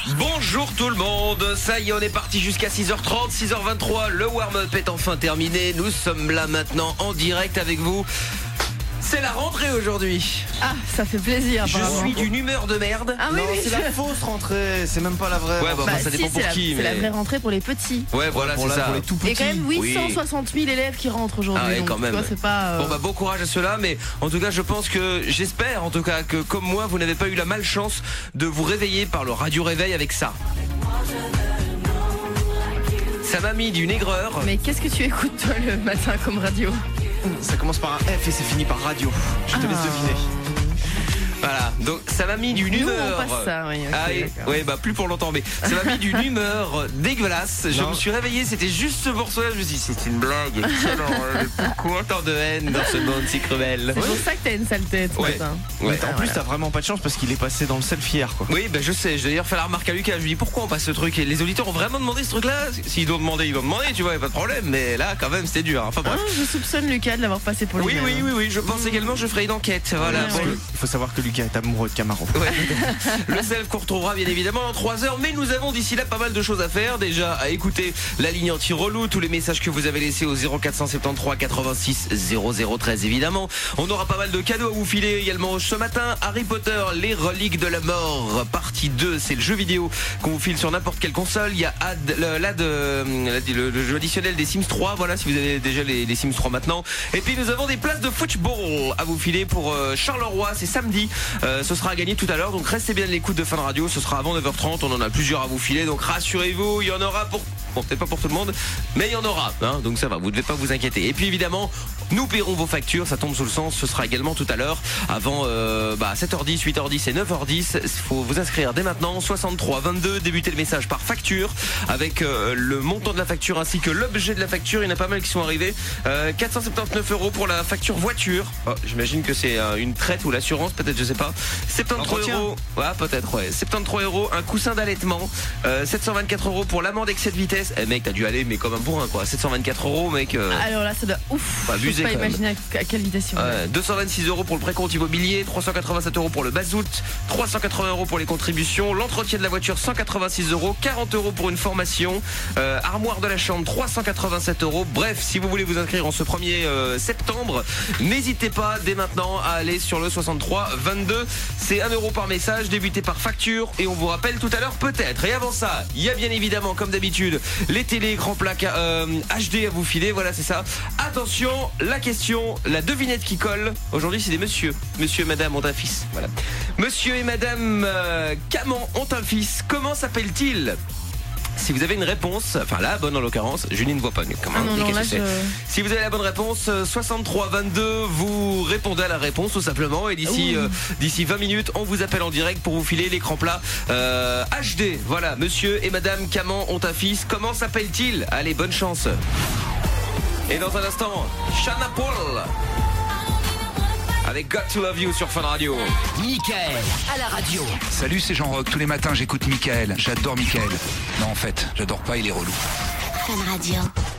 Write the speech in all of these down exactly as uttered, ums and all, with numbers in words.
Bonjour tout le monde, ça y est on est parti jusqu'à six heures trente, six heures vingt-trois, le warm-up est enfin terminé, nous sommes là maintenant en direct avec vous. C'est la rentrée aujourd'hui. Ah, ça fait plaisir. Je suis d'une humeur de merde. Ah oui, non, oui, c'est je... la fausse rentrée, c'est même pas la vraie. Ouais, bah, bah, bah, ça si, dépend pour la, qui. C'est mais... la vraie rentrée pour les petits. Ouais, voilà, pour c'est la, ça. pour les tout petits. Et quand même huit cent soixante mille oui. élèves qui rentrent aujourd'hui. Ah ouais, donc, quand même. Tu vois, c'est pas. Euh... Bon bah bon courage à ceux-là, mais en tout cas je pense que, j'espère en tout cas que comme moi vous n'avez pas eu la malchance de vous réveiller par le radio réveil avec ça. Ça m'a mis d'une aigreur. Mais qu'est-ce que tu écoutes toi le matin comme radio? Ça commence par un F et c'est fini par radio. Je te Ah. laisse deviner. Voilà, donc ça m'a mis d'une Nous, humeur. on passe ça, oui, ok, ah, et- d'accord. ouais, bah plus pour longtemps, mais ça m'a mis d'une humeur dégueulasse. Je Non. me suis réveillé, c'était juste ce morceau-là. Je me suis dit, c'est une blague. Quelle horreur, pourquoi tant de haine dans ce monde si cruel? C'est pour ça que t'as une sale tête ce Ouais. matin. Ouais. Mais en plus, t'as vraiment pas de chance parce qu'il est passé dans le selfie hier, quoi. Oui, bah je sais. J'ai d'ailleurs fait la remarque à Lucas. Je lui dis pourquoi on passe ce truc. Et les auditeurs ont vraiment demandé ce truc-là. S'ils doivent demander, ils vont demander. Tu vois, y a pas de problème. Mais là, quand même, c'était dur. Enfin bref. Ah, je soupçonne Lucas de l'avoir passé pour lui. Oui, oui, oui, oui. Je pense également. Je ferai une enquête. Voilà. Ouais, Bon, ouais. le- Il faut savoir que Lucas est amoureux de Camaro. Ouais. Le self qu'on retrouvera bien évidemment dans trois heures, mais nous avons d'ici là pas mal de choses à faire. Déjà à écouter la ligne anti-relou, tous les messages que vous avez laissés au zéro quatre cent soixante-treize quatre-vingt-six zéro zéro treize évidemment. On aura pas mal de cadeaux à vous filer également ce matin. Harry Potter, les reliques de la mort, partie deux, c'est le jeu vidéo qu'on vous file sur n'importe quelle console. Il y a Ad, le, l'ad, euh, le, le jeu additionnel des Sims trois, voilà si vous avez déjà les, les Sims trois maintenant. Et puis nous avons des places de football à vous filer pour euh, Charleroi, c'est samedi. Euh, ce sera à gagner tout à l'heure, donc restez bien à l'écoute de Fun Radio, ce sera avant neuf heures trente, on en a plusieurs à vous filer, donc rassurez-vous, il y en aura pour... Bon, peut-être pas pour tout le monde, mais il y en aura, hein, donc ça va, vous ne devez pas vous inquiéter. Et puis évidemment, nous paierons vos factures, ça tombe sous le sens, ce sera également tout à l'heure, avant euh, bah, sept heures dix, huit heures dix et neuf heures dix, il faut vous inscrire dès maintenant, soixante-trois vingt-deux, débutez le message par facture, avec euh, le montant de la facture ainsi que l'objet de la facture, il y en a pas mal qui sont arrivés, euh, quatre cent soixante-dix-neuf euros pour la facture voiture, oh, j'imagine que c'est euh, une traite ou l'assurance, peut-être, je sais pas, soixante-treize euros, ouais, peut-être, ouais, soixante-treize euros, un coussin d'allaitement, euh, sept cent vingt-quatre euros pour l'amende excès de vitesse, eh mec, t'as dû aller, mais comme un bourrin, quoi, sept cent vingt-quatre euros, mec. Euh... Alors là, ça doit ouf. Faut abuser, Je peux pas quand même. imaginer à quelle vitesse il va. Ouais, deux cent vingt-six euros pour le précompte immobilier, trois cent quatre-vingt-sept euros pour le bazout, trois cent quatre-vingts euros pour les contributions, l'entretien de la voiture cent quatre-vingt-six euros, quarante euros pour une formation, euh, armoire de la chambre trois cent quatre-vingt-sept euros. Bref, si vous voulez vous inscrire en ce premier euh, septembre, n'hésitez pas dès maintenant à aller sur le soixante-trois vingt-deux. C'est un euro par message, débuté par facture et on vous rappelle tout à l'heure peut-être. Et avant ça, il y a bien évidemment comme d'habitude les télé écran plaque euh, H D à vous filer. Voilà, c'est ça. Attention, la question, la devinette qui colle. Aujourd'hui, c'est des monsieur. Monsieur et madame ont un fils. Voilà. Monsieur et madame euh, Caman ont un fils. Comment s'appelle-t-il ? Si vous avez une réponse, enfin la bonne en l'occurrence, Julie ne voit pas. Mais comment Ah non, mais non, qu'est-ce là, que c'est je... Si vous avez la bonne réponse, euh, soixante-trois vingt-deux, vous répondez à la réponse tout simplement. Et d'ici Ouh. euh, d'ici vingt minutes, on vous appelle en direct pour vous filer l'écran plat euh, H D. Voilà, monsieur et madame Caman ont un fils. Comment s'appelle-t-il ? Allez, bonne chance. Et dans un instant, Shana Paul avec Got to Love You sur Fun Radio. Mickaël à la radio. Salut, c'est Jean-Roch. Tous les matins, j'écoute Mickaël. J'adore Mickaël. Non, en fait, j'adore pas, il est relou. Fun Radio.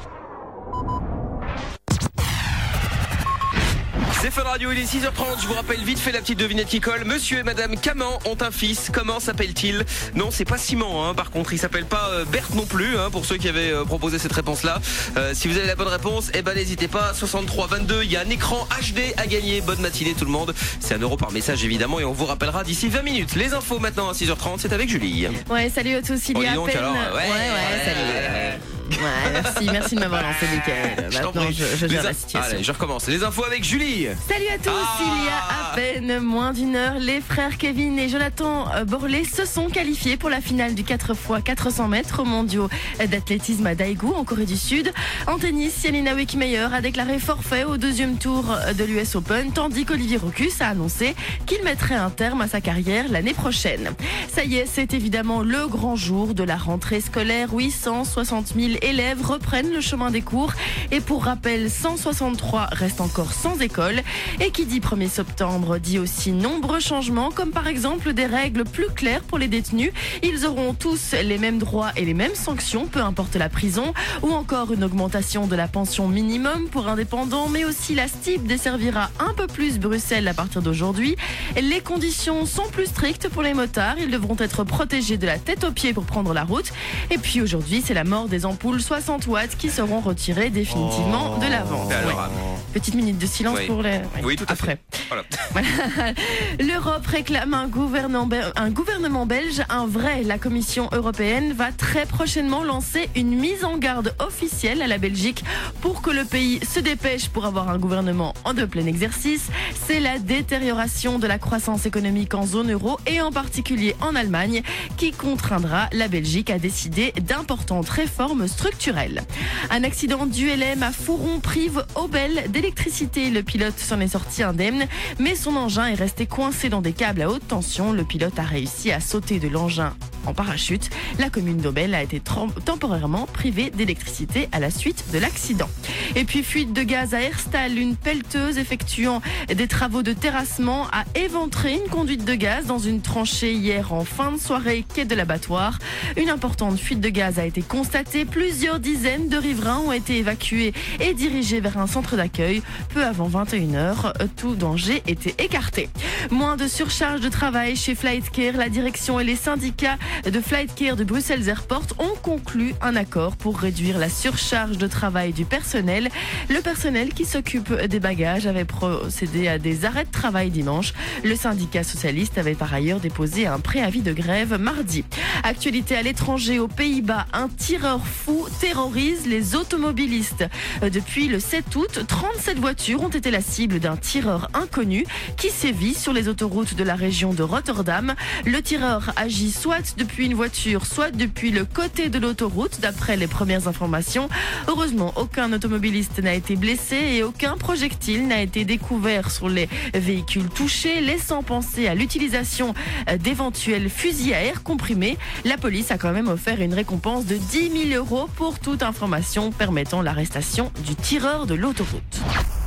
C'est Fun Radio, il est six heures trente, je vous rappelle vite fait la petite devinette qui colle. Monsieur et madame Caman ont un fils, comment s'appelle-t-il ? Non, c'est pas Simon, hein. Par contre, il s'appelle pas euh, Berthe non plus, hein, pour ceux qui avaient euh, proposé cette réponse-là. Euh, si vous avez la bonne réponse, eh ben n'hésitez pas, soixante-trois vingt-deux, il y a un écran H D à gagner. Bonne matinée tout le monde, c'est un euro par message évidemment et on vous rappellera d'ici vingt minutes. Les infos maintenant à six heures trente, c'est avec Julie. Ouais, salut à tous. Il Oh, y a dis à donc, peine. alors, ouais, ouais, ouais, salut. ouais. Ouais, merci, merci de m'avoir lancé, Mickaël. Je t'en Maintenant, prie. je, je Les gère in- la situation. Allez, je recommence. Les infos avec Julie. Salut à tous, Ah. il y a à peine moins d'une heure, les frères Kevin et Jonathan Borlé se sont qualifiés pour la finale du quatre fois quatre cents mètres mondiaux d'athlétisme à Daegu en Corée du Sud. En tennis, Jelena Wickmeyer a déclaré forfait au deuxième tour de l'U S Open, tandis qu'Olivier Rocus a annoncé qu'il mettrait un terme à sa carrière l'année prochaine. Ça y est, c'est évidemment le grand jour de la rentrée scolaire. huit cent soixante mille mille élèves reprennent le chemin des cours. Et pour rappel, cent soixante-trois restent encore sans école. Et qui dit premier septembre dit aussi nombreux changements, comme par exemple des règles plus claires pour les détenus. Ils auront tous les mêmes droits et les mêmes sanctions, peu importe la prison. Ou encore une augmentation de la pension minimum pour indépendants, mais aussi la S T I B desservira un peu plus Bruxelles à partir d'aujourd'hui. Les conditions sont plus strictes pour les motards. Ils devront être protégés de la tête aux pieds pour prendre la route. Et puis aujourd'hui, c'est la mort des ampoules soixante watts qui seront retirées définitivement oh. de la vente. Alors, ouais. Petite minute de silence oui. pour les... Oui, tout à Après. fait. Voilà. Voilà. L'Europe réclame un gouvernement, un gouvernement belge, un vrai. La Commission européenne va très prochainement lancer une mise en garde officielle à la Belgique pour que le pays se dépêche pour avoir un gouvernement en de plein exercice. C'est la détérioration de la croissance économique en zone euro et en particulier en Allemagne qui contraindra la Belgique à décider d'importantes réformes structurelles. Un accident du L M à Fouron prive Obel d'électricité. Le pilote s'en est sorti indemne, mais son engin est resté coincé dans des câbles à haute tension. Le pilote a réussi à sauter de l'engin en parachute. La commune d'Obel a été temporairement privée d'électricité à la suite de l'accident. Et puis fuite de gaz à Herstal, une pelleteuse effectuant des travaux de terrassement a éventré une conduite de gaz dans une tranchée hier en fin de soirée quai de l'abattoir. Une importante fuite de gaz a été constatée. Plusieurs dizaines de riverains ont été évacués et dirigés vers un centre d'accueil. Peu avant vingt et une heures, tout danger était écarté. Moins de surcharge de travail chez Flightcare. La direction et les syndicats de Flightcare de Bruxelles Airport ont conclu un accord pour réduire la surcharge de travail du personnel. Le personnel qui s'occupe des bagages avait procédé à des arrêts de travail dimanche. Le syndicat socialiste avait par ailleurs déposé un préavis de grève mardi. Actualité à l'étranger, aux Pays-Bas, un tireur fou terrorise les automobilistes. Depuis le sept août, trente-sept voitures ont été la cible d'un tireur inconnu qui sévit sur les autoroutes de la région de Rotterdam. Le tireur agit soit depuis une voiture, soit depuis le côté de l'autoroute, d'après les premières informations. Heureusement, aucun automobiliste n'a été blessé et aucun projectile n'a été découvert sur les véhicules touchés, laissant penser à l'utilisation d'éventuels fusils à air comprimé. La police a quand même offert une récompense de dix mille euros pour toute information permettant l'arrestation du tireur de l'autoroute.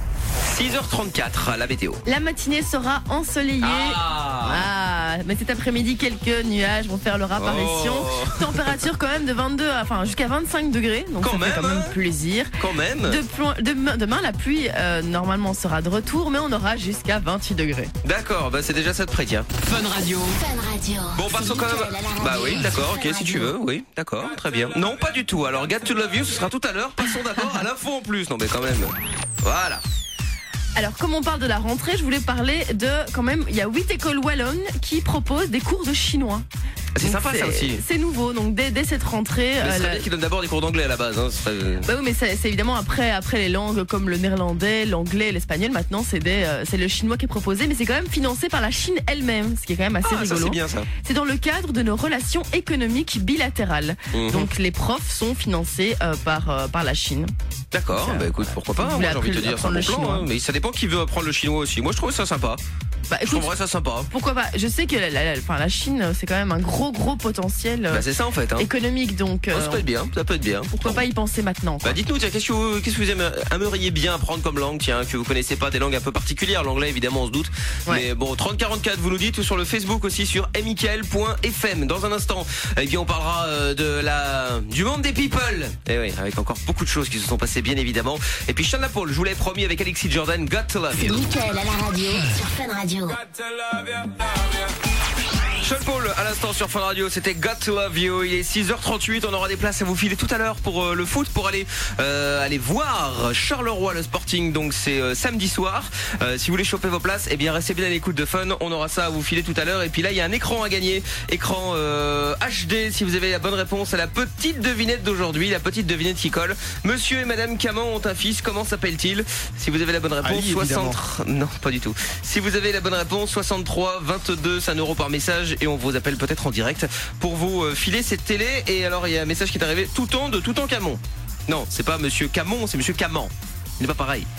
six heures trente-quatre, la météo. La matinée sera ensoleillée. Ah, ah mais cet après-midi, quelques nuages vont faire leur apparition. Oh. Température quand même de vingt-deux, enfin jusqu'à vingt-cinq degrés. Donc quand ça même, fait quand même plaisir. Quand même. De plo- demain, demain, la pluie euh, normalement sera de retour, mais on aura jusqu'à vingt-huit degrés. D'accord, bah c'est déjà ça de près, tiens. Fun Radio. Fun Radio. Bon, passons quand même. Bah oui, d'accord, ok, si tu veux, oui, d'accord, très bien. Non, pas du tout. Alors, Got to Love You, ce sera tout à l'heure. Passons d'abord à l'info en plus. Non, mais quand même. Voilà. Alors, comme on parle de la rentrée, je voulais parler de, quand même, il y a huit écoles wallonnes qui proposent des cours de chinois. C'est Donc sympa ça aussi. C'est nouveau, donc dès, dès cette rentrée. Mais euh, c'est la... bien qu'ils donnent d'abord des cours d'anglais à la base. Hein. Serait... Bah oui, mais c'est, c'est évidemment après, après les langues comme le néerlandais, l'anglais, l'espagnol. Maintenant, c'est, des, euh, c'est le chinois qui est proposé, mais c'est quand même financé par la Chine elle-même, ce qui est quand même assez ah, rigolo. Ça, c'est bien ça. C'est dans le cadre de nos relations économiques bilatérales. Mmh. Donc les profs sont financés euh, par, euh, par la Chine. D'accord, Donc, bah écoute, pourquoi pas. vous Moi, voulez j'ai envie de te dire, c'est un apprendre bon le plan. chinois. Hein. Mais ça dépend qui veut apprendre le chinois aussi. Moi, je trouve ça sympa. Bah, Je écoute, trouverais ça sympa. pourquoi pas. Je sais que la, la, la, enfin, la Chine, c'est quand même un gros, gros potentiel euh, Bah, c'est ça en fait. Hein. économique. Donc, Oh, euh, ça peut être bien, ça peut être bien. pourquoi pas y penser maintenant, quoi. Bah dites-nous, tiens, qu'est-ce que vous, qu'est-ce que vous aimez- aimeriez bien apprendre comme langue, tiens, que vous connaissez pas, des langues un peu particulières, l'anglais évidemment on se doute. Ouais. Mais bon, trente quarante-quatre, vous nous dites, ou sur le Facebook aussi sur michael point f m. Dans un instant, eh bien on parlera euh, de la du monde des people. Et oui, avec encore beaucoup de choses qui se sont passées bien évidemment. Et puis Sean Paul, je vous l'avais promis avec Alexis Jordan, Got to Love C'est You. Mickaël à la radio sur Fun Radio. Sean Paul à l'instant sur Fun Radio, c'était Got to Love You. Il est six heures trente-huit, on aura des places à vous filer tout à l'heure pour euh, le foot, pour aller euh, aller voir Charleroi le Sporting. Donc c'est euh, samedi soir. Euh, si vous voulez choper vos places, eh bien restez bien à l'écoute de Fun. On aura ça à vous filer tout à l'heure. Et puis là il y a un écran à gagner, écran euh, H D. Si vous avez la bonne réponse à la petite devinette d'aujourd'hui, la petite devinette qui colle. Monsieur et Madame Caman ont un fils. Comment s'appelle-t-il? Si vous avez la bonne réponse, Ali, soixante. Non, pas du tout. Si vous avez la bonne réponse, soixante-trois vingt-deux, c'est un euro par message. Et on vous appelle peut-être en direct pour vous euh, filer cette télé. Et alors il y a un message qui est arrivé, tout en de tout en Camon. Non, c'est pas Monsieur Camon, c'est Monsieur Caman. Il n'est pas pareil.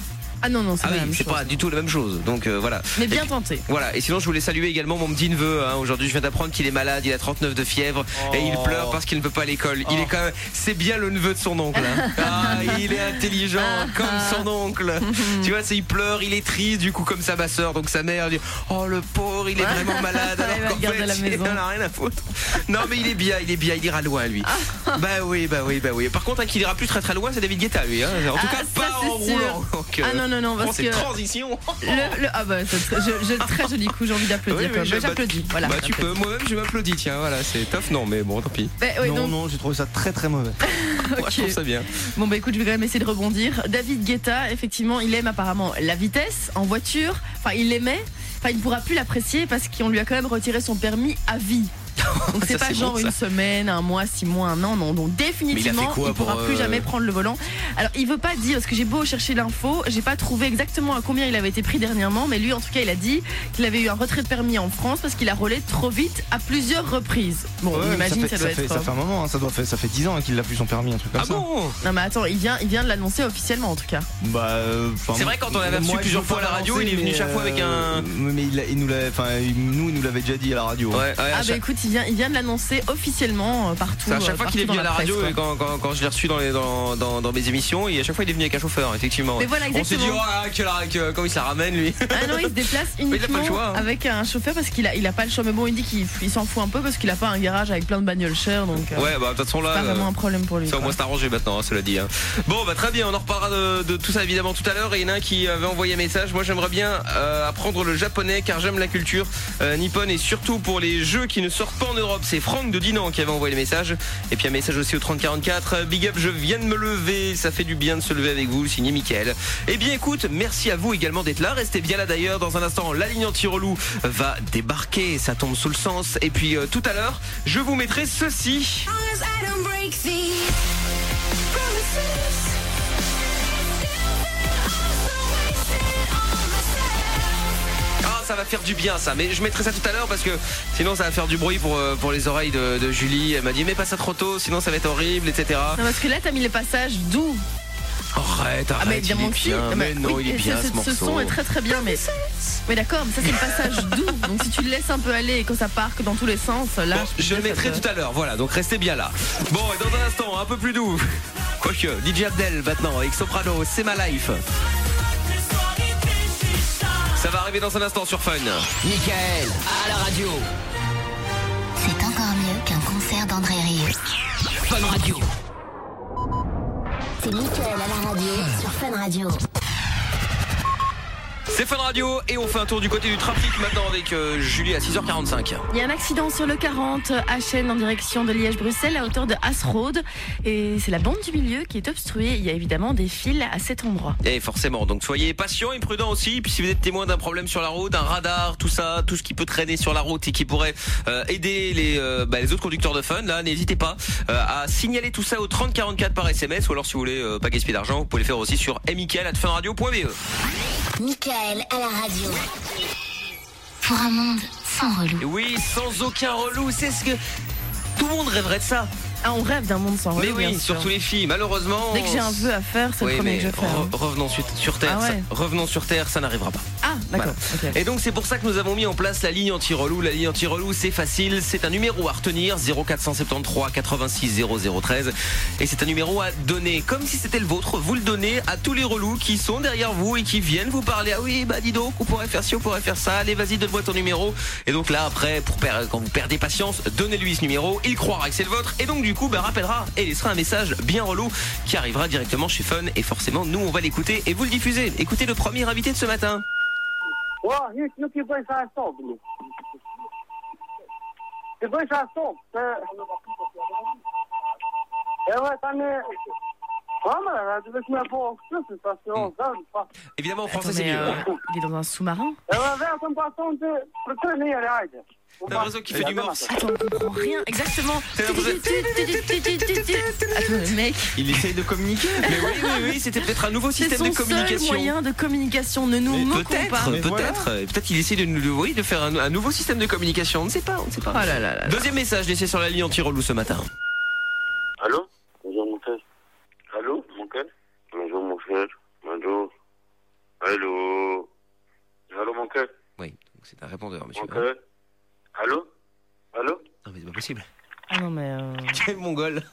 Ah non, non, c'est Ah pas oui, la même c'est chose. pas du tout la même chose. Donc euh, voilà. Mais Et bien puis- tenté. Voilà, et sinon je voulais saluer également mon petit neveu. Hein. Aujourd'hui je viens d'apprendre qu'il est malade, il a trente-neuf de fièvre Oh. et il pleure parce qu'il ne peut pas à l'école. Il Oh. est quand même, c'est bien le neveu de son oncle. Hein. Ah, il est intelligent comme son oncle. Tu vois, c'est il pleure, il est triste. Du coup comme ça ma soeur, donc sa mère dit oh le pauvre, il est vraiment malade. Il va Alors qu'en le garder à la fait, maison. il en a rien à foutre. Non mais il est bien, il est bien, il ira loin lui. Bah oui, bah oui, bah oui. Par contre, un qui ira plus très très loin, c'est David Guetta lui. Hein. En tout Ah, cas ça, pas c'est en sûr. roulant. Donc, euh, Ah non, non, non, oh, parce cette que transition. le, le- ah bah c'est très, je- je- très joli coup, j'ai envie d'applaudir. Oui, oui, quoi. je- Bah, j'applaudis. Voilà. Bah tu peux, moi-même je m'applaudis, tiens, voilà, c'est tough, non, mais bon, tant pis. Bah, oui, non, donc, non, j'ai trouvé ça très très mauvais. Moi, je trouve ça bien. Bon bah écoute, je vais quand même essayer de rebondir. David Guetta, effectivement, il aime apparemment la vitesse en voiture. Enfin, il l'aimait. Enfin, il ne pourra plus l'apprécier parce qu'on lui a quand même retiré son permis à vie. Donc c'est Ça, pas c'est genre bon, ça. une semaine, un mois, six mois, un an, non. Donc définitivement, quoi il pourra pour, plus euh, jamais prendre le volant. Alors il veut pas dire, parce que j'ai beau chercher l'info, j'ai pas trouvé exactement à combien il avait été pris dernièrement, mais lui en tout cas il a dit qu'il avait eu un retrait de permis en France parce qu'il a roulé trop vite à plusieurs reprises. Bon, Ouais, on imagine ça, que fait, ça doit ça, fait, être. ça fait un moment, hein, ça, doit faire, ça fait dix ans hein, qu'il a plus son permis, un truc comme Ah ça. bon? Non mais attends, il vient, il vient de l'annoncer officiellement en tout cas. Bah, euh, enfin, C'est vrai, quand on l'avait reçu moi, plusieurs je fois à la veux pas radio, il est venu lancer, chaque fois mais, avec euh, un- Mais il, a- il nous l'avait, enfin, il- nous, il nous l'avait déjà dit à la radio. Ouais, ouais, Ah à bah chaque- écoute, il vient, il vient de l'annoncer officiellement euh, partout. c'est à chaque euh, fois qu'il est partout venu à dans la radio, presse, et quoi. quand, quand, quand je l'ai reçu dans, les, dans, dans, dans mes émissions, et à chaque fois il est venu avec un chauffeur, effectivement. Mais voilà, On s'est dit, exactement. oh là, quel, quel- comment il se la ramène lui? Ah non, il se déplace il a pas le uniquement choix, hein. avec un chauffeur parce qu'il a, il a pas le choix. Mais bon, il dit qu'il il s'en fout un peu parce qu'il a pas un garage avec plein de bagnoles chères, donc euh, Ouais, bah de toute façon c'est là. pas vraiment euh, un problème pour lui. Ça au quoi. moins c'est arrangé maintenant, hein, cela dit. Hein. Bon bah très bien, on en reparlera de, de tout ça évidemment tout à l'heure. Et il y en a un qui avait envoyé un message. Moi j'aimerais bien euh, apprendre le japonais car j'aime la culture euh, nippone et surtout pour les jeux qui ne sortent pas en Europe. C'est Franck de Dinan qui avait envoyé le message. Et puis un message aussi au trente quarante-quatre. Big up, je viens de me lever, ça fait du bien de se lever avec vous, signé Mickaël. Eh bien écoute, merci à vous également d'être là. Restez bien là d'ailleurs. Dans un instant, la ligne anti-relou va débarquer, ça tombe sous le sens. Et puis euh, tout à l'heure, je vous mettrai ceci. Ah, ça va faire du bien ça, mais je mettrai ça tout à l'heure parce que sinon ça va faire du bruit pour, euh, pour les oreilles de, de Julie. Elle m'a dit mais pas ça trop tôt, sinon ça va être horrible, et cetera. Non, parce que là, t'as mis les passages doux. Arrête, arrête, Ah mais il évidemment est que si. bien, Ah, mais bah, non oui, il est et bien ce, ce, ce morceau. son est très très bien, mais mais d'accord, mais ça c'est le passage doux. Donc si tu le laisses un peu aller et que ça part que dans tous les sens, là. Bon, je le mettrai tout à l'heure, voilà, donc restez bien là. Bon, et dans un instant, un peu plus doux. Quoique, D J Abdel maintenant, avec Soprano, c'est ma life. Ça va arriver dans un instant sur Fun. Mickaël, à la radio. C'est encore mieux qu'un concert d'André Rieu. Fun Radio. C'est Mickaël à la radio sur Fun Radio. C'est Fun Radio et on fait un tour du côté du trafic maintenant avec euh, Julie à six heures quarante-cinq. Il y a un accident sur le quarante à Chêne en direction de Liège-Bruxelles à hauteur de Haas Road et c'est la bande du milieu qui est obstruée. Il y a évidemment des fils à cet endroit. Et forcément, donc soyez patient et prudent aussi. Puis si vous êtes témoin d'un problème sur la route, un radar, tout ça, tout ce qui peut traîner sur la route et qui pourrait euh, aider les, euh, bah, les autres conducteurs de Fun, là, n'hésitez pas euh, à signaler tout ça au trente quarante-quatre par S M S ou alors si vous voulez euh, pas gaspiller d'argent, vous pouvez le faire aussi sur mickaël arobase funradio point b e. Mickaël à la radio. Pour un monde sans relou. Et oui, sans aucun relou, c'est ce que tout le monde rêverait de ça. Ah, on rêve d'un monde sans Mais relou, oui, bien sûr. surtout les filles, malheureusement. Dès que j'ai un vœu à faire, c'est Oui, le premier mais que je fais. hein. re- revenons sur, sur Terre. Ah ouais. ça, revenons sur Terre, ça n'arrivera pas. Ah, d'accord. ok. Et donc c'est pour ça que nous avons mis en place la ligne anti-relou. La ligne anti-relou, c'est facile, c'est un numéro à retenir, zéro quatre cent soixante-treize quatre-vingt-six zéro zéro treize. Et c'est un numéro à donner, comme si c'était le vôtre. Vous le donnez à tous les relous qui sont derrière vous et qui viennent vous parler. Ah oui, bah dis donc, on pourrait faire ci, on pourrait faire ça. Allez, vas-y, donne-moi ton numéro. Et donc là, après, pour per- quand vous perdez patience, donnez-lui ce numéro. Il croira que c'est le vôtre. Et donc du coup, bah rappellera et laissera un message bien relou qui arrivera directement chez Fun. Et forcément, nous, on va l'écouter et vous le diffusez. Écoutez le premier invité de ce matin. Ó, gente, no que vai já sobre. Que vai já sobre. Ela tá me. Vamos, ela deve me pôr que ça se on Évidemment, en français, Attends, c'est mais, mieux. euh, il est dans un sous-marin. Ela vem com passão de pretender a área. T'as l'impression qu'il fait du morse. Attends, on comprend rien. Exactement. C'est l'impression- Attends, le mec, Il essaye de communiquer. Mais oui, oui, oui, c'était peut-être un nouveau c'est système son de communication. seul moyen de communication. Ne nous Mais moquons peut-être, pas. Mais peut-être, voilà. Euh, peut-être qu'il essaie de nous, oui, de faire un, un nouveau système de communication. On ne sait pas, on ne sait pas. Oh là là là. Deuxième message laissé sur la ligne anti-relou ce matin. Allô? Bonjour mon frère. Allô, mon frère? Bonjour mon frère. Bonjour. répondeur, monsieur. Ok. Allô Allô Non, mais c'est pas possible. Ah non, mais. Euh... Quel mongol.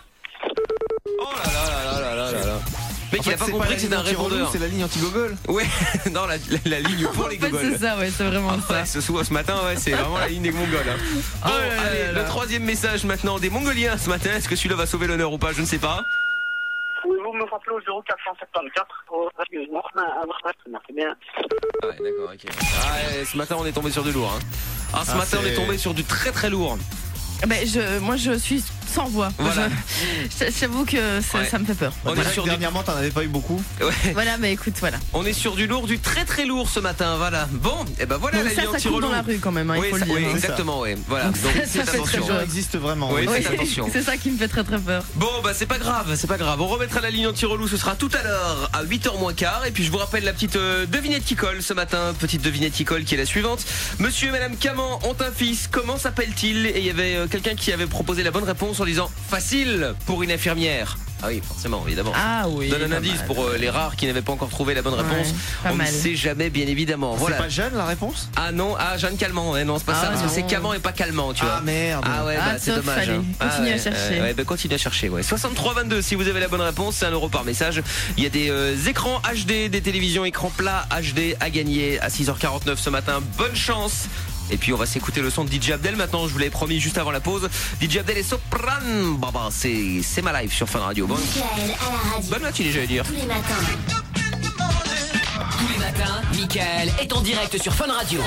Oh là là là là là là là là. Mec, En il fait, a pas c'est compris la que c'était un ligne anti-relou, répondeur. C'est la ligne anti-gogol. Ouais, non, la, la, la ligne pour les En fait, gogoles. c'est ça, ouais, c'est vraiment Ah, ça. ouais, ce soir, ce matin, ouais, c'est vraiment la ligne des mongols. Hein. Bon, Oh là là allez, là le là. troisième message maintenant des mongoliens ce matin. Est-ce que celui-là va sauver l'honneur ou pas? Je ne sais pas. Pouvez-vous me rappeler au zéro quatre cent soixante-quatre oh, excuse-moi. Ah, merci bien. Ouais, d'accord, ok. Ah, ouais, ce matin, on est tombé sur du lourd. Hein. Ah, ce Ah, matin, on est c'est- tombé sur du très très lourd. Ben, je, moi, je suis sans voix. Voilà. Je- J'avoue que ça, Ouais. ça me fait peur. On est sur du... Dernièrement, t'en avais pas eu beaucoup. Ouais. Voilà, mais écoute, voilà. On est sur du lourd, du très très lourd ce matin, voilà. Bon, et ben voilà Donc la ça, ligne ça court anti-relou. dans la rue quand même, hein, Oui, il faut ça- le dire. oui, hein. exactement, ouais. Voilà. Donc Donc ça, faites ça fait très attention. peur. Ça existe vraiment. Oui, ouais. faites attention. C'est ça qui me fait très très peur. Bon bah c'est pas grave, c'est pas grave. On remettra la ligne anti-relou, ce sera tout à l'heure à huit heures moins quart. Et puis je vous rappelle la petite euh, devinette qui colle ce matin. Petite devinette qui colle qui est la suivante. Monsieur et madame Caman ont un fils, comment s'appelle-t-il? Et il y avait euh, quelqu'un qui avait proposé la bonne réponse en disant facile pour une infirmière. Ah oui, forcément, évidemment. Ah oui. Donne un pas indice mal. pour euh, les rares qui n'avaient pas encore trouvé la bonne réponse. Ouais, pas On mal. ne sait jamais, bien évidemment. C'est Voilà. pas jeune la réponse? Ah non, ah Jeanne Calment, ouais, non c'est pas Ah ça, parce que non. c'est Caman et pas Calment, tu vois. Ah merde. Ah ouais, Ah, bah, c'est sauf, dommage. allez, hein. continue Ah, à ouais, chercher. euh, ouais, bah, continue à chercher, ouais. soixante-trois vingt-deux, si vous avez la bonne réponse, c'est un euro par message. Il y a des euh, écrans H D, des télévisions écran plat H D à gagner à six heures quarante-neuf ce matin. Bonne chance. Et puis on va s'écouter le son de D J Abdel maintenant, je vous l'avais promis juste avant la pause. D J Abdel et Sopran. Bah bah c'est c'est ma live sur Fun Radio. Bon, Michael à la radio. bonne matinée, j'allais dire. Tous les matins. Tous les matins, Michael est en direct sur Fun Radio.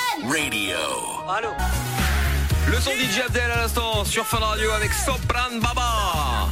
Allô. Le son de D J Abdel à l'instant sur Fun Radio avec Sopran Baba.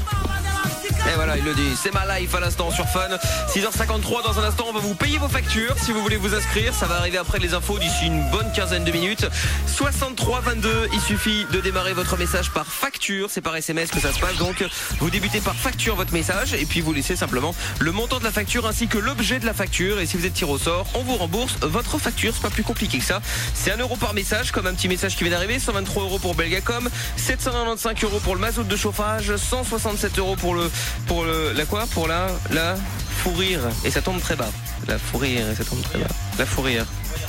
Et voilà, il le dit, c'est ma life à l'instant sur Fun. six heures cinquante-trois, dans un instant, on va vous payer vos factures. Si vous voulez vous inscrire, ça va arriver après les infos d'ici une bonne quinzaine de minutes. soixante-trois vingt-deux, il suffit de démarrer votre message par facture. C'est par S M S que ça se passe. Donc, vous débutez par facture votre message et puis vous laissez simplement le montant de la facture ainsi que l'objet de la facture. Et si vous êtes tiré au sort, on vous rembourse votre facture. C'est pas plus compliqué que ça. C'est un euro par message, comme un petit message qui vient d'arriver. cent vingt-trois euros pour Belgacom, sept cent quatre-vingt-quinze euros pour le mazout de chauffage, cent soixante-sept euros pour le pour le la quoi pour la la fourrure et ça tombe très bas. La fourrure et ça tombe très bas. La fourrure.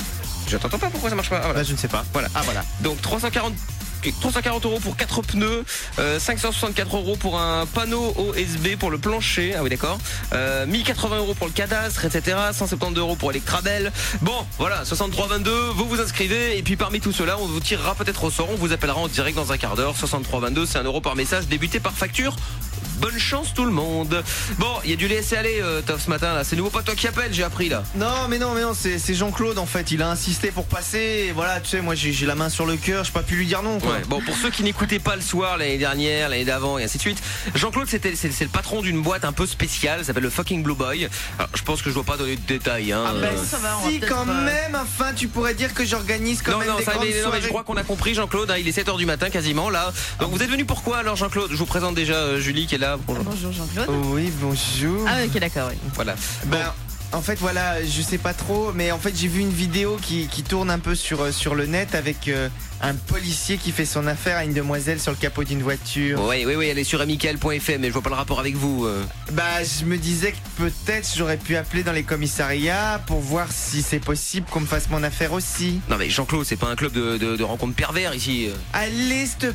Je t'entends pas, pourquoi ça marche pas? Ah, voilà. Là, je ne sais pas. Voilà. Ah voilà. Donc trois cent quarante trois cent quarante euros pour quatre pneus, euh, cinq cent soixante-quatre euros pour un panneau O S B pour le plancher, ah oui d'accord, euh, mille quatre-vingts euros pour le cadastre, et cetera. cent soixante-douze euros pour Electrabel. Bon, voilà, soixante-trois vingt-deux, vous vous inscrivez et puis parmi tout cela, on vous tirera peut-être au sort, on vous appellera en direct dans un quart d'heure. soixante-trois vingt-deux, c'est un euro par message, débuté par facture. Bonne chance tout le monde. Bon, il y a du laisser aller, euh, Toff, ce matin là. C'est nouveau pas toi qui appelle, j'ai appris là. Non mais non mais non, c'est c'est Jean-Claude en fait, il a insisté pour passer et voilà, tu sais, moi j'ai j'ai la main sur le cœur, j'ai pas pu lui dire non quoi. Ouais, bon, pour ceux qui n'écoutaient pas le soir l'année dernière, l'année d'avant et ainsi de suite, Jean-Claude c'était c'est, c'est le patron d'une boîte un peu spéciale, ça s'appelle le Fucking Blue Boy. Alors, je pense que je dois pas donner de détails hein. Ah ben Euh, ça va, on va si peut-être, quand euh, même, enfin tu pourrais dire que j'organise quand non, même non, des ça, grandes mais, non, mais soirées. je crois qu'on a compris Jean-Claude, hein, il est sept heures du matin quasiment là. Donc vous êtes venu pourquoi alors Jean-Claude? Je vous présente déjà euh, Julie qui est là. Bonjour. Bonjour Jean-Claude. Oui, bonjour. Ah ok d'accord, oui. Voilà. Ben, en fait, voilà, je sais pas trop, mais en fait, j'ai vu une vidéo qui, qui tourne un peu sur, sur le net avec euh, un policier qui fait son affaire à une demoiselle sur le capot d'une voiture. Oui, oui, oui, elle est sur amical point f m, mais je vois pas le rapport avec vous. euh. Bah, je me disais que peut-être j'aurais pu appeler dans les commissariats pour voir si c'est possible qu'on me fasse mon affaire aussi. Non mais Jean-Claude, c'est pas un club de, de, de rencontres pervers ici. Allez, s'il te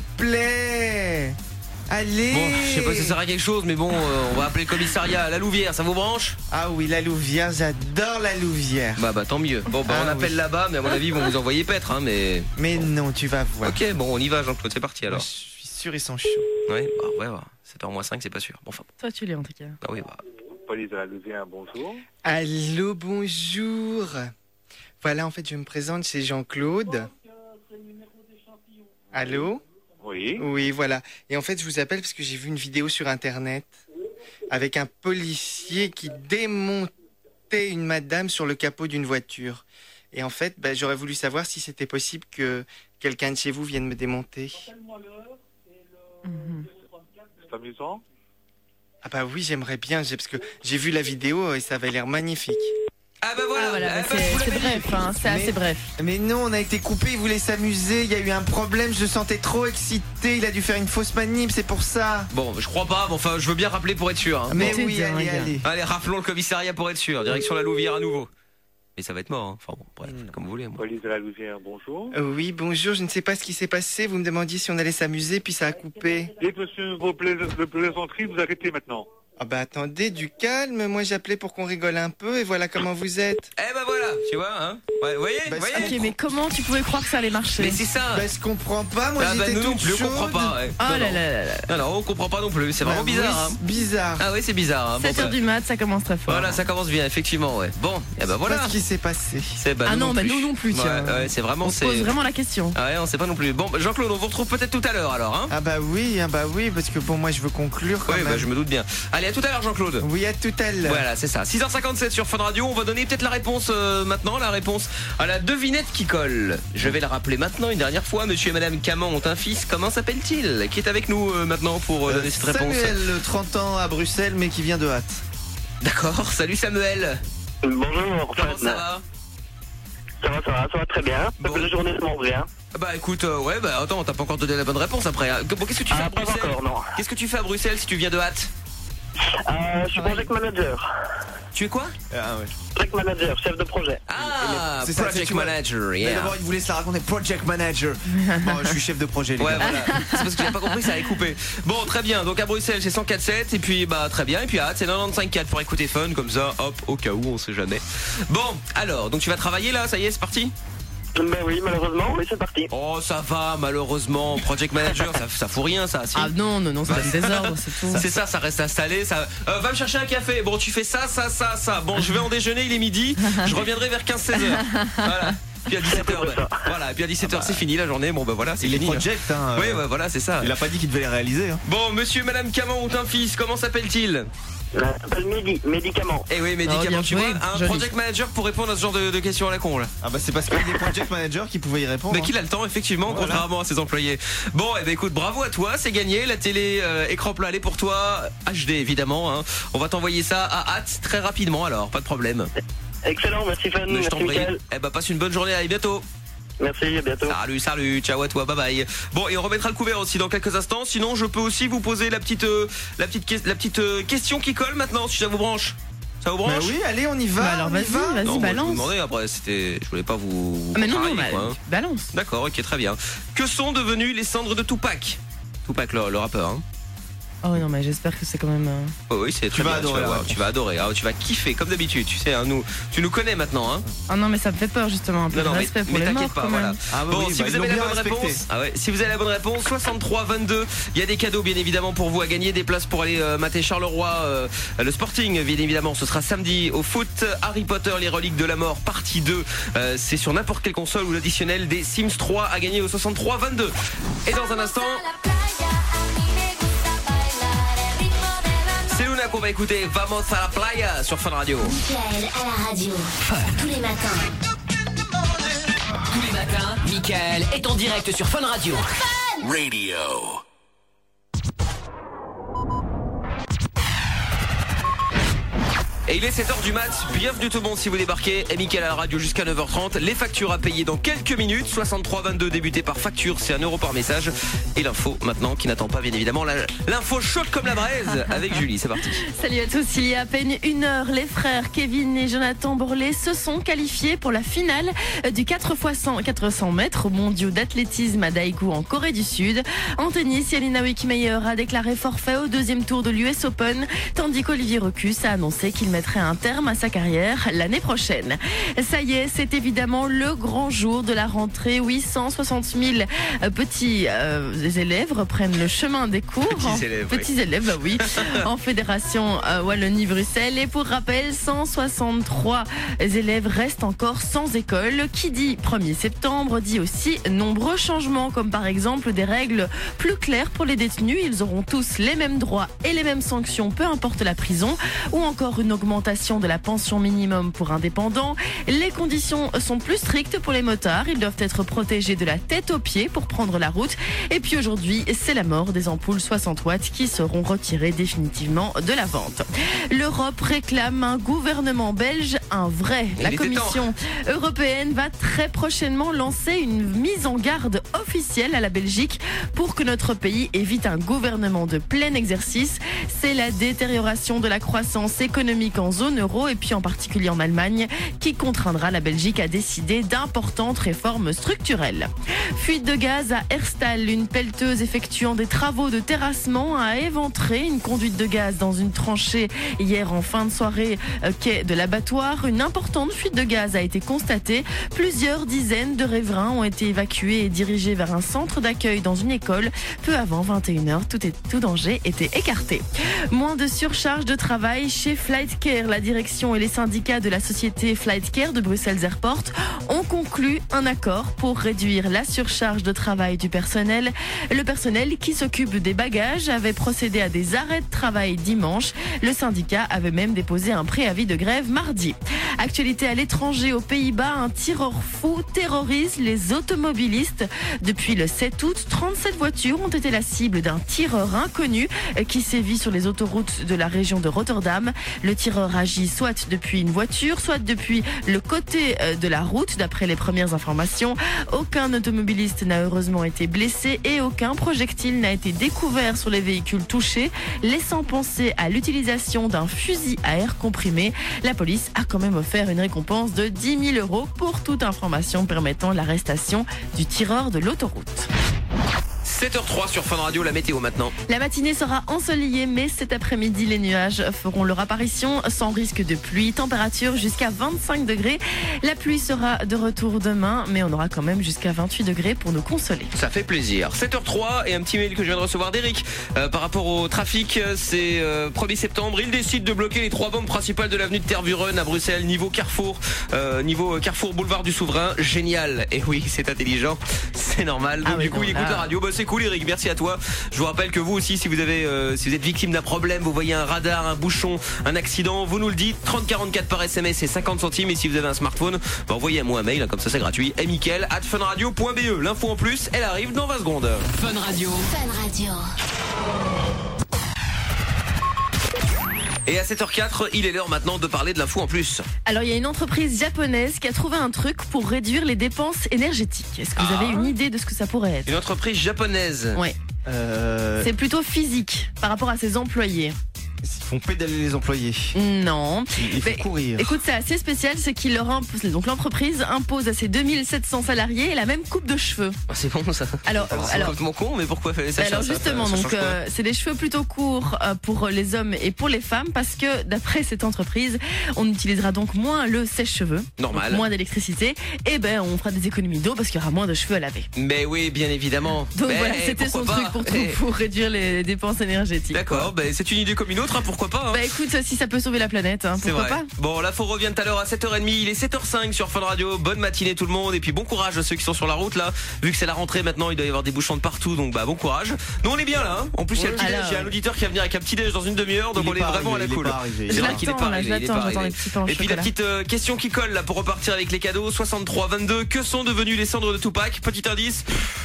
plaît. Allez. Bon, je sais pas si ça sert à quelque chose, mais bon, euh, on va appeler le commissariat à la Louvière, ça vous branche? Ah oui, la Louvière, j'adore la Louvière. Bah bah tant mieux. Bon bah Ah, on appelle oui. là-bas, mais à mon avis ils vont vous envoyer paître, hein, mais. Mais non, tu vas voir. Ok, bon on y va Jean-Claude, c'est parti Moi, alors. je suis sûr, ils sont chauds. Ouais, bah ouais, ouais. sept heures moins cinq, c'est pas sûr. Bon, enfin, Toi tu l'es en tout cas. bah oui, bah. Police de la Louisiane, bonjour. Allô, bonjour. Voilà, en fait, je me présente, c'est Jean-Claude. Allô? Oui. Oui, voilà. Et en fait, je vous appelle parce que j'ai vu une vidéo sur Internet avec un policier qui démontait une madame sur le capot d'une voiture. Et en fait, bah, j'aurais voulu savoir si c'était possible que quelqu'un de chez vous vienne me démonter. Mhm. C'est amusant. Ah bah oui, j'aimerais bien, j'ai- parce que j'ai vu la vidéo et ça avait l'air magnifique. Ah bah voilà, Ah voilà, ah, bah, bah, c'est vous c'est l'avez dit. bref, hein, c'est assez Mais- bref. Mais non, on a été coupé, il voulait s'amuser, il y a eu un problème, je le sentais trop excité, il a dû faire une fausse manip, c'est pour ça. Bon, je crois pas, mais enfin, je veux bien rappeler pour être sûr. hein. Mais Bon. oui, C'est allez, dingue. allez. Allez, rappelons le commissariat pour être sûr. Direction la Louvière à nouveau. Mais ça va être mort, hein. Enfin bon, bref, Mm. comme vous voulez. Moi. Police de la Louvière, bonjour. Euh, oui, bonjour, je ne sais pas ce qui s'est passé. Vous me demandiez si on allait s'amuser, puis ça a coupé. Dites, monsieur, vos plais- de plaisanteries, vous arrêtez maintenant. Ah bah attendez, du calme. Moi j'appelais pour qu'on rigole un peu et voilà comment vous êtes. Eh ben voilà, tu vois, hein. Ouais, voyez, Bah, voyez. Ok, mais comment tu pouvais croire que ça allait marcher? Mais c'est ça. Bah je comprends pas, moi Ah bah j'étais nous non toute plus, on chaude. comprend pas. Ouais. Oh non, là non. là là là. non, non, on comprend pas non plus. C'est Bah, vraiment bizarre. oui, Hein. Bizarre. Ah oui, c'est bizarre. Hein. Bon, sept heures bah, du mat, ça commence très fort. voilà, ça commence bien, effectivement, ouais. Bon, et ben voilà. Pas ce qui s'est passé. C'est- bah, Ah nous non, bah plus. nous non plus, Ouais, tiens. ouais, c'est vraiment. On se c'est... pose vraiment la question. Ah ouais, on sait pas non plus. Bon, bah, Jean-Claude, on vous retrouve peut-être tout à l'heure alors, hein. Ah bah oui, ah bah oui, parce que bon moi je veux conclure quand Oui, même. bah je me doute bien. Allez, à tout à l'heure, Jean-Claude. Oui, à tout à l'heure. Voilà, c'est ça. six heures cinquante-sept sur Fun Radio. On va donner peut-être la réponse euh, maintenant, la réponse à la devinette qui colle. Je vais la rappeler maintenant une dernière fois. Monsieur et Madame Caman ont un fils. Comment s'appelle-t-il? Qui est avec nous euh, maintenant pour euh, donner cette réponse? Samuel, trente ans à Bruxelles, mais qui vient de hâte. D'accord. Salut Samuel. Bonjour, Comment ça va? Ça va, ça va, ça va très bien. Bon. La journée se montre bien. Bah écoute, euh, ouais, bah attends, t'as pas encore donné la bonne réponse après. hein. Bon, qu'est-ce que tu fais Ah, à pas Bruxelles? encore, non. Qu'est-ce que tu fais à Bruxelles si tu viens de hâte? Euh, je suis project manager. Tu es quoi? Ah ouais. Project manager, chef de projet. Ah, C'est ça, project tu vois. manager, Mais yeah. d'abord, il voulait se la raconter Project Manager. Bon, je suis chef de projet, les Ouais, gars. voilà. C'est parce que j'ai pas compris, ça allait couper. Bon, très bien. Donc à Bruxelles, c'est cent quatre sept. Et puis, bah, très bien. Et puis à Hâte, c'est quatre-vingt-quinze quatre pour écouter Fun. Comme ça, hop, au cas où, on sait jamais. Bon, alors, donc tu vas travailler là, ça y est, c'est parti? Ben oui, malheureusement, mais c'est parti. Oh, ça va, malheureusement. Project Manager, ça, ça fout rien, ça. Si. Ah non, non, non, ça donne des ordres, c'est tout. C'est ça, ça reste installé. Ça... Euh, va me chercher un café. Bon, tu fais ça, ça, ça, ça. Bon, je vais en déjeuner, il est midi. Je reviendrai vers quinze seize heures. Voilà. Puis à dix-sept heures, bah, voilà. Et puis à dix-sept heures, c'est fini la journée. Bon, bah voilà, c'est Il est fini. project, hein. Oui, euh, ouais, voilà, c'est ça. Il a pas dit qu'il devait les réaliser. Hein. Bon, monsieur et madame Caman ont un fils. Comment s'appelle-t-il? Ça s'appelle Mehdi, médicament. Eh oui, Oh, médicament, bien tu joué, vois, un joli. project manager pour répondre à ce genre de, de questions à la con là. Ah bah c'est parce qu'il est project manager qui pouvait y répondre. Mais hein. qu'il a le temps, effectivement, Voilà. contrairement à ses employés. Bon, eh ben écoute, bravo à toi, c'est gagné. La télé euh, écran plat, elle est pour toi. H D, évidemment. Hein. On va t'envoyer ça à hâte très rapidement, alors, pas de problème. Excellent, merci Fun, Mais je t'en merci prie. Mickaël. Eh ben, passe une bonne journée, à bientôt. Merci, à bientôt. Salut, salut, ciao à toi, bye bye. Bon, et on remettra le couvert aussi dans quelques instants. Sinon, je peux aussi vous poser la petite, euh, la petite, que- la petite euh, question qui colle maintenant, si ça vous branche. Ça vous branche? Bah oui, allez, on y va. Bah alors on y vas-y, va. vas-y, Non, moi, je balance. vous demandais après, c'était, je voulais pas vous. vous Ah, mais non, non, contrarier, bah, quoi, hein. balance. D'accord, ok, très bien. Que sont devenues les cendres de Tupac? Tupac, le, le rappeur, hein. Oh non, mais j'espère que c'est quand même. euh, Oh oui, c'est très vas bien, adorer, tu vas, voir, ouais. tu vas adorer, ah, tu vas kiffer comme d'habitude, tu sais, hein, nous, tu nous connais maintenant, hein. Oh non, mais ça me fait peur justement, un peu Non, de non, mais, respect pour mais les t'inquiète morts pas, quand voilà. même. Ah bah Bon, oui, si bah, vous ils avez l'ont la bien bonne respecté. réponse, ah ouais, si vous avez la bonne réponse, soixante-trois vingt-deux, il y a des cadeaux bien évidemment pour vous à gagner, des places pour aller euh, mater Charleroi, euh, le Sporting, bien évidemment, ce sera samedi au foot. Harry Potter, les reliques de la mort, partie deux, euh, c'est sur n'importe quelle console ou l'additionnel des Sims trois à gagner au soixante-trois vingt-deux. Et dans un instant, c'est Luna qu'on va écouter, Vamos a la playa sur Fun Radio. Mickaël à la radio. Tous les matins. Tous les matins, Mickaël est en direct sur Fun Radio. Radio. Et il est sept heures du mat, bienvenue tout le monde si vous débarquez, et Mickaël à la radio jusqu'à neuf heures trente, les factures à payer dans quelques minutes, soixante-trois vingt-deux débuté par facture, c'est un euro par message, et l'info maintenant qui n'attend pas bien évidemment, la- l'info chaude comme la braise avec Julie, c'est parti. Salut à tous, il y a à peine une heure, les frères Kevin et Jonathan Borlé se sont qualifiés pour la finale du quatre fois cent, quatre cents mètres mondiaux d'athlétisme à Daegu en Corée du Sud. En tennis, Jelena Wickmeyer a déclaré forfait au deuxième tour de l'U S Open, tandis qu'Olivier Recus a annoncé qu'il mettrait un terme à sa carrière l'année prochaine. Ça y est, c'est évidemment le grand jour de la rentrée. Oui, cent soixante mille petits euh, élèves reprennent le chemin des cours. Petits En- élèves, oui. petits élèves, bah oui, en fédération euh, Wallonie-Bruxelles. Et pour rappel, cent soixante-trois élèves restent encore sans école. Qui dit premier septembre dit aussi nombreux changements, comme par exemple des règles plus claires pour les détenus. Ils auront tous les mêmes droits et les mêmes sanctions, peu importe la prison, ou encore une augmentation de la pension minimum pour indépendants. Les conditions sont plus strictes pour les motards. Ils doivent être protégés de la tête aux pieds pour prendre la route. Et puis aujourd'hui, c'est la mort des ampoules soixante watts qui seront retirées définitivement de la vente. L'Europe réclame un gouvernement belge, un vrai. Il La était Commission européenne va très prochainement lancer une mise en garde officielle à la Belgique pour que notre pays évite un gouvernement de plein exercice. C'est la détérioration de la croissance économique en zone euro et puis en particulier en Allemagne, qui contraindra la Belgique à décider d'importantes réformes structurelles. Fuite de gaz à Herstal, une pelleteuse effectuant des travaux de terrassement a éventré une conduite de gaz dans une tranchée hier en fin de soirée euh, quai de l'abattoir. Une importante fuite de gaz a été constatée. Plusieurs dizaines de riverains ont été évacués et dirigés vers un centre d'accueil dans une école. Peu avant vingt et une heures, tout, est, tout danger était écarté. Moins de surcharge de travail chez Flightcare. La direction et les syndicats de la société Flightcare de Bruxelles Airport ont conclu un accord pour réduire la surcharge de travail du personnel. Le personnel qui s'occupe des bagages avait procédé à des arrêts de travail dimanche. Le syndicat avait même déposé un préavis de grève mardi. Actualité à l'étranger, aux Pays-Bas, un tireur fou terrorise les automobilistes. Depuis le sept août, trente-sept voitures ont été la cible d'un tireur inconnu qui sévit sur les autoroutes de la région de Rotterdam. Le tireur agit soit depuis une voiture, soit depuis le côté de la route, d'après les premières informations. Aucun automobiliste n'a heureusement été blessé et aucun projectile n'a été découvert sur les véhicules touchés, laissant penser à l'utilisation d'un fusil à air comprimé. La police a quand même offert une récompense de dix mille euros pour toute information permettant l'arrestation du tireur de l'autoroute. sept heures trois sur Fun Radio, la météo maintenant. La matinée sera ensoleillée, mais cet après-midi, les nuages feront leur apparition sans risque de pluie. Température jusqu'à vingt-cinq degrés. La pluie sera de retour demain, mais on aura quand même jusqu'à vingt-huit degrés pour nous consoler. Ça fait plaisir. sept heures trois et un petit mail que je viens de recevoir d'Eric. Euh, par rapport au trafic, c'est euh, premier septembre. Il décide de bloquer les trois bandes principales de l'avenue de Tervuren à Bruxelles, niveau Carrefour, euh, niveau Carrefour Boulevard du Souverain. Génial. Et oui, c'est intelligent. C'est normal. Donc ah oui, du coup, non, il écoute là... la radio. Bah, c'est cool, Eric. Merci à toi. Je vous rappelle que vous aussi, si vous avez, euh, si vous êtes victime d'un problème, vous voyez un radar, un bouchon, un accident, vous nous le dites. trente quarante-quatre par S M S et cinquante centimes. Et si vous avez un smartphone, bah, envoyez-moi un mail, hein, comme ça c'est gratuit. Et Mickaël at funradio point be. L'info en plus, elle arrive dans vingt secondes. Fun Radio. Fun Radio. Et à sept heures quatre, il est l'heure maintenant de parler de l'info en plus. Alors, il y a une entreprise japonaise qui a trouvé un truc pour réduire les dépenses énergétiques. Est-ce que vous Ah. avez une idée de ce que ça pourrait être? Une entreprise japonaise. Ouais. Euh, C'est plutôt physique par rapport à ses employés. Ils font pédaler les employés. Non. Ils font Mais, courir. écoute, c'est assez spécial, c'est qu'il leur impose, donc l'entreprise impose à ses deux mille sept cents salariés la même coupe de cheveux. Ah, c'est bon ça. Alors, C'est alors, complètement con, mais pourquoi faire ça? alors ça, justement, ça, ça donc change quoi euh, c'est des cheveux plutôt courts euh, pour les hommes et pour les femmes parce que d'après cette entreprise, on utilisera donc moins le sèche-cheveux, Normal. donc moins d'électricité, et ben on fera des économies d'eau parce qu'il y aura moins de cheveux à laver. Mais oui, bien évidemment. Donc Mais voilà, c'était son pourquoi truc pas pour tout, Eh, pour réduire les dépenses énergétiques. D'accord, bah, c'est une idée comme une autre, hein, pourquoi pas hein. Bah écoute, si ça peut sauver la planète, hein, C'est pourquoi vrai. pas? Bon, l'info revient tout à l'heure à sept heures trente, il est sept heures cinq sur Fun Radio. Bonne matinée tout le monde et puis bon courage à ceux qui sont sur la route là. Vu que c'est la rentrée maintenant, il doit y avoir des bouchons de partout, donc bah bon courage. Nous on est bien là, hein. En plus il y a le petit Alors, déj, il y a un auditeur qui va venir avec un petit déj dans une demi-heure, donc Il on est est pas vraiment arrivé, à la il est cool. pas arrivé. C'est Je vrai qu'il est l'attends, pas là, arrivé, je il est l'attends, pas j'attends arrivé. les petits pains au Et puis la chocolat. petite euh, question qui colle là pour repartir avec les cadeaux, soixante-trois vingt-deux. Que sont devenus les cendres de Tupac? Petit indice.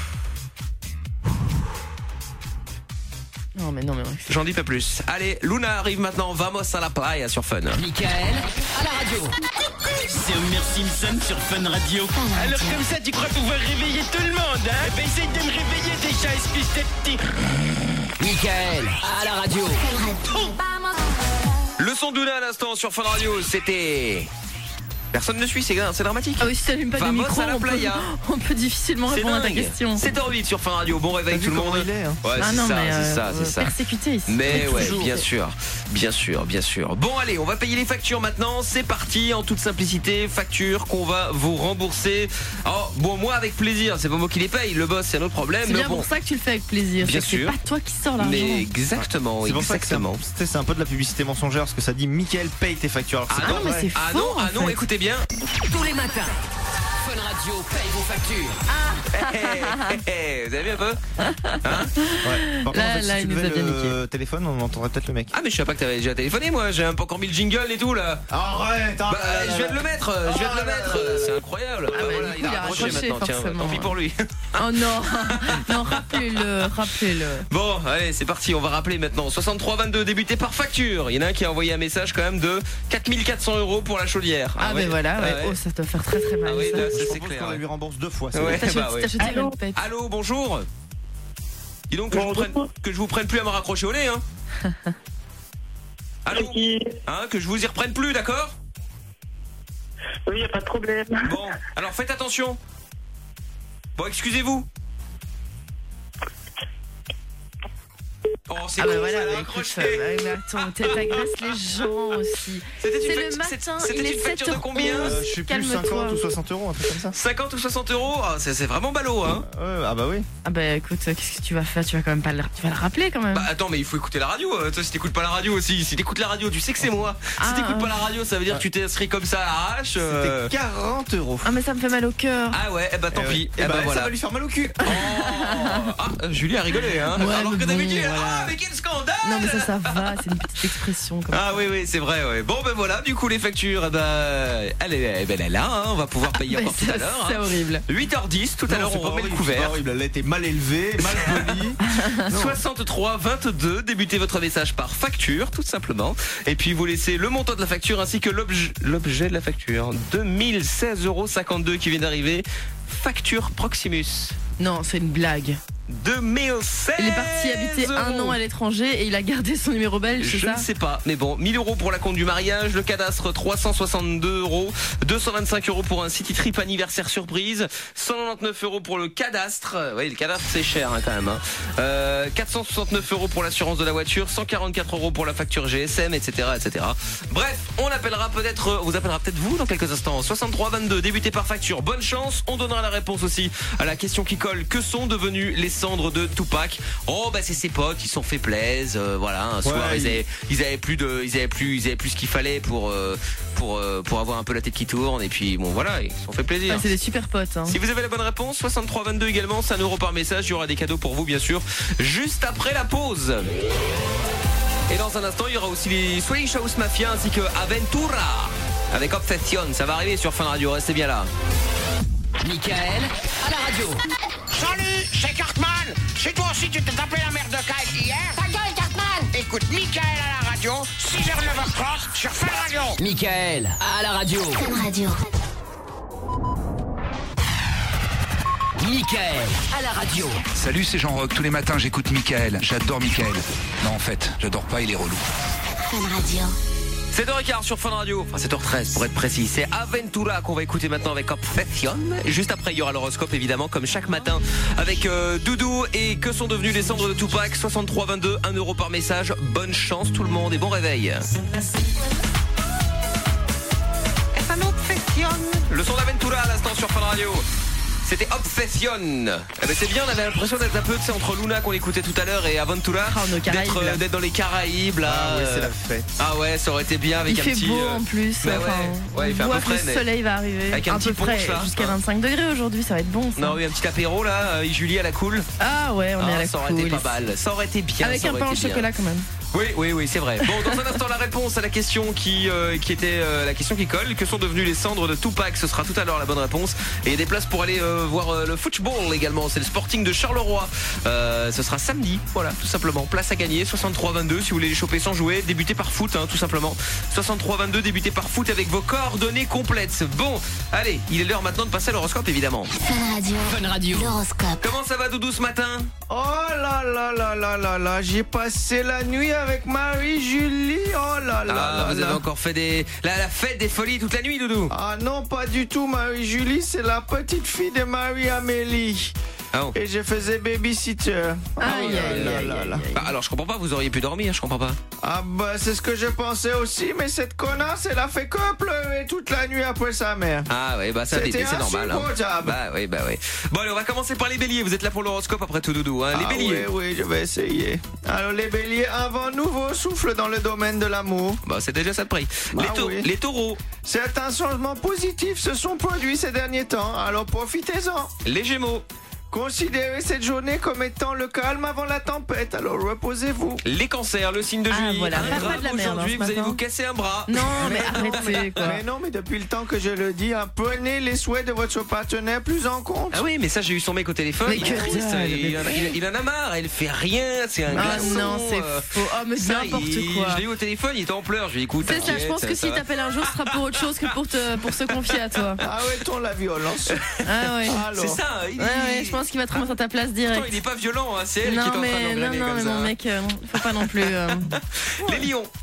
Non mais non mais ouais. J'en dis pas plus. Allez, Luna arrive maintenant, vamos à la playa sur Fun. Mickaël à la radio. C'est Homer Simpson sur Fun Radio. Alors comme ça, tu crois pouvoir réveiller tout le monde, hein? Ben essaye de me réveiller déjà, excuse tes petits. Mickaël à la radio. Le son de Luna à l'instant sur Fun Radio, c'était... Personne ne suit, c'est c'est dramatique. Ah oui, si t'allumes pas de Vamos micro, à la on peut, playa. on peut difficilement C'est répondre à ta dingue. question. sept heures huit sur Fun Radio, bon réveil T'as tout vu le comment monde. il est, hein Ouais, Ah c'est non, ça, mais c'est ça, euh, c'est ça. persécuté ici. Mais ouais, Toujours. bien sûr, bien sûr, bien sûr. Bon allez, on va payer les factures maintenant, c'est parti en toute simplicité, factures qu'on va vous rembourser. Oh, bon moi avec plaisir, c'est pas moi qui les paye, le boss c'est un autre problème, C'est mais bien bon. pour ça que tu le fais avec plaisir. Bien c'est que sûr. C'est pas toi qui sors l'argent. Mais exactement, C'est pour ça que c'est un, exactement. tu sais, c'est un peu de la publicité mensongère parce que ça dit Mickaël paye tes factures. Alors que Ah c'est non, pas mais vrai. c'est Ah faux, non, en ah non, fait. écoutez bien. Tous les matins. Fun Radio paye vos factures. Hey, hey, hey, vous avez vu un peu hein? Ouais. Par contre, Là, en fait, si là, tu il nous a levais bien le téléphone, on entendrait peut-être le mec. Ah mais je savais pas que t'avais déjà téléphoné moi, j'ai même pas encore mis le jingle et tout là. Arrête, Bah, je viens de le mettre, je viens de le mettre, c'est incroyable. Ah Bah, bah, voilà, du coup, il a il a raccroché raccroché, maintenant, tiens, forcément. tant pis pour lui. Oh non, non, rappelez-le, rappelez-le. Bon, allez, c'est parti, on va rappeler maintenant. soixante-trois vingt-deux, débuté par facture. Il y en a un qui a envoyé un message quand même de quatre mille quatre cents euros pour la chaudière. Ah, ouais. ben voilà, ouais. Ah Oh, ça doit faire très très mal. Ah oui, ça. là, ça Je c'est propose clair. qu'on ouais. lui rembourse deux fois. c'est Ouais, vrai. T'as bah jeté- ouais. t'as jeté Allô une pète. Allô, bonjour. Dis donc que je, vous Bonjour. prenne, que je vous prenne plus à me raccrocher au nez, hein. Allô. Hein, que je vous y reprenne plus, d'accord? Oui, y a pas de problème. Bon, alors faites attention. Bon, excusez-vous. Oh, c'est ah bah cool, voilà, ça, bah, elle a écoute, accroché. euh, bah, attends, t'agresses les gens aussi. C'était une C'est fac- le matin, c'était il une est facture de sept heures combien onze. Euh, je sais plus, Calme-toi. cinquante ou soixante euros, un truc comme ça. cinquante ou soixante euros, ah, c'est c'est vraiment ballot, hein. Ouais, ah bah oui. Ah bah écoute, qu'est-ce que tu vas faire? Tu vas quand même pas le, tu vas le rappeler quand même. Bah attends, mais il faut écouter la radio. euh, Toi, si t'écoutes pas la radio aussi, si t'écoutes la radio, tu sais que c'est moi. Ah. Si t'écoutes pas la radio, ça veut dire que tu t'es inscrit comme ça à l'arrache. euh. C'était quarante euros. Ah mais ça me fait mal au cœur. Ah ouais, eh bah tant Eh pis. ouais. Eh Eh bah, bah, voilà. ça va lui faire mal au cul. Oh. Ah, Julie a rigolé, hein. Ouais, Alors mais que bon, d'habitude, elle, voilà. ah, mais quel scandale. Non mais ça ça va, c'est une petite expression comme Ah oui oui c'est vrai ouais. Bon ben voilà du coup les factures eh ben, elle, est, eh ben, elle est là hein, on va pouvoir payer Mais encore tout c'est- à l'heure c'est hein. horrible. huit heures dix tout à Non, l'heure c'est on pas remet le horrible, c'est pas couvert. horrible, elle a été mal élevée, mal polie. Non. soixante-trois vingt-deux, débutez votre message par facture tout simplement et puis vous laissez le montant de la facture ainsi que l'objet l'objet de la facture. Deux mille seize euros cinquante-deux qui vient d'arriver. Facture Proximus. Non, c'est une blague. deux mille seize Il est parti habiter un an à l'étranger et il a gardé son numéro belge, c'est Je ça? ne sais pas, mais bon, mille euros pour la compte du mariage, le cadastre trois cent soixante-deux euros, deux cent vingt-cinq euros pour un city trip anniversaire surprise, cent quatre-vingt-dix-neuf euros pour le cadastre, oui le cadastre c'est cher hein, quand même, hein. Euh, quatre cent soixante-neuf euros pour l'assurance de la voiture, cent quarante-quatre euros pour la facture G S M, et cetera, et cetera. Bref, on appellera peut-être, on vous appellera peut-être vous dans quelques instants. soixante-trois vingt-deux, débutez par facture, bonne chance, on donnera la réponse aussi à la question qui colle. Que sont devenus les cendres de Tupac? Oh bah c'est ses potes, ils sont fait plaisir, euh, voilà, un soir Ouais, ils, avaient, ils avaient plus de, ils avaient plus, ils avaient plus ce qu'il fallait pour euh, pour euh, pour avoir un peu la tête qui tourne et puis bon voilà, ils se sont fait plaisir. Ah, c'est des super potes. Hein. Si vous avez la bonne réponse, soixante-trois vingt-deux également, c'est un euro par message, il y aura des cadeaux pour vous bien sûr, juste après la pause. Et dans un instant, il y aura aussi les Swedish House Mafia ainsi que Aventura avec Obsession, ça va arriver sur Fun Radio, restez bien là. Michael, à la radio. Salut, c'est Cartman. C'est toi aussi tu t'es tapé la merde de Kyle hier? Ta gueule, Cartman. Écoute Michael à la radio, six heures neuf heures trente sur Fun Radio. Michael, à la radio. Fun Radio. Michael, à la radio. Salut, c'est Jean-Roch. Tous les matins, j'écoute Michael. J'adore Michael. Non, en fait, j'adore pas, il est relou. Fun Radio. sept heures quinze sur Fun Radio, enfin sept heures treize pour être précis. C'est Aventura qu'on va écouter maintenant avec Obsession. Juste après, il y aura l'horoscope évidemment, comme chaque matin, avec euh, Doudou et que sont devenus les cendres de Tupac. soixante-trois vingt-deux, un euro par message. Bonne chance tout le monde et bon réveil. Le son d'Aventura à l'instant sur Fun Radio. C'était Obsession. Eh ben c'est bien, on avait l'impression d'être un peu, tu sais, entre Luna qu'on écoutait tout à l'heure et Aventura, Oh, nos Caraïbes, d'être, euh, là. d'être dans les Caraïbes là. Ah ouais, c'est la euh, fête. Ah ouais, ça aurait été bien avec Il un fait petit. beau euh, en plus. bah enfin, ouais, ouais, il fait on un voit peu frais, que le mais- soleil va arriver. Avec un un petit peu frais, punch, là. jusqu'à Hein. vingt-cinq degrés aujourd'hui, ça va être bon. Ça. Non, oui, un petit apéro là, euh, Julie à la cool. Ah ouais, on est à Ah, la ça aurait cool. été pas mal, ça aurait été bien. Avec ça un aurait pain au été bien. chocolat quand même. Oui, oui, oui, c'est vrai. Bon, dans un instant, la réponse à la question qui, euh, qui était euh, la question qui colle. Que sont devenues les cendres de Tupac? Ce sera tout à l'heure la bonne réponse. Et il y a des places pour aller euh, voir euh, le football également. C'est le Sporting de Charleroi. Euh, ce sera samedi, voilà, tout simplement. Place à gagner, soixante-trois vingt-deux si vous voulez les choper sans jouer. Débutez par foot, hein, tout simplement. soixante-trois vingt-deux, débutez par foot avec vos coordonnées complètes. Bon, allez, il est l'heure maintenant de passer à l'horoscope évidemment. Fun Radio. Fun Radio. L'horoscope. Comment ça va Doudou ce matin? Oh là là là là là là, j'ai passé la nuit avec Marie-Julie. Oh là là Ah, là vous là. avez encore fait des la, la fête des folies toute la nuit Doudou? Ah non, pas du tout, Marie-Julie, c'est la petite fille de Marie-Amélie. Ah bon. Et je faisais babysitter. Oh Aïe, là aïe, là aïe, là aïe, là. aïe. Bah, alors je comprends pas, vous auriez pu dormir, je comprends pas. Ah bah c'est ce que je pensais aussi, mais cette connasse, elle a fait que pleurer toute la nuit après sa mère. Ah ouais, bah ça C'était bébé, c'est normal. Hein. insupportable. Bah oui, bah oui. Bon allez, on va commencer par les béliers. Vous êtes là pour l'horoscope après tout Doudou, hein. Les Ah béliers. oui, oui, je vais essayer. Alors les béliers, un vent nouveau souffle dans le domaine de l'amour. Bah c'est déjà ça de prix. Bah les, tau- oui. les taureaux, Certains changements positifs se sont produits ces derniers temps, alors profitez-en. les gémeaux, Considérez cette journée comme étant le calme avant la tempête, alors reposez-vous. les cancers, le signe de Ah, Julie. voilà, Un pas drame de la merde, aujourd'hui, hein, vous ce allez matin. vous casser un bras. Non, mais non, arrêtez quoi. mais non, mais depuis le temps que je le dis, hein, prenez les souhaits de votre partenaire plus en compte. Ah oui, mais ça j'ai eu son mec au téléphone. Mais il, que est triste, dalle, il, mais- en a, il- il en a marre, elle fait rien, c'est un Ah glaçon. non, c'est euh, faux. Oh, mais c'est ça, n'importe il- quoi. Je l'ai eu au téléphone, il était en pleurs. Je lui ai dit écoute, C'est ça, je t'inquiète, pense que ça s'il va. t'appelle un jour, ce sera pour autre chose que pour, te, pour se confier à toi. Arrêtons la violence. Ah ouais. Alors, C'est ça. Il, Ouais, ouais, je pense qu'il va te remettre à ta place direct. Pourtant, il est pas violent, hein, c'est elle qui est en Non train mais, non, d'engrainer non, comme mais ça. mon mec, euh, faut pas non plus. euh. Les lions,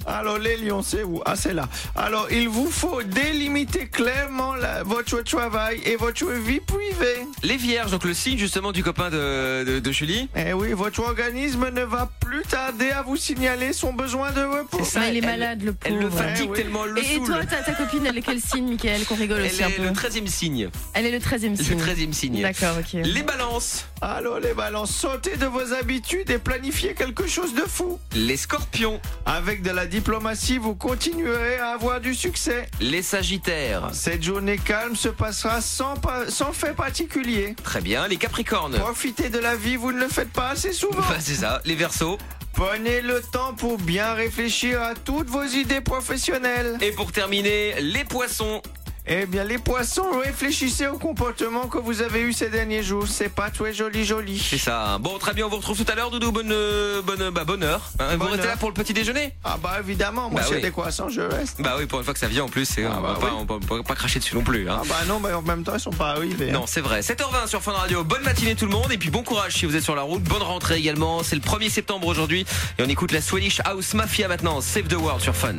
Alors, les lions, c'est où? Ah, c'est là. Alors, il vous faut délimiter clairement la, votre travail et votre vie privée. Les vierges, donc le signe justement du copain de, de, de Julie. Eh oui, votre organisme ne va plus tarder à vous signaler son besoin de repos. C'est ça, il est elle, malade, le pauvre. Elle le fatigue Eh oui. tellement, elle le Et saoule. toi, ta, ta copine, elle est quel signe, Mickaël, qu'on rigole Elle aussi un est peu? le treizième signe. Elle est le treizième signe. Le treizième signe. D'accord, ok. Les balances. Alors, les balances, sortez de vos habitudes et planifiez quelque chose de fou. Les scorpions. Avec de la diplomatie, vous continuerez à avoir du succès. Les sagittaires. Cette journée calme se passera sans, pa- sans fait particulier. Très bien. Les capricornes. Profitez de la vie, vous ne le faites pas assez souvent. Bah, c'est ça. Les verseaux. Prenez le temps pour bien réfléchir à toutes vos idées professionnelles. Et pour terminer, les poissons. Eh bien, les poissons, réfléchissez au comportement que vous avez eu ces derniers jours. C'est pas très joli, joli. C'est ça. Bon, très bien. On vous retrouve tout à l'heure, Doudou. Bonne, euh, bonne, bah, bonne heure. Hein, vous Bonne restez heure. là pour le petit déjeuner? Ah bah évidemment, moi Bah s'il y a oui. des croissants, je reste. Bah oui, pour une fois que ça vient en plus, c'est, Ah on, bah va pas, oui. on peut, on peut pas cracher dessus non plus. Hein. Ah bah non, mais en même temps, ils sont pas arrivés. Non, hein. c'est vrai. sept heures vingt sur Fun Radio. Bonne matinée tout le monde et puis bon courage si vous êtes sur la route. Bonne rentrée également. C'est le premier septembre aujourd'hui et on écoute la Swedish House Mafia maintenant. Save the World sur Fun.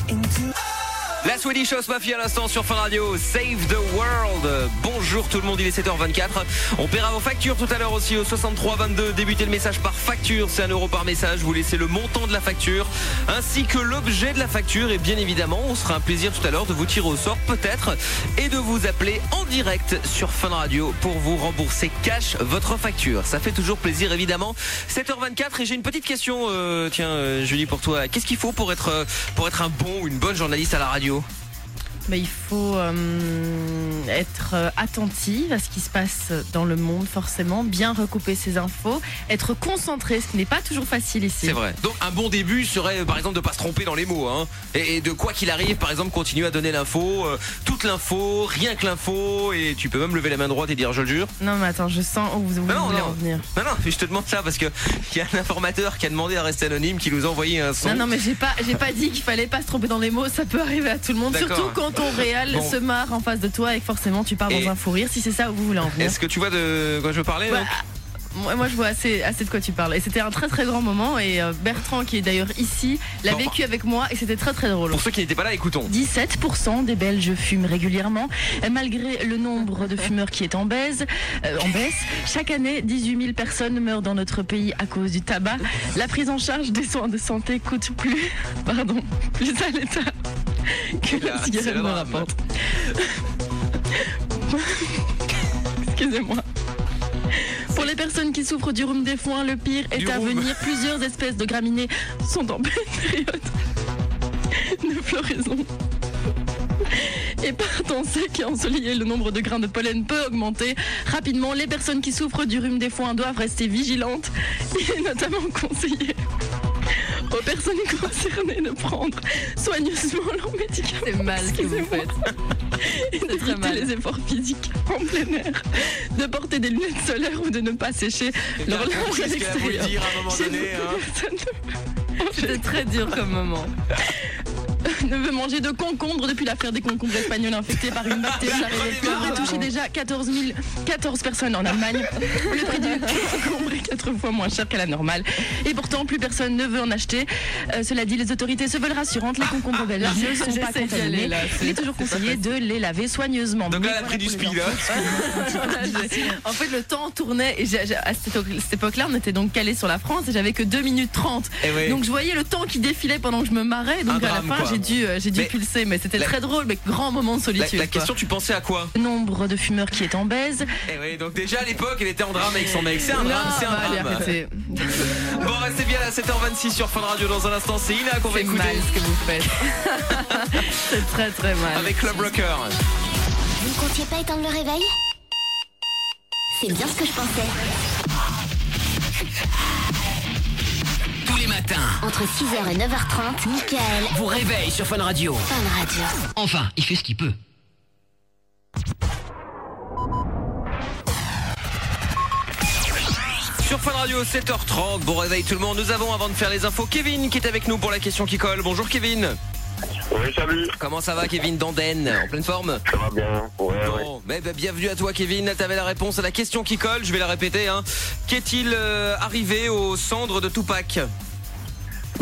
La Swedish House Mafia à l'instant sur Fun Radio. Save the World. Bonjour tout le monde, il est sept heures vingt-quatre. On paiera vos factures tout à l'heure aussi au soixante-trois vingt-deux. Débutez le message par facture, c'est un euro par message. Vous laissez le montant de la facture ainsi que l'objet de la facture. Et bien évidemment, on sera un plaisir tout à l'heure de vous tirer au sort peut-être et de vous appeler en direct sur Fun Radio pour vous rembourser cash votre facture. Ça fait toujours plaisir évidemment. sept heures vingt-quatre et j'ai une petite question, euh, tiens euh, Julie pour toi. Qu'est-ce qu'il faut pour être, euh, pour être un bon ou une bonne journaliste à la radio? Mais il faut euh, être euh, attentive à ce qui se passe dans le monde, forcément, bien recouper ses infos, être concentré, ce qui n'est pas toujours facile ici. C'est vrai. Donc un bon début serait par exemple de pas se tromper dans les mots, hein, et, et de quoi qu'il arrive, par exemple, continuer à donner l'info, euh, toute l'info, rien que l'info, et tu peux même lever la main droite et dire je le jure. Non mais attends, je sens où vous, Non, voulez non. en venir. Non, non, mais je te demande ça parce que il y a un informateur qui a demandé à rester anonyme, qui nous a envoyé un son. Non, non, mais j'ai pas, j'ai pas dit qu'il fallait pas se tromper dans les mots, ça peut arriver à tout le monde, D'accord. surtout quand ton réel Bon. se marre en face de toi et que forcément tu pars Et- dans un fou rire, si c'est ça où vous voulez en venir. Est-ce que tu vois de quoi je veux parler Bah, donc moi, moi, je vois assez, assez de quoi tu parles. Et c'était un très très grand moment. Et euh, Bertrand, qui est d'ailleurs ici, l'a Bon. vécu avec moi et c'était très très drôle. Pour ceux qui n'étaient pas là, écoutons. dix-sept pour cent des Belges fument régulièrement, malgré le nombre de fumeurs qui est en baisse. euh, en baisse. Chaque année, dix-huit mille personnes meurent dans notre pays à cause du tabac. La prise en charge des soins de santé coûte plus, pardon, plus à l'État que Là, la c'est cigarette le me drame. rapporte. Excusez-moi. Pour les personnes qui souffrent du rhume des foins, le pire est Du à rhume. venir. Plusieurs espèces de graminées sont en pleine période de floraison. Et par temps sec et ensoleillé, le nombre de grains de pollen peut augmenter rapidement. Les personnes qui souffrent du rhume des foins doivent rester vigilantes. Il est notamment conseillé aux personnes concernées de prendre soigneusement leurs médicaments. C'est mal ce que vous faites. Et d'éviter les efforts physiques en plein air, de porter des lunettes solaires ou de ne pas sécher leur T'as linge compris à ce qu'elle a voulu l'extérieur. dire à un moment Chez donné, nous, hein. personne ne- C'était très dur comme moment. ne veut manger de concombre depuis l'affaire des concombres espagnols infectés par une bactérie qui aurait touché déjà quatorze mille quatorze personnes en Allemagne. Le prix du concombre est quatre fois moins cher qu'à la normale. Et pourtant, plus personne ne veut en acheter. Euh, cela dit, les autorités se veulent rassurantes. Les concombres belges ne sont pas J'essaie d'y aller, contaminés. là, c'est- Il est toujours c'est pas conseillé de les laver soigneusement. Donc là, Mais elle a voilà pris du pour les speed, enfants. hein. En fait, le temps tournait et j'ai- j'ai- à cette époque- cette époque-là, on était donc calé sur la France et j'avais que deux minutes trente. Eh ouais. Donc je voyais le temps qui défilait pendant que je me marrais. Donc Un à drame, la fin, quoi. j'ai dû, euh, j'ai dû Mais pulser. Mais c'était la- très drôle, mais grand moment de La, solitude. la quoi. question, tu pensais à quoi? Le nombre de fumeurs qui est en baisse. Eh oui, donc déjà à l'époque, elle était en drame avec son mec. C'est un Non, drame, c'est un bah, allez, drame. arrêtez. Bon, restez bien à sept heures vingt-six sur Fun Radio. Dans un instant, c'est Ina qu'on va C'est écouter. mal ce que vous faites. C'est très très mal. Avec Club Rocker. Vous ne comptiez pas éteindre le réveil? C'est bien ce que je pensais. Tous les matins, Entre six heures et neuf heures trente, Mickaël, vous réveille sur Fun Radio. Fun Radio. Enfin, il fait ce qu'il peut. Sur Fun Radio, sept heures trente. Bon réveil tout le monde. Nous avons, avant de faire les infos, Kevin qui est avec nous pour la question qui colle. Bonjour Kevin. Oui, salut. Comment ça va Kevin Danden? En pleine forme? Ça va bien. Ouais, ouais. Bon, mais bah, bienvenue à toi Kevin. T'avais la réponse à la question qui colle. Je vais la répéter. Hein. Qu'est-il euh, arrivé aux cendres de Tupac? Bah,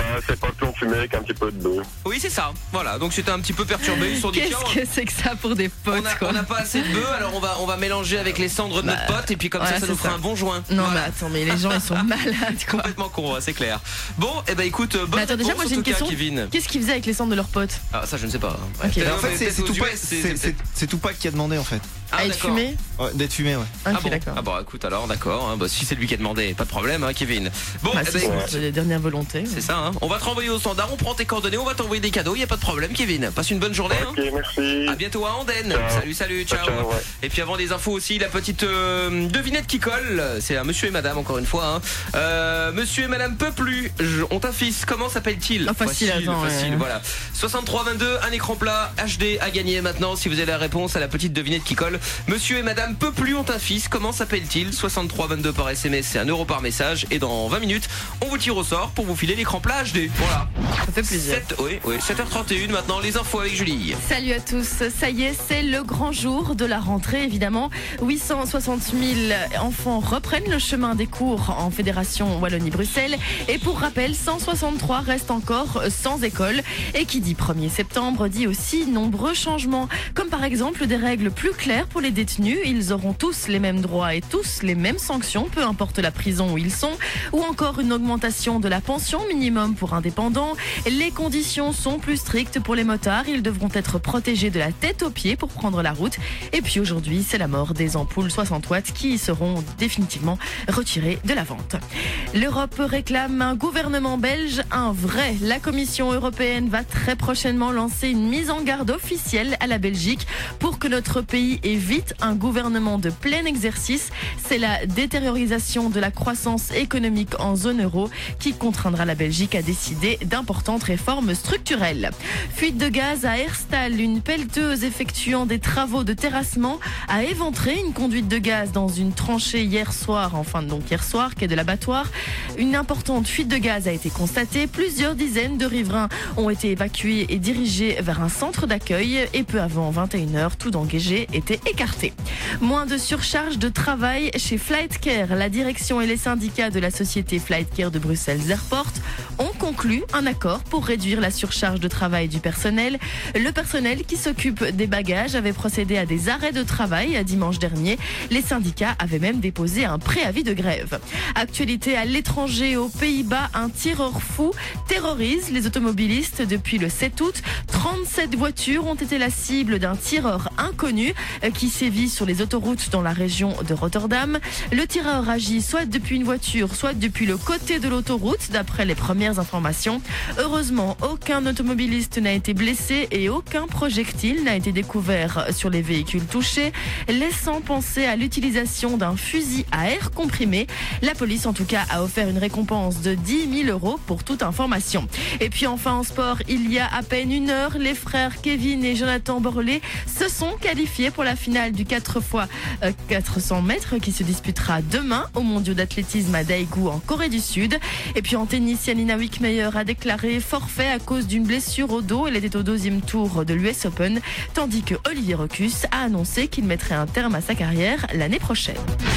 c'est popcorn fumé avec un petit peu de bœuf. Oui, c'est ça. Voilà, donc c'était un petit peu perturbé. Ils se sont dit, tiens, Qu'est-ce que c'est que ça pour des potes, on a, quoi. on a pas assez de bœuf, alors on va, on va mélanger avec les cendres de Bah, notre pote et puis comme voilà, ça, ça c'est nous fera ça. un bon joint. Non, Voilà. mais attends, mais les gens, ils sont malades, quoi. Complètement con, ouais, c'est clair. Bon, et eh ben écoute, bonne Mais attends, déjà, réponse, moi j'ai en une tout cas, question. Kevin. Qu'est-ce qu'ils faisaient avec les cendres de leurs potes? Ah, ça, je ne sais pas. Ok. Ouais. En fait, c'est Peut-être c'est aux Tupac, U S, c'est- c'est- c'est- c'est- c'est Tupac qui a demandé en fait. Ah, À être d'accord. fumé? Ouais, d'être fumé, ouais. Ok, ah bon, d'accord. ah bon, écoute alors, d'accord. Hein, bah, si c'est lui qui a demandé, pas de problème, hein, Kevin. Bon, Bah, eh c'est ben, sûr, écoute, c'est les dernières volontés. c'est ça. Hein. On va te renvoyer au standard, on prend tes coordonnées, on va t'envoyer des cadeaux. Y a pas de problème, Kevin. Passe une bonne journée. Ok, Hein. merci. À bientôt à Andenne. Ciao. Salut, salut, ciao. Ciao, ouais. Et puis avant les infos aussi, la petite euh, devinette qui colle. C'est un monsieur et madame, encore une fois. Hein. Euh, monsieur et madame Peuplu je- ont un fils. Comment s'appelle-t-il? Ah, facile, attends, facile, ouais. voilà. soixante-trois vingt-deux, un écran plat, H D à gagner maintenant. Si vous avez la réponse à la petite devinette qui colle. Monsieur et madame Peuplu ont un fils. Comment s'appelle-t-il? soixante-trois vingt-deux par S M S, c'est un euro par message. Et dans vingt minutes, on vous tire au sort pour vous filer l'écran plat H D. Voilà. Ça fait plaisir. sept, oui, oui, sept heures trente et une maintenant, les infos avec Julie. Salut à tous, ça y est, c'est le grand jour de la rentrée évidemment. huit cent soixante mille enfants reprennent le chemin des cours en Fédération Wallonie-Bruxelles. Et pour rappel, cent soixante-trois restent encore sans école. Et qui dit premier septembre dit aussi nombreux changements. Comme par exemple des règles plus claires pour les détenus. Ils auront tous les mêmes droits et tous les mêmes sanctions, peu importe la prison où ils sont. Ou encore une augmentation de la pension minimum pour indépendants. Les conditions sont plus strictes pour les motards. Ils devront être protégés de la tête aux pieds pour prendre la route. Et puis aujourd'hui, c'est la mort des ampoules soixante watts qui seront définitivement retirées de la vente. L'Europe réclame un gouvernement belge, un vrai. La Commission européenne va très prochainement lancer une mise en garde officielle à la Belgique pour que notre pays évite un gouvernement de plein exercice. C'est la détériorisation de la croissance économique en zone euro qui contraindra la Belgique à décider d'importantes réformes structurelles. Fuite de gaz à Herstal, une pelleteuse effectuant des travaux de terrassement a éventré une conduite de gaz dans une tranchée hier soir, enfin donc hier soir, quai de l'abattoir. Une importante fuite de gaz a été constatée. Plusieurs dizaines de riverains ont été évacués et dirigés vers un centre d'accueil et peu avant vingt et une heures, tout engagé était écarté. Moins de surcharge de travail chez Flightcare. La direction et les syndicats de la société Flightcare de Bruxelles Airport ont conclu un accord pour réduire la surcharge de travail du personnel. Le personnel qui s'occupe des bagages avait procédé à des arrêts de travail dimanche dernier. Les syndicats avaient même déposé un préavis de grève. Actualité à l'étranger, aux Pays-Bas, un tireur fou terrorise les automobilistes depuis le sept août. trente-sept voitures ont été la cible d'un tireur inconnu qui sévit sur les autoroutes dans la région de Rotterdam. Le tireur agit soit depuis une voiture, soit depuis le côté de l'autoroute, d'après les premières informations. Heureusement, aucun automobiliste n'a été blessé et aucun projectile n'a été découvert sur les véhicules touchés, laissant penser à l'utilisation d'un fusil à air comprimé. La police, en tout cas, a offert une récompense de dix mille euros pour toute information. Et puis enfin, en sport, il y a à peine une heure, les frères Kevin et Jonathan Borlé se sont qualifiés pour la finale du quatre fois quatre cents mètres qui se disputera demain aux mondiaux d'athlétisme à Daegu en Corée du Sud. Et puis en tennis, Yanina Wickmeyer a déclaré forfait à cause d'une blessure au dos. Elle était au deuxième tour de l'U S Open, tandis que Olivier Recus a annoncé qu'il mettrait un terme à sa carrière l'année prochaine.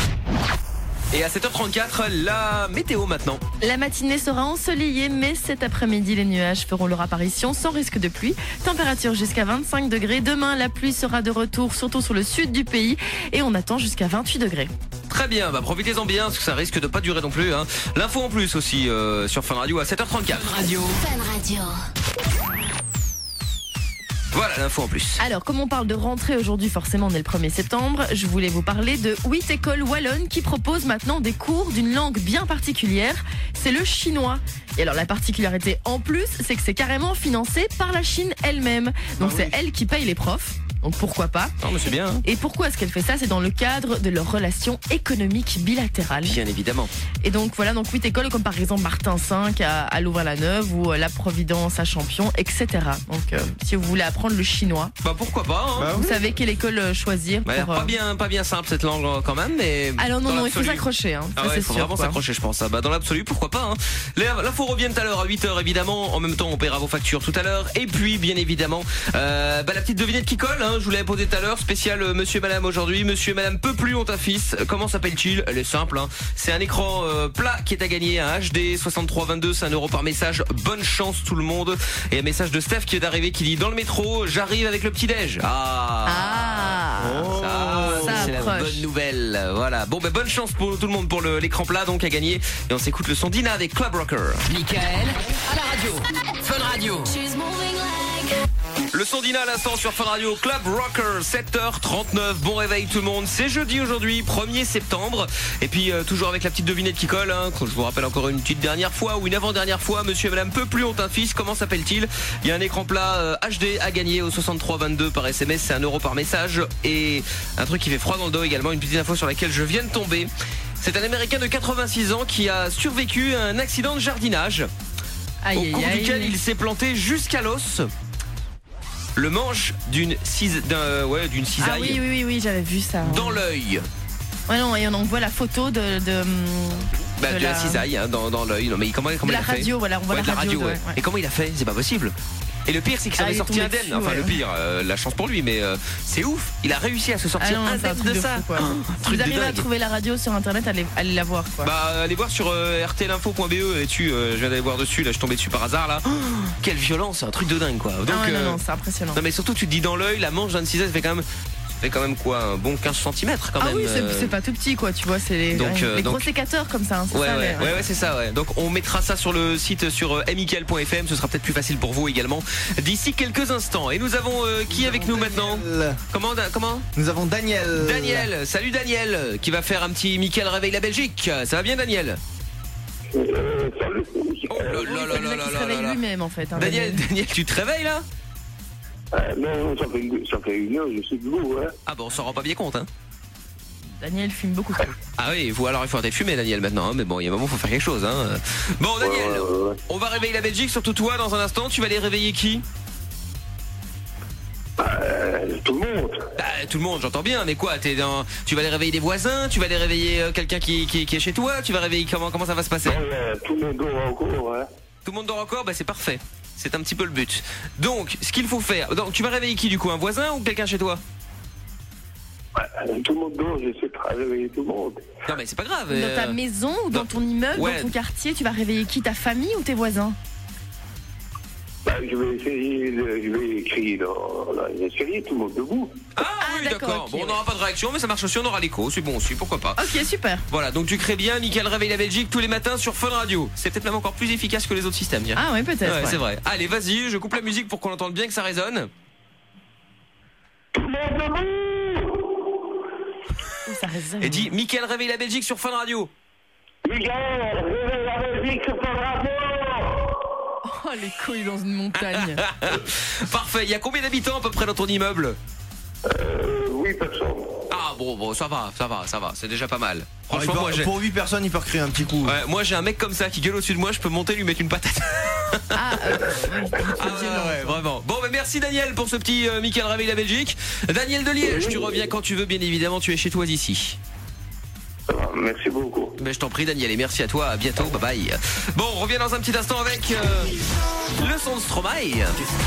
Et à sept heures trente-quatre, la météo maintenant. La matinée sera ensoleillée, mais cet après-midi, les nuages feront leur apparition sans risque de pluie. Température jusqu'à vingt-cinq degrés. Demain, la pluie sera de retour, surtout sur le sud du pays. Et on attend jusqu'à vingt-huit degrés. Très bien, bah profitez-en bien, parce que ça risque de pas durer non plus. Hein. L'info en plus aussi euh, sur Fun Radio à sept heures trente-quatre. Radio. Fun Radio. Voilà l'info en plus. Alors, comme on parle de rentrée aujourd'hui, forcément, on est le premier septembre, je voulais vous parler de huit écoles wallonnes qui proposent maintenant des cours d'une langue bien particulière, c'est le chinois. Et alors, la particularité en plus, c'est que c'est carrément financé par la Chine elle-même. Donc, Ah c'est oui. elle qui paye les profs. Donc pourquoi pas? Non mais c'est bien. Hein. Et pourquoi est-ce qu'elle fait ça? C'est dans le cadre de leur relation économique bilatérale. Bien évidemment. Et donc voilà, donc huit écoles comme par exemple Martin cinq à, à Louvain-la-Neuve ou euh, La Providence à Champion, et cetera. Donc euh, si vous voulez apprendre le chinois, bah pourquoi pas hein. Vous savez quelle école euh, choisir bah, pour, pas euh... bien, pas bien simple cette langue quand même, mais. Alors non, dans non, il faut l'absolu. s'accrocher. Hein. Ah Ça, ouais, c'est il faut sûr, vraiment quoi. s'accrocher, je pense. Bah, dans l'absolu, pourquoi pas. Hein. L'info revient tout à l'heure à huit heures évidemment. En même temps, on paiera vos factures tout à l'heure. Et puis, bien évidemment, euh, bah, la petite devinette qui colle. Hein. hein, je vous l'avais posé tout à l'heure, spécial euh, monsieur et madame aujourd'hui. Monsieur et madame peut plus ont un fils. Comment s'appelle-t-il? Elle est simple, hein. C'est un écran euh, plat qui est à gagner, un H D soixante-trois vingt-deux, c'est un euro par message. Bonne chance tout le monde. Et un message de Steph qui est d'arriver qui dit dans le métro, j'arrive avec le petit-déj. Ah, Ah, ça, ça c'est la approche. bonne nouvelle. Voilà. Bon, ben bonne chance pour tout le monde pour le- l'écran plat donc à gagner. Et on s'écoute le son d'Ina avec Club Rocker. Michael, à la radio. Fun Radio. Le son d'Ina à l'instant sur Fun Radio, Club Rocker, sept heures trente-neuf. Bon réveil tout le monde. C'est jeudi aujourd'hui, premier septembre. Et puis euh, toujours avec la petite devinette qui colle, hein. Je vous rappelle encore une petite dernière fois ou une avant-dernière fois. Monsieur et madame peut plus ont un fils. Comment s'appelle-t-il? Il y a un écran plat euh, H D à gagner au soixante-trois vingt-deux par S M S. C'est un euro par message. Et un truc qui fait froid dans le dos également. Une petite info sur laquelle je viens de tomber. C'est un Américain de quatre-vingt-six ans qui a survécu à un accident de jardinage. Aïe, Au aïe, cours aïe. duquel il s'est planté jusqu'à l'os. Le manche d'une cise, d'un, ouais, d'une cisaille Ah oui, oui, oui, oui, j'avais vu ça. dans l'œil. Ouais, non, et on voit la photo de, de, Bah, de de la la- cisaille hein, dans, dans l'œil. Non mais comment, comment de il la a fait? radio, voilà, on voit Ouais, la de la radio, radio. ouais, ouais. ouais. Et comment il a fait? C'est pas possible. Et le pire c'est qu'il s'en Ah, est il est sorti tombé indemne. dessus, Enfin ouais. le pire, euh, la chance pour lui, mais euh, c'est ouf. Il a réussi à se sortir Ah non, c'est un indemne truc de, de ça. fou, quoi. Oh, Si truc vous de arrivez à dingue. trouver la radio sur internet, allez, allez la voir, quoi. Bah allez voir sur euh, r t l info point b e et dessus, euh, je viens d'aller voir dessus, là je suis tombé dessus par hasard là. Oh, quelle violence, c'est un truc de dingue quoi. Donc, ah ouais, euh, non, non, c'est impressionnant. non mais surtout tu te dis dans l'œil, la manche d'un cisaille ça fait quand même, ça fait quand même quoi, un bon quinze centimètres quand Ah même. oui, c'est euh. c'est pas tout petit, quoi, tu vois, c'est les, Donc, ouais, euh, les donc- gros sécateurs comme ça, hein, c'est Ouais, ça. ouais, les- ouais, ouais, c'est ça, ouais. Donc on mettra ça sur le site sur euh, michael point f m, ce sera peut-être plus facile pour vous également d'ici quelques instants. Et nous avons euh, qui avec nous maintenant? Comment, da- comment Nous avons Daniel. Daniel, salut Daniel, qui va faire un petit Michael réveille la Belgique. Ça va bien Daniel? Oh là là là Oui, c'est là le mec là qui se là réveille là. lui-même, en fait. hein, Daniel, Daniel, tu te réveilles là? Euh, non, ça fait, ça fait une heure, je suis debout, hein. Ah bon, on s'en rend pas bien compte, hein? Daniel fume beaucoup trop. Ah oui, vous alors il faut arrêter de fumer Daniel maintenant, hein, mais bon, il y a un moment faut faire quelque chose. Hein. Bon Daniel, on va réveiller la Belgique, surtout toi dans un instant, tu vas aller réveiller qui? Euh, tout le monde. Bah, tout le monde, j'entends bien, mais quoi, t'es dans... tu vas aller réveiller des voisins, tu vas aller réveiller euh, quelqu'un qui, qui, qui est chez toi, tu vas réveiller comment, comment ça va se passer? Non, euh, tout le monde dort encore, hein. Tout le monde dort encore, bah c'est parfait. C'est un petit peu le but. Donc, ce qu'il faut faire, donc, tu vas réveiller qui du coup, un voisin ou quelqu'un chez toi? Euh, Tout le monde dort, j'essaie de réveiller tout le monde. Non mais c'est pas grave. Dans euh, ta maison ou dans dans- ton immeuble, Ouais. dans ton quartier, tu vas réveiller qui? Ta famille ou tes voisins? Bah, je vais essayer, de, je vais crier dans la série, tout le monde debout. Ah, oui d'accord, d'accord, ok, bon on ouais. n'aura pas de réaction mais ça marche aussi, on aura l'écho, c'est bon aussi, pourquoi pas. Ok, super. Voilà, donc tu crées bien Michael réveille la Belgique tous les matins sur Fun Radio. C'est peut-être même encore plus efficace que les autres systèmes. Tiens. Ah ouais, peut-être. Ouais, ouais. c'est vrai. Allez, vas-y, je coupe la musique pour qu'on entende bien que ça résonne. Tout le monde debout. Ouh, ça résonne. Et dis Michael réveille la Belgique sur Fun Radio. Miguel, réveille la Belgique sur ton radio. Oh, les couilles dans une montagne. Parfait, il y a combien d'habitants à peu près dans ton immeuble? Euh, oui, personne. Ah bon, bon, ça va, ça va, ça va, c'est déjà pas mal. Oh, il Franchement, peut- moi j'ai... pour huit personnes, il peut recréer un petit coup. Ouais, moi j'ai un mec comme ça qui gueule au-dessus de moi, je peux monter lui mettre une patate. Ah, euh, oui, Ah ouais, ouais, vraiment. Bon, bah merci Daniel pour ce petit euh, Michael réveille la Belgique. Daniel de Liège, tu reviens quand tu veux, bien évidemment, tu es chez toi d'ici. Ça va, merci beaucoup. Mais je t'en prie Daniel et merci à toi, à bientôt, bye bye. Bon, on revient dans un petit instant avec euh, le son de Stromae.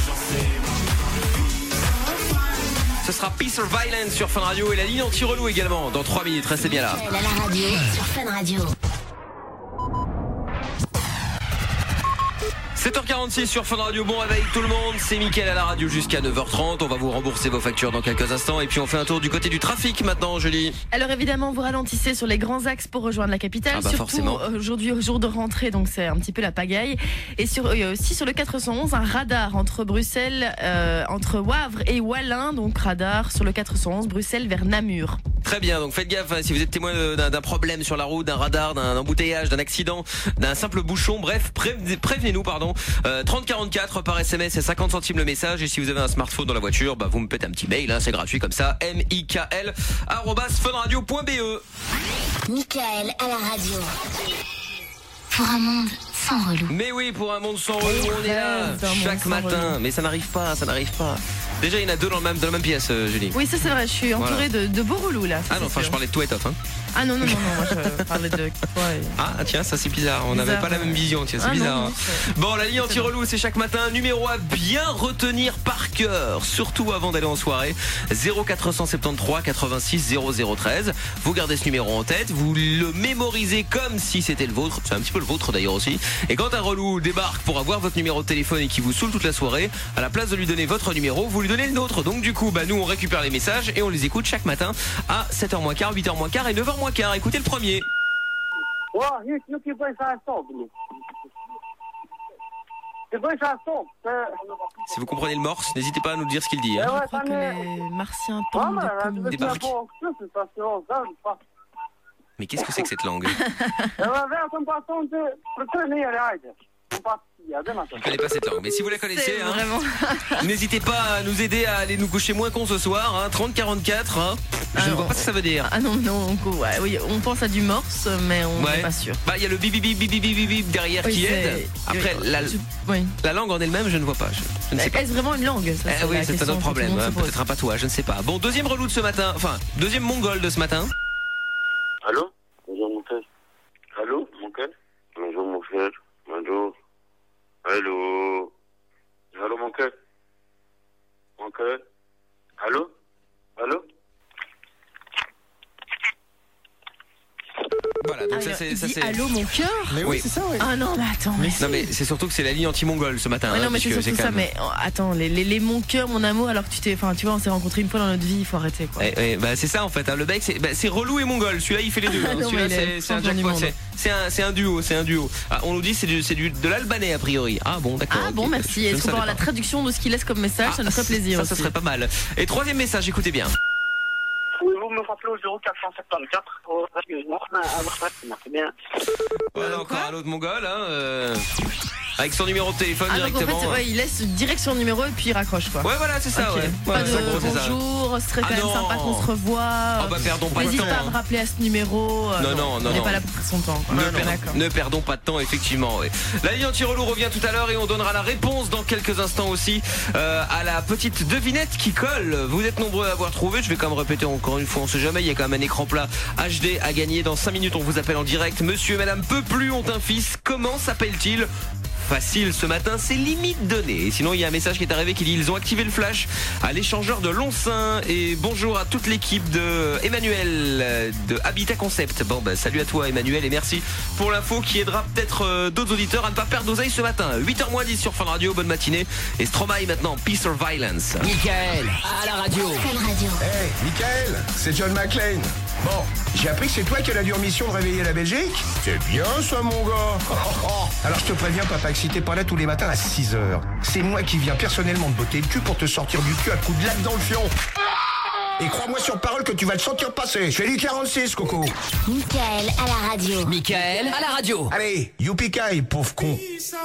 Ce sera Peace or Violence sur Fun Radio et la ligne anti-relou également dans trois minutes, restez bien là. Michael à la radio sur Fun Radio. sept heures quarante-six sur Fun Radio, bon réveil tout le monde, c'est Mickaël à la radio jusqu'à neuf heures trente, on va vous rembourser vos factures dans quelques instants et puis on fait un tour du côté du trafic maintenant, Julie. Alors évidemment, vous ralentissez sur les grands axes pour rejoindre la capitale. Ah bah Surtout forcément. aujourd'hui, au jour de rentrée, donc c'est un petit peu la pagaille. Et sur, euh, aussi sur le quatre cent onze, un radar entre Bruxelles, euh, entre Wavre et Wallin, donc radar sur le quatre cent onze, Bruxelles vers Namur. Très bien, donc faites gaffe hein, si vous êtes témoin euh, d'un d'un problème sur la route, d'un radar, d'un embouteillage, d'un accident, d'un simple bouchon, bref, prévenez- prévenez-nous pardon. Euh, trente quarante-quatre par S M S et cinquante centimes le message et si vous avez un smartphone dans la voiture, bah vous me faites un petit mail, hein, c'est gratuit comme ça, m i k l arobase funradio point b e. Michael à la radio. Pour un monde sans relou. Mais oui, pour un monde sans relou, on est là Rêve d'un monde chaque sans matin, relou. mais ça n'arrive pas, ça n'arrive pas. Déjà, il y en a deux dans, le même, dans la même pièce, euh, Julie. Oui, ça c'est vrai, je suis entourée de, de beaux relous là. ça, Ah non, c'est enfin, je sûr. parlais de toi et Toff, hein. Ah non, non, non, non, moi je parlais de toi. Et... Ah tiens, ça c'est bizarre, on n'avait pas la même vision, tiens, c'est Ah, bizarre. non, hein. non, Bon, la ligne anti-relou, c'est chaque matin un numéro à bien retenir par cœur, surtout avant d'aller en soirée. zéro quatre cent soixante-treize quatre-vingt-six zéro zéro treize. Vous gardez ce numéro en tête, vous le mémorisez comme si c'était le vôtre, c'est un petit peu le vôtre d'ailleurs aussi. Et quand un relou débarque pour avoir votre numéro de téléphone et qui vous saoule toute la soirée, à la place de lui donner votre numéro, vous lui donnez le nôtre. Donc du coup, bah nous on récupère les messages et on les écoute chaque matin à sept heures moins quart, huit heures moins quart et neuf heures moins quart. Écoutez le premier. Si vous comprenez le morse, n'hésitez pas à nous dire ce qu'il dit. Hein. Je crois que les martiens tombent de Débarquent. Mais qu'est-ce que c'est que cette langue? Je ne connais pas cette langue, mais si vous la connaissez, hein, n'hésitez pas à nous aider à aller nous coucher moins con ce soir, hein, trente quarante-quatre, hein. Je Ah ne non. vois pas ce que ça veut dire. Ah non, non, on, ouais, oui, on pense à du morse, mais on n'est Ouais. pas sûr. Bah il y a le bip bip bip bip bip bip bip derrière Oui, qui c'est- aide. Après oui, la, tu- oui. la langue en elle-même, je ne vois pas. Je, je ne sais pas. Est-ce vraiment une langue ça, Eh oui, la c'est un question autre que problème. tout le monde hein, se pose. Peut-être un patois, je ne sais pas. Bon, deuxième relou de ce matin. Enfin, deuxième mongol de ce matin. Allô? Bonjour mon frère. Allô, mon frère? Bonjour mon frère. Bonjour. Allô? Allô mon cœur? Mon cœur? Allô? Allô? Voilà, donc Ah, ça il c'est ça dit c'est. allô mon cœur. Mais oui, c'est ça, oui. Ah non, mais attends. Mais Non mais c'est surtout que c'est la ligne anti-mongole ce matin. Ouais, hein, non mais c'est puisque surtout quand ça, même- mais oh, attends, les, les, les mon cœur, mon amour, alors que tu t'es, enfin tu vois, on s'est rencontrés une fois dans notre vie, il faut arrêter quoi. Eh, eh, bah, c'est ça en fait, hein. Le mec c'est bah, c'est relou et mongol, celui-là il fait les deux. hein. Non, Celui-là mais il c'est est c'est un champion du jackpot, monde. c'est- c'est un, c'est un duo, c'est un duo. Ah, on nous dit c'est du, c'est du, de l'albanais a priori. Ah bon d'accord. Ah ok. bon, Je merci. ne Est-ce qu'on peut savais avoir la pas. traduction de ce qu'il laisse comme message? Ça nous ferait plaisir. Ça, ça aussi. serait pas mal. Et troisième message, écoutez bien. Pouvez-vous me rappeler au zéro quatre cent soixante-quatorze oh, excuse-moi, ah, ah, c'est bien. Voilà encore un autre mongol, hein, euh, avec son numéro de téléphone Ah donc en directement. fait, ouais, il laisse direct son numéro et puis il raccroche quoi. Ouais, voilà, c'est ça, Ok. ouais. Pas Ouais, de c'est gros, c'est ça. bonjour, ce serait quand Ah même non. sympa qu'on se revoie. Ah bah, perdons pas de N'hésite temps, pas à hein. me rappeler à ce numéro. euh, Non, non, non, On n'est non. pas là pour faire son temps. quoi. Ne, Ouais, non, per- d'accord. ne perdons pas de temps, effectivement. Ouais. La ligne anti-relou revient tout à l'heure et on donnera la réponse dans quelques instants aussi euh, à la petite devinette qui colle. Vous êtes nombreux à avoir trouvé. Je vais quand même répéter encore une fois, on sait jamais. Il y a quand même un écran plat H D à gagner. Dans cinq minutes, on vous appelle en direct. Monsieur et Madame Peuplu ont un fils. Comment s'appelle-t-il? Facile ce matin, c'est limite donné. Et sinon, il y a un message qui est arrivé qui dit ils ont activé le flash à l'échangeur de Lonsin. Et bonjour à toute l'équipe de Emmanuel euh, de Habitat Concept. Bon, bah, salut à toi Emmanuel et merci pour l'info qui aidera peut-être euh, d'autres auditeurs à ne pas perdre d'oseille ce matin. huit heures moins dix sur Fun Radio, bonne matinée. Et Stromae maintenant, Peace or Violence. Michael, à la radio. Fun Radio. Hey, Michael, c'est John McClane. Bon, j'ai appris que c'est toi qui as la dure mission de réveiller la Belgique. C'est bien ça, mon gars. Alors je te préviens, papa, que si t'es pas là tous les matins à six heures, c'est moi qui viens personnellement te botter le cul pour te sortir du cul à coups de latte dans le fion. Et crois-moi sur parole que tu vas le sentir passer. Je fais du quarante-six, Coco. Michael à la radio. Michael, à la radio. Allez, youpi-kai, pauvre con.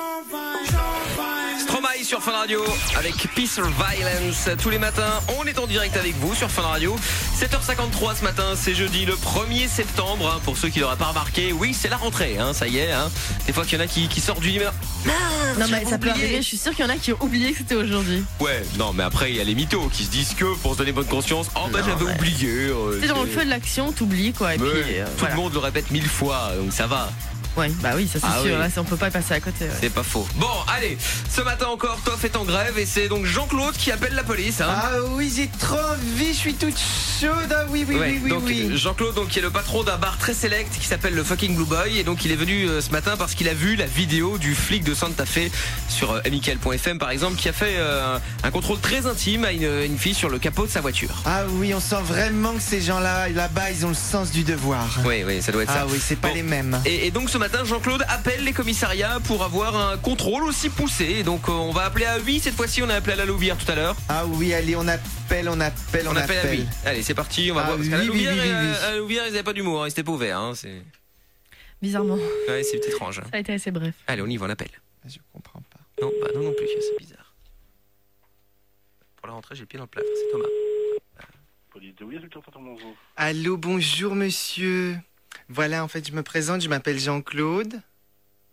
Stromae sur Fun Radio avec Peace or Violence. Tous les matins, on est en direct avec vous sur Fun Radio. sept heures cinquante-trois ce matin, c'est jeudi le premier septembre. Hein, pour ceux qui l'auraient pas remarqué, oui, c'est la rentrée, hein, ça y est. Hein. Des fois qu'il y en a qui, qui sortent du numéro. Non mais ça peut arriver, je suis sûre qu'il y en a qui ont oublié que c'était aujourd'hui. Ouais, non, mais après, il y a les mythos qui se disent que pour se donner bonne conscience, oh bah Non, j'avais ouais. oublié. euh, T'es dans le c'est- feu de l'action, t'oublies quoi. Et Mais puis, euh, tout voilà. le monde le répète mille fois, donc ça va. Ouais, bah oui, ça c'est Ah sûr. oui. Là, c'est- on peut pas y passer à côté. ouais. C'est pas faux. Bon, allez, ce matin encore, Toff est en grève et c'est donc Jean-Claude qui appelle la police. Hein. Ah oui, j'ai trop envie, je suis toute chaude. Ah oui, oui, Ouais, oui, oui, donc oui. Jean-Claude donc, qui est le patron d'un bar très select qui s'appelle le Fucking Blue Boy et donc il est venu euh, ce matin parce qu'il a vu la vidéo du flic de Santa Fe sur euh, michael point f m par exemple qui a fait euh, un contrôle très intime à une, une fille sur le capot de sa voiture. Ah oui, on sent vraiment que ces gens-là, là-bas, ils ont le sens du devoir. Oui, oui, ça doit être ça. Ah oui, c'est pas Bon. les mêmes. Et, et donc ce matin, Jean-Claude appelle les commissariats pour avoir un contrôle aussi poussé. Et donc euh, on va appeler à huit cette fois-ci, on a appelé à la Louvière tout à l'heure. Ah oui, allez, on appelle, on appelle, on, On appelle à huit. Allez, c'est parti, on va Ah voir. Parce qu'à la oui, oui, Louvière, oui, oui, euh, oui. à la Louvière, ils n'avaient pas d'humour, hein, ils étaient pas ouverts. Hein, c'est... Bizarrement. Ouais, c'est étrange. hein. Ça a été assez bref. Allez, on y va, on appelle. Je comprends pas. Non, bah non non plus, c'est bizarre. Pour la rentrée, j'ai le pied dans le plâtre, c'est Thomas. Police de oui, résultat bonjour. Allô, bonjour monsieur. Voilà, en fait, je me présente, je m'appelle Jean-Claude. Oui.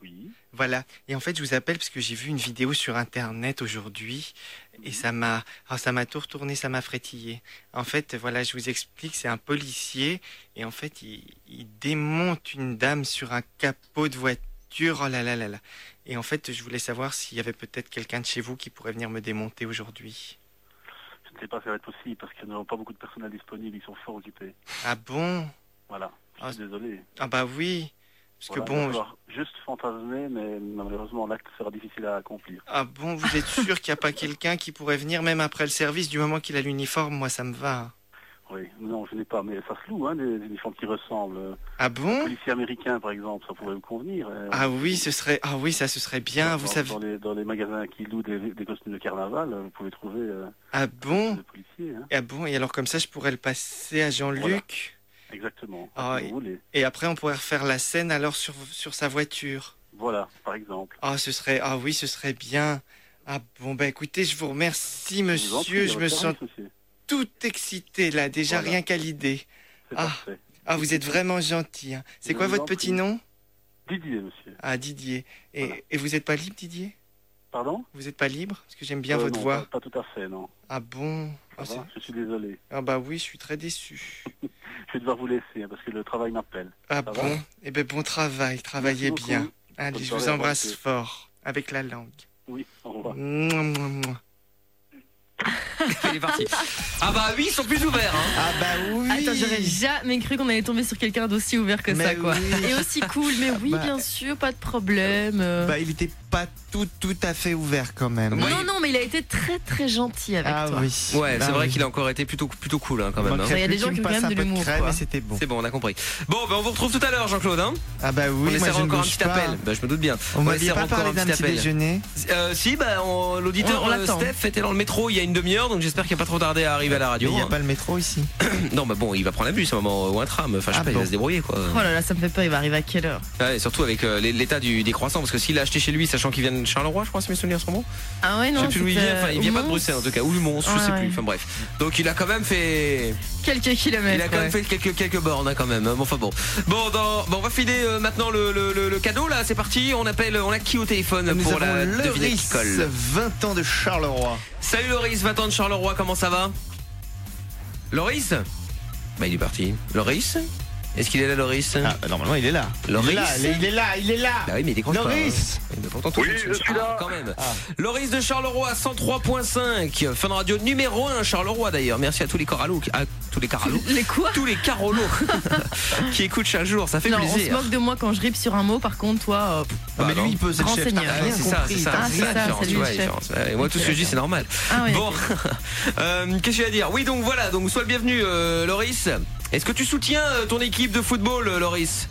Voilà. Et en fait, je vous appelle parce que j'ai vu une vidéo sur Internet aujourd'hui et ça m'a, oh, ça m'a tout retourné, ça m'a frétillé. En fait, voilà, je vous explique, c'est un policier et en fait, il, il démonte une dame sur un capot de voiture. Oh là là là là. Et en fait, je voulais savoir s'il y avait peut-être quelqu'un de chez vous qui pourrait venir me démonter aujourd'hui. Je ne sais pas si ça va être possible parce qu'il n'y a pas beaucoup de personnel disponible, ils sont fort occupés. Ah bon? Voilà, je suis ah, désolé. Ah bah oui. Parce voilà, que bon, je... juste fantasmer, mais malheureusement l'acte sera difficile à accomplir. Ah bon, vous êtes sûr qu'il n'y a pas quelqu'un qui pourrait venir même après le service, du moment qu'il a l'uniforme? Moi, ça me va. Oui, non, je n'ai pas, mais ça se loue, hein, des, des uniformes qui ressemblent. Ah bon? Policier américain, par exemple, ça pourrait vous convenir. Hein. Ah oui, ce serait, ah oui, ça, ce serait bien. Dans, vous dans, savez. Dans les, dans les magasins qui louent des, des costumes de carnaval, vous pouvez trouver. Euh, ah bon? Des policiers. Hein. Ah bon? Et alors comme ça, je pourrais le passer à Jean-Luc. Voilà. Exactement. Ah, et, et après, on pourrait refaire la scène alors sur, sur sa voiture. Voilà, par exemple. Ah, ce serait, ah oui, ce serait bien. Ah bon, bah écoutez, je vous remercie, monsieur. Je, vous prie, je me sens service, tout excité là, déjà voilà. Rien qu'à l'idée. Ah, ah, vous êtes vraiment gentil. Hein. C'est quoi votre petit prie. nom? Didier, monsieur. Ah, Didier. Et, voilà. et vous n'êtes pas libre, Didier? Pardon? Vous n'êtes pas libre? Parce que j'aime bien euh, votre non, voix. Pas, pas tout à fait, non. Ah bon? Ah, je suis désolé. Ah bah oui, je suis très déçu. Je vais devoir vous laisser hein, parce que le travail m'appelle. Ah ça bon? Eh bien bon travail, travaillez bien. Allez, bonne je vous embrasse fort, avec la langue. Oui, au revoir. Mouah, mouah, mouah. Il est parti. Ah bah oui, ils sont plus ouverts hein. Ah bah oui. Attends, j'aurais jamais cru qu'on allait tomber sur quelqu'un d'aussi ouvert que mais ça quoi. Oui. Et aussi cool, mais oui bah, bien sûr, pas de problème. Bah il était pas tout tout à fait ouvert quand même. Non oui. non mais il a été très très gentil avec ah, toi. Oui. Ouais, bah, c'est oui. vrai qu'il a encore été plutôt plutôt cool hein, quand même. Il hein. y a des gens qui ont quand même de l'humour. Mais c'était bon. C'est bon, on a compris. Bon, bah on vous retrouve tout à l'heure Jean-Claude hein. Ah bah oui, on moi essaiera encore un petit pas. appel. Bah je me doute bien. On, on m'a pas parlé d'un petit déjeuner. Euh, si bah on, l'auditeur on, on Steph était dans le métro il y a une demi-heure donc j'espère qu'il n'y a pas trop tardé à arriver à la radio. Il n'y a hein. pas le métro ici. Non bah bon il va prendre un bus à un moment ou un tram. Enfin je sais ah pas bon. il va se débrouiller quoi. Oh là là ça me fait peur, il va arriver à quelle heure? Ouais, surtout avec euh, l'état du décroissant parce que s'il a acheté chez lui sachant qu'il vient de Charleroi je crois si mes souvenirs sont bons. Ah ouais non. Je sais plus d'où il vient, enfin il vient pas de Bruxelles en tout cas ou le Mons je sais plus. Enfin bref. Donc il a quand même fait quelques kilomètres. Il a quand même fait quelques quelques bornes hein, quand même. Bon enfin bon. Bon, dans, bon on va filer euh, maintenant le, le, le, le cadeau là c'est parti on appelle on a qui au téléphone nous pour la devinette qui colle. vingt ans de Charleroi. Salut Loris, vingt ans de Charleroi, comment ça va? Loris? Bah il est parti. Loris? Est-ce qu'il est là Loris? Ah, normalement il est là. Loris? Il est là, il est là, il est là. Bah oui mais il décroche Loris pas. Mais pourtant, oui je suis là. Ah, quand même. Ah. Loris de Charleroi cent trois point cinq. Fun Radio numéro un Charleroi d'ailleurs. Merci à tous les Caralos. À tous les Caralos. Les quoi? Tous les Carolos qui écoutent chaque jour, ça fait non, plaisir. On se moque de moi quand je ripe sur un mot, par contre toi. Euh, bah, mais lui il peut, c'est le chef. Ah, c'est ça, c'est ça, ah, c'est ça, ça, tu vois, et moi tout ce que je dis c'est normal. Ah, oui, bon, euh, qu'est-ce que je vais dire? Oui donc voilà, donc sois le bienvenu euh, Loris. Est-ce que tu soutiens euh, ton équipe de football euh, Loris?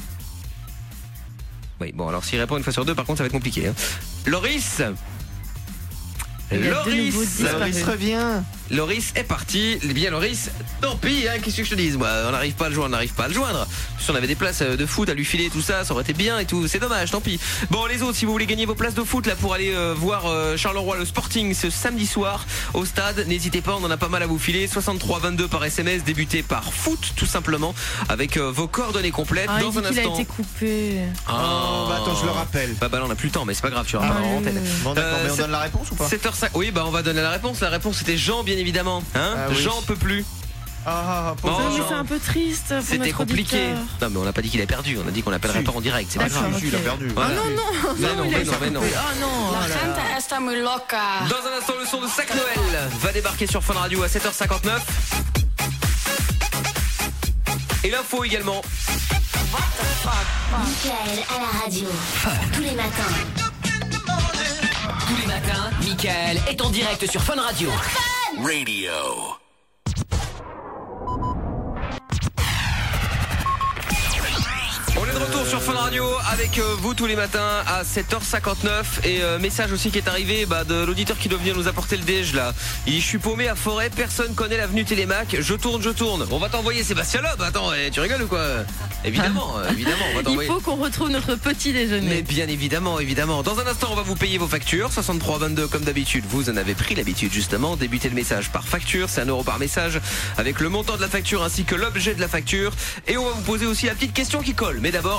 Oui bon alors s'il répond une fois sur deux par contre ça va être compliqué hein. Loris Loris Loris revient. Loris est parti. Eh bien Loris, tant pis hein, qu'est-ce que je te dise? Bah, on n'arrive pas à le joindre, on n'arrive pas à le joindre. Si on avait des places de foot à lui filer tout ça, ça aurait été bien et tout, c'est dommage, tant pis. Bon les autres, si vous voulez gagner vos places de foot là pour aller euh, voir euh, Charleroi le Sporting ce samedi soir au stade, n'hésitez pas, on en a pas mal à vous filer. soixante-trois vingt-deux par S M S, débutez par foot tout simplement avec euh, vos coordonnées complètes. Ah, dans il un dit qu'il instant. a été coupé. Ah, oh, bah attends je le rappelle. Bah bah là on n'a plus le temps mais c'est pas grave, tu auras ah, pas en antenne. Bon d'accord, euh, mais on donne la réponse ou pas? sept heures cinq. Oui bah on va donner la réponse. La réponse c'était Jean bien évidemment. Hein ah, oui. Jean peut plus. Ah, oh, mais c'est un peu triste. C'était compliqué. Auditeur. Non mais on n'a pas dit qu'il a perdu, on a dit qu'on l'appellera si. pas en direct, c'est pas grave. Okay. Il a perdu. Voilà. Ah non non. Mais non, mais non, mais non. Ah non. Dans un instant le son de Sac Noël va débarquer sur Fun Radio à sept heures cinquante-neuf. Et l'info également. Mickaël à la radio. Tous les matins. Tous les matins, Mickaël est en direct sur Fun Radio. Fun Radio. On est de retour sur Fun Radio avec euh, vous tous les matins à sept heures cinquante-neuf. Et euh, message aussi qui est arrivé bah, de l'auditeur qui doit venir nous apporter le déj là. Il dit je suis paumé à Forêt, personne connaît l'avenue Télémac, je tourne, je tourne. On va t'envoyer Sébastien Loeb, attends, eh, tu rigoles ou quoi? Évidemment, euh, évidemment, on va t'envoyer. Il faut qu'on retrouve notre petit déjeuner. Mais bien évidemment, évidemment. Dans un instant, on va vous payer vos factures. soixante-trois vingt-deux comme d'habitude. Vous en avez pris l'habitude justement. Débutez le message par facture. C'est un euro par message avec le montant de la facture ainsi que l'objet de la facture. Et on va vous poser aussi la petite question qui colle. Mais d'abord, les infos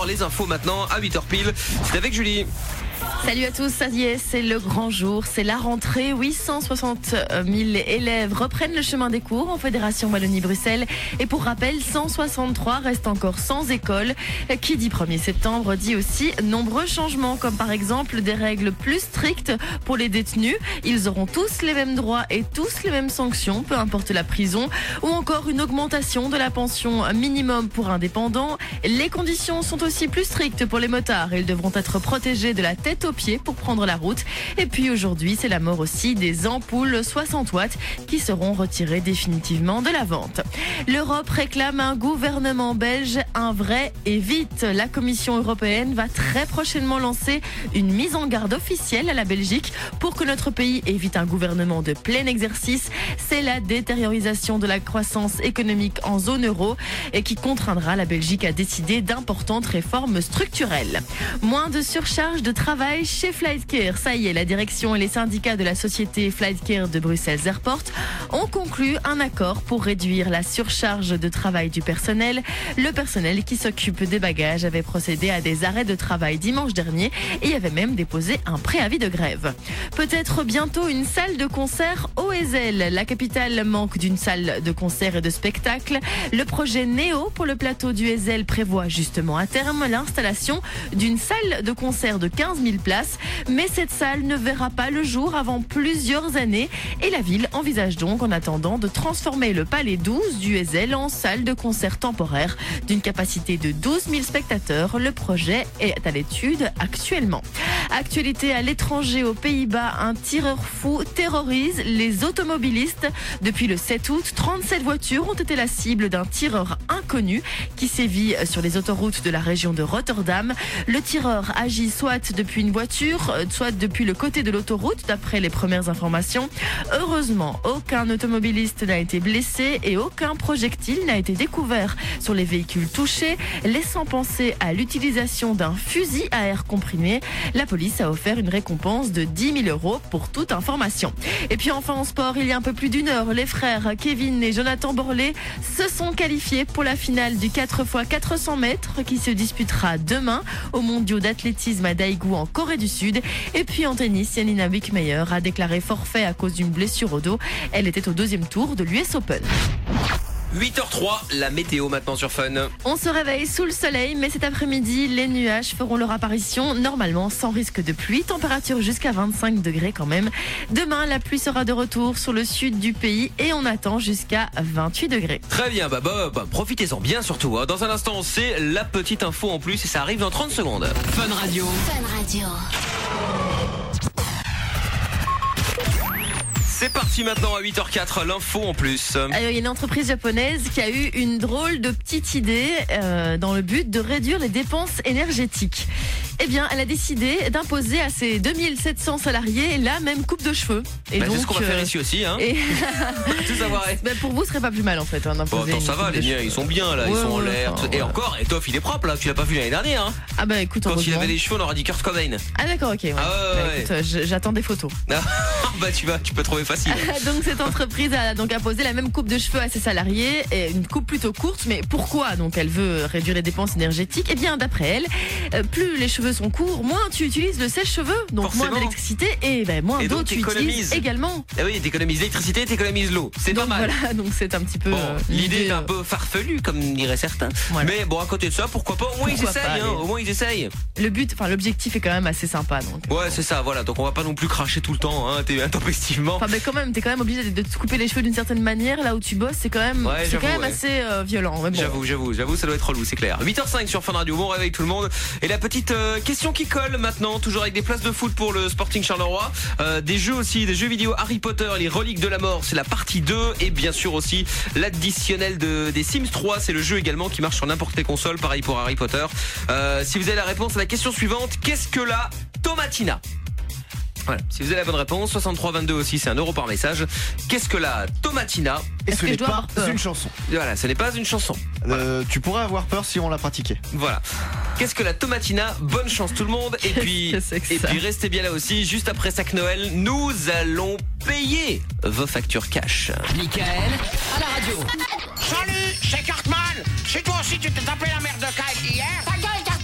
l'info maintenant à huit heures pile. C'est avec Julie. Salut à tous, ça y est, c'est le grand jour, c'est la rentrée. huit cent soixante mille élèves reprennent le chemin des cours en Fédération Wallonie-Bruxelles. Et pour rappel, cent soixante-trois restent encore sans école. Qui dit premier septembre dit aussi nombreux changements, comme par exemple des règles plus strictes pour les détenus. Ils auront tous les mêmes droits et tous les mêmes sanctions, peu importe la prison. Ou encore une augmentation de la pension minimum pour indépendants. Les conditions sont aussi plus strictes pour les motards. Ils devront être protégés de la tête aux pieds pour prendre la route. Et puis aujourd'hui, c'est la mort aussi des ampoules soixante watts qui seront retirées définitivement de la vente. L'Europe réclame un gouvernement belge, un vrai et vite. La Commission européenne va très prochainement lancer une mise en garde officielle à la Belgique pour que notre pays évite un gouvernement de plein exercice. C'est la détériorisation de la croissance économique en zone euro et qui contraindra la Belgique à décider d'importantes réformes structurelles. Moins de surcharge de travail chez Flightcare. Ça y est, la direction et les syndicats de la société Flightcare de Bruxelles Airport ont conclu un accord pour réduire la surcharge de travail du personnel. Le personnel qui s'occupe des bagages avait procédé à des arrêts de travail dimanche dernier et avait même déposé un préavis de grève. Peut-être bientôt une salle de concert au Ezel. La capitale manque d'une salle de concert et de spectacle. Le projet Néo pour le plateau du Ezel prévoit justement à terme l'installation d'une salle de concert de quinze mille places. Mais cette salle ne verra pas le jour avant plusieurs années et la ville envisage donc en attendant de transformer le Palais douze du Ezel en salle de concert temporaire d'une capacité de douze mille spectateurs. Le projet est à l'étude actuellement. Actualité à l'étranger, aux Pays-Bas, un tireur fou terrorise les automobilistes. Depuis le sept août, trente-sept voitures ont été la cible d'un tireur inconnu qui sévit sur les autoroutes de la région de Rotterdam. Le tireur agit soit depuis une voiture, soit depuis le côté de l'autoroute, d'après les premières informations. Heureusement, aucun automobiliste n'a été blessé et aucun projectile n'a été découvert sur les véhicules touchés, laissant penser à l'utilisation d'un fusil à air comprimé. La police a offert une récompense de dix mille euros pour toute information. Et puis enfin en sport, il y a un peu plus d'une heure, les frères Kevin et Jonathan Borlé se sont qualifiés pour la finale du quatre fois quatre cents mètres qui se disputera demain aux mondiaux d'athlétisme à Daegu en Corée du Sud. Et puis en tennis, Jelena Wickmeyer a déclaré forfait à cause d'une blessure au dos. Elle était au deuxième tour de l'U S Open. huit heures trois, la météo maintenant sur Fun. On se réveille sous le soleil, mais cet après-midi, les nuages feront leur apparition, normalement sans risque de pluie. Température jusqu'à vingt-cinq degrés quand même. Demain, la pluie sera de retour sur le sud du pays et on attend jusqu'à vingt-huit degrés. Très bien, bah, bah, bah profitez-en bien surtout. Hein. Dans un instant, c'est la petite info en plus et ça arrive dans trente secondes. Fun Radio. Fun Radio. C'est parti maintenant à huit heures quatre, l'info en plus. Alors, il y a une entreprise japonaise qui a eu une drôle de petite idée euh, dans le but de réduire les dépenses énergétiques. Eh bien, elle a décidé d'imposer à ses deux mille sept cents salariés la même coupe de cheveux. Et bah, donc, c'est ce qu'on va faire ici aussi. Hein. Et... Tout savoir. Bah, pour vous, ce serait pas plus mal en fait. Hein, bon, attends, ça va, les miens, ils sont bien là, ouais, ils sont en l'air. Ouais, et ouais. Encore, Etoff, il est propre là, tu l'as pas vu l'année dernière. Hein. Ah bah écoute, quand il avait les cheveux, on aurait dit Kurt Cobain. Ah d'accord, ok. Ouais. Ah, ouais, bah, écoute, ouais. J'attends des photos. Bah tu vas, tu peux trouver facile. Donc cette entreprise a donc imposé la même coupe de cheveux à ses salariés, et une coupe plutôt courte. Mais pourquoi donc elle veut réduire les dépenses énergétiques? Eh bien d'après elle, euh, plus les cheveux sont courts, moins tu utilises le sèche-cheveux, donc forcément. Moins d'électricité et ben, moins d'eau tu utilises également. Eh oui, t'économises l'électricité, t'économises l'eau. C'est pas mal. Voilà, donc c'est un petit peu. Bon, euh, l'idée est un peu farfelue, comme diraient certains. Voilà. Mais bon, à côté de ça, pourquoi pas? Au moins pourquoi ils essayent, pas, hein, au moins ils essayent. Le but, enfin l'objectif est quand même assez sympa, donc. Ouais, c'est ça, voilà. Donc on va pas non plus cracher tout le temps, hein, t'es intempestivement. Enfin, mais quand même, t'es quand même obligé de te couper les cheveux d'une certaine manière là où tu bosses, c'est quand même, ouais, c'est quand même ouais. assez euh, violent. Bon. J'avoue, j'avoue, j'avoue, ça doit être relou, c'est clair. huit heures cinq sur Fun Radio. Bon réveil tout le monde. Et la petite euh, question qui colle maintenant, toujours avec des places de foot pour le Sporting Charleroi, euh, des jeux aussi, des jeux vidéo Harry Potter, les reliques de la mort, c'est la partie deux, et bien sûr aussi l'additionnel de, des Sims trois, c'est le jeu également qui marche sur n'importe quelle console, pareil pour Harry Potter. Euh, si vous avez la réponse à la question suivante, qu'est-ce que la tomatina? Voilà. Si vous avez la bonne réponse, soixante-trois vingt-deux aussi, c'est un euro par message. Qu'est-ce que la tomatina? Et ce n'est pas une chanson. Voilà, ce n'est pas une chanson. Euh, tu pourrais avoir peur si on l'a pratiqué. Voilà. Qu'est-ce que la tomatina? Bonne chance tout le monde. Et puis, et puis restez bien là aussi. Juste après Sac Noël, nous allons payer vos factures cash. Michael, à la radio. Salut, c'est Cartman. Si toi aussi tu t'es tapé la merde de Kyle hier. Ta gueule, Cartman. Et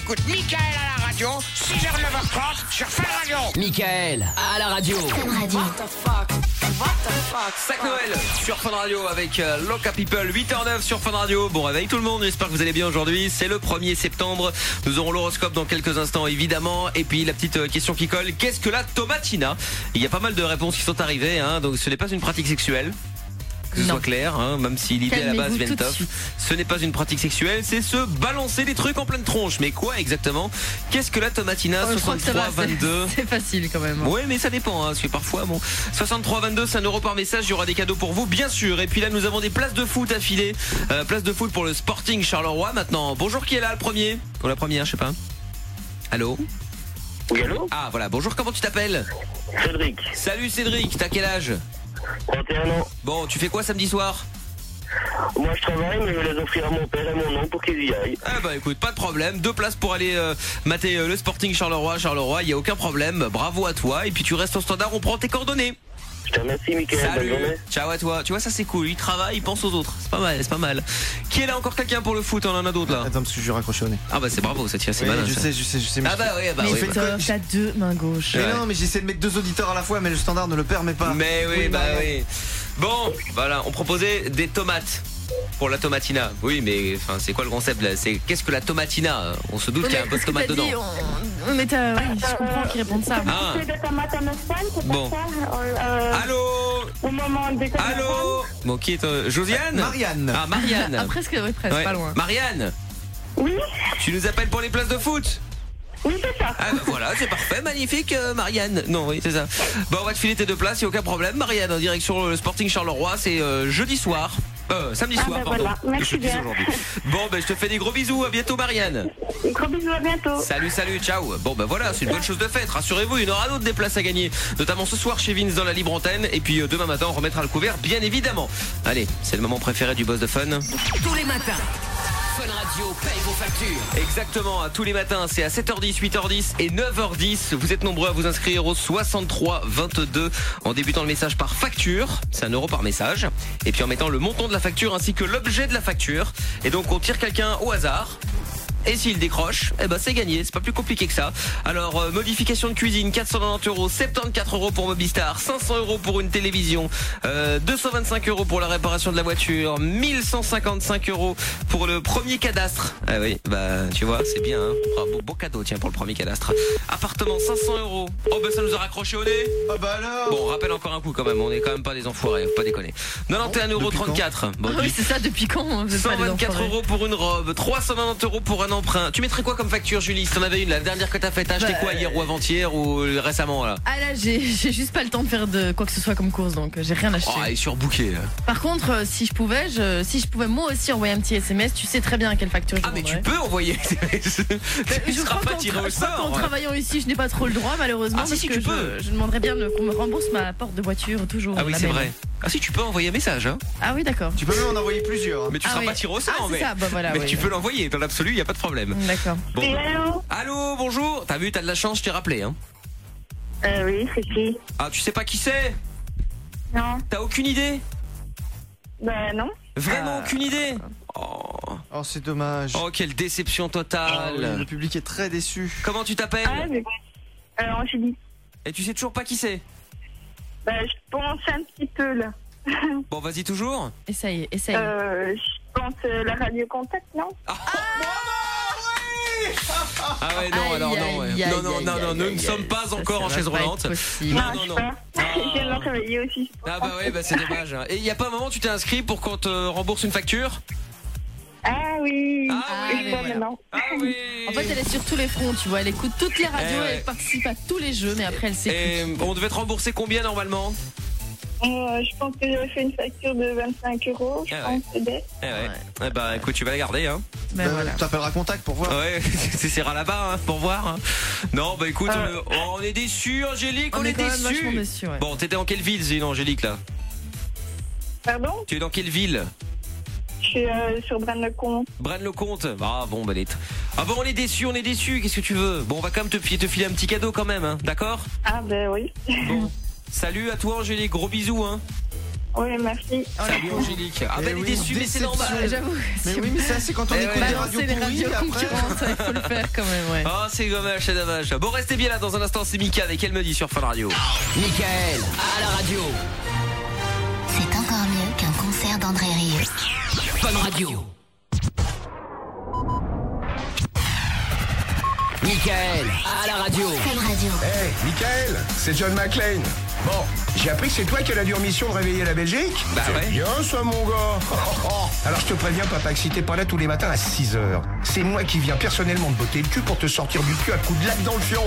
écoute Mickaël à la radio, six heures neuf heures trente sur Fun Radio. Mickaël à la radio. Fun Radio. What the fuck? What the fuck? Sac Noël sur Fun Radio avec euh, Loca People, huit heures neuf sur Fun Radio. Bon réveil tout le monde, j'espère que vous allez bien aujourd'hui. C'est le premier septembre. Nous aurons l'horoscope dans quelques instants évidemment. Et puis la petite euh, question qui colle, qu'est-ce que la tomatina? Il y a pas mal de réponses qui sont arrivées, hein, donc ce n'est pas une pratique sexuelle. Que ce Non. soit clair, hein, même si l'idée à la base Calmez-vous vient de tout de Toff. suite. Ce n'est pas une pratique sexuelle, c'est se balancer des trucs en pleine tronche. Mais quoi exactement? Qu'est-ce que la tomatina? Oh, je crois que ça va, soixante-trois vingt-deux. c'est- C'est facile quand même. Ouais, mais ça dépend, hein, parce que parfois, bon, soixante-trois vingt-deux, c'est un euro par message. Il y aura des cadeaux pour vous, bien sûr. Et puis là, nous avons des places de foot à filer. Euh, places de foot pour le Sporting Charleroi. Maintenant, bonjour, qui est là, le premier? Ou la première, je sais pas. Allô? Oui, allô? Ah, voilà. Bonjour, comment tu t'appelles? Cédric. Salut, Cédric. T'as quel âge? trente et un ans. Bon, tu fais quoi samedi soir? Moi, je travaille, mais je vais les offrir à mon père et mon oncle pour qu'ils y aillent. Ah bah écoute, pas de problème, deux places pour aller euh, mater euh, le Sporting Charleroi, Charleroi, il y a aucun problème, bravo à toi, et puis tu restes au standard, on prend tes coordonnées. Je te remercie, Mickaël. Bonne Salut, journée. ciao à toi, tu vois ça c'est cool, il travaille, il pense aux autres, c'est pas mal, c'est pas mal. Qui est là, encore quelqu'un pour le foot, on en a d'autres là? Attends, parce que je vais raccrocher au nez. Ah bah c'est bravo, ça tient, c'est Oui, malin je ça. sais, je sais, je sais. mais Ah je- bah oui, bah Mais oui. faites bah. quoi? t'as deux mains gauches. Mais Ouais. non, mais j'essaie de mettre deux auditeurs à la fois, mais le standard ne le permet pas. Mais oui, bah Marianne. oui. Bon, voilà, on proposait des tomates. Pour la tomatina. Oui, mais enfin, c'est quoi le concept là? C'est qu'est-ce que la tomatina? On se doute qu'il y a un boss Qu'est-ce que tomate t'as dedans. dit, on- Mais t'as- oui, je comprends qu'ils répondent ça. Ah. C'est des tomates en Espagne, c'est Bon. pas ça euh, Allô? Au moment des Allô? Bon, qui est euh, Josiane? Marianne. Ah, Marianne. Ah, presque, oui, presque, Ouais. pas loin. Marianne, Oui, tu nous appelles pour les places de foot? oui, c'est ça. Ah bah voilà, c'est parfait, magnifique euh, Marianne. Non, oui, c'est ça. Bon, on va te filer tes deux places, il n'y a aucun problème. Marianne, en direction le Sporting Charleroi, c'est euh, jeudi soir. Euh, samedi Ah soir, bah pardon. voilà, merci Je suis bien. aujourd'hui. Bon, ben je te fais des gros bisous, à bientôt Marianne. Gros bisous, à bientôt. Salut, salut, ciao. Bon, ben voilà, c'est une bonne chose de faite. Rassurez-vous, il y en aura d'autres des places à gagner, notamment ce soir chez Vince dans la libre antenne. Et puis euh, demain matin, on remettra le couvert, bien évidemment. Allez, c'est le moment préféré du boss de Fun. Tous les matins, Fun Radio paye vos factures. Exactement, à tous les matins, c'est à sept heures dix, huit heures dix et neuf heures dix. Vous êtes nombreux à vous inscrire au soixante-trois vingt-deux en débutant le message par facture, c'est un euro par message, et puis en mettant le montant de la facture ainsi que l'objet de la facture. Et donc on tire quelqu'un au hasard. Et s'il décroche, eh ben c'est gagné, c'est pas plus compliqué que ça. Alors euh, modification de cuisine, quatre cent quatre-vingt-dix euros, soixante-quatorze euros pour Mobistar, cinq cents euros pour une télévision, euh, deux cent vingt-cinq euros pour la réparation de la voiture, mille cent cinquante-cinq euros pour le premier cadastre. Ah oui, bah tu vois, c'est bien, hein. Ah, beau, beau cadeau tiens pour le premier cadastre. Appartement cinq cents euros. Oh bah ça nous a raccroché au nez. Ah bah alors. Bon, on rappelle encore un coup quand même, on est quand même pas des enfoirés, faut pas déconner. quatre-vingt-onze euros trente-quatre. Bon, Ah oui, c'est ça, depuis quand vous êtes pas cent des vingt-quatre enfoirés euros pour une robe, trois cent quatre-vingt-dix euros pour un emprunt. Tu mettrais quoi comme facture, Julie? Si t'en avais une, la dernière que t'as faite, t'as acheté Bah, quoi hier ou avant-hier ou récemment là? Ah là, j'ai j'ai juste pas le temps de faire de quoi que ce soit comme course, donc euh, j'ai rien acheté. Oh, elle est surbooké là. Par contre, euh, si je pouvais, je, si je pouvais moi aussi envoyer un petit S M S, tu sais très bien à quelle facture je Ah, mais tu vendrais. peux envoyer. Tu Je seras crois pas qu'en tiré tra- au je crois qu'en sort. travaillant ici, je n'ai pas trop le droit, malheureusement, Ah, si, parce si, que tu je, peux. je demanderais bien de- qu'on me rembourse ma porte de voiture toujours. Ah oui, la c'est même. vrai. Ah si, tu peux envoyer un message, hein. Ah oui, d'accord. Tu peux même en envoyer plusieurs. Mais tu Ah seras oui. pas tiré au sort, Ah, c'est mais, ça, bah voilà, mais oui, tu oui. peux l'envoyer. Dans l'absolu, y a pas de problème. D'accord. Bon. Et allô? Allô, bonjour. T'as vu, t'as de la chance, je t'ai rappelé, hein. Euh, oui, c'est qui? Ah, tu sais pas qui c'est? Non. T'as aucune idée? Ben non. Vraiment Ah. aucune idée? Oh. Oh, c'est dommage. Oh, quelle déception Ah oui, totale. le public est très déçu. Comment tu t'appelles? Ah, mais... Euh, Angélique. Et tu sais toujours pas qui c'est? Ben, je pense un petit peu, là. Bon, vas-y toujours. Essaye, essaye. Euh, je pense euh, la radio contact, non? Ah ouais, non, Aïe, alors non, ouais. aïe, aïe, non, non, aïe, non, non, aïe, nous aïe, ne sommes aïe, pas ça, encore ça en va chaise pas être roulante. possible. Non, Non, non, je non. sais pas. Je viens de me réveiller aussi. Ah bah ouais, bah c'est dommage. Et il y a pas un moment tu t'es inscrit pour qu'on te rembourse une facture? Ah oui. Ah je oui. vois maintenant. Ah oui. En fait, elle est sur tous les fronts, tu vois. Elle écoute toutes les radios, Eh ouais. elle participe à tous les jeux, mais après, elle s'écoute. Et on devait te rembourser combien normalement? Euh, je pense que j'avais fait une facture de vingt-cinq euros. Je Ah pense que c'est. Eh ouais. Eh bah écoute, tu vas la garder, hein. Ben Euh, voilà. T'appelleras contact pour voir. Ouais, c'est Serra là-bas, hein, pour voir. hein. Non, bah écoute, Euh. on, est- on est déçus, Angélique, on, On est quand même déçus. vachement déçus, ouais. Bon, t'étais dans quelle ville, Zéline, Angélique, là? Pardon? Tu es dans quelle ville? Je suis euh, sur Braine-le-Comte. Braine-le-Comte. Ah bon, bah, est... ah bon, on est déçus, on est déçus. Qu'est-ce que tu veux? Bon, on va quand même te, fi- te filer un petit cadeau quand même, hein, d'accord? Ah ben oui. Bon. Salut à toi, Angélique. Gros bisous, hein. Oui, merci. Salut Angélique. Ah, bah, elle est oui, déçue, mais c'est déception. normal. J'avoue. Mais oui, mais ça, c'est quand on Eh écoute ouais. des Balancer radios les pourries, radios après. concurrentes, il faut le faire quand même, ouais. Oh, c'est dommage, c'est dommage. Bon, restez bien là dans un instant, c'est Mika avec Elle me dit sur Fun Radio. Michael, à la radio. C'est encore mieux qu'un concert d'André Rieu. Fun Radio. Michael, à la radio. Fun Radio. Hey, Michael, c'est John McClane. Bon, j'ai appris que c'est toi qui as la dure mission de réveiller la Belgique. Bah C'est ouais. bien ça, mon gars. Alors je te préviens, papa, que si t'es pas là tous les matins à six heures, c'est moi qui viens personnellement te botter le cul pour te sortir du cul à coups de latte dans le fion.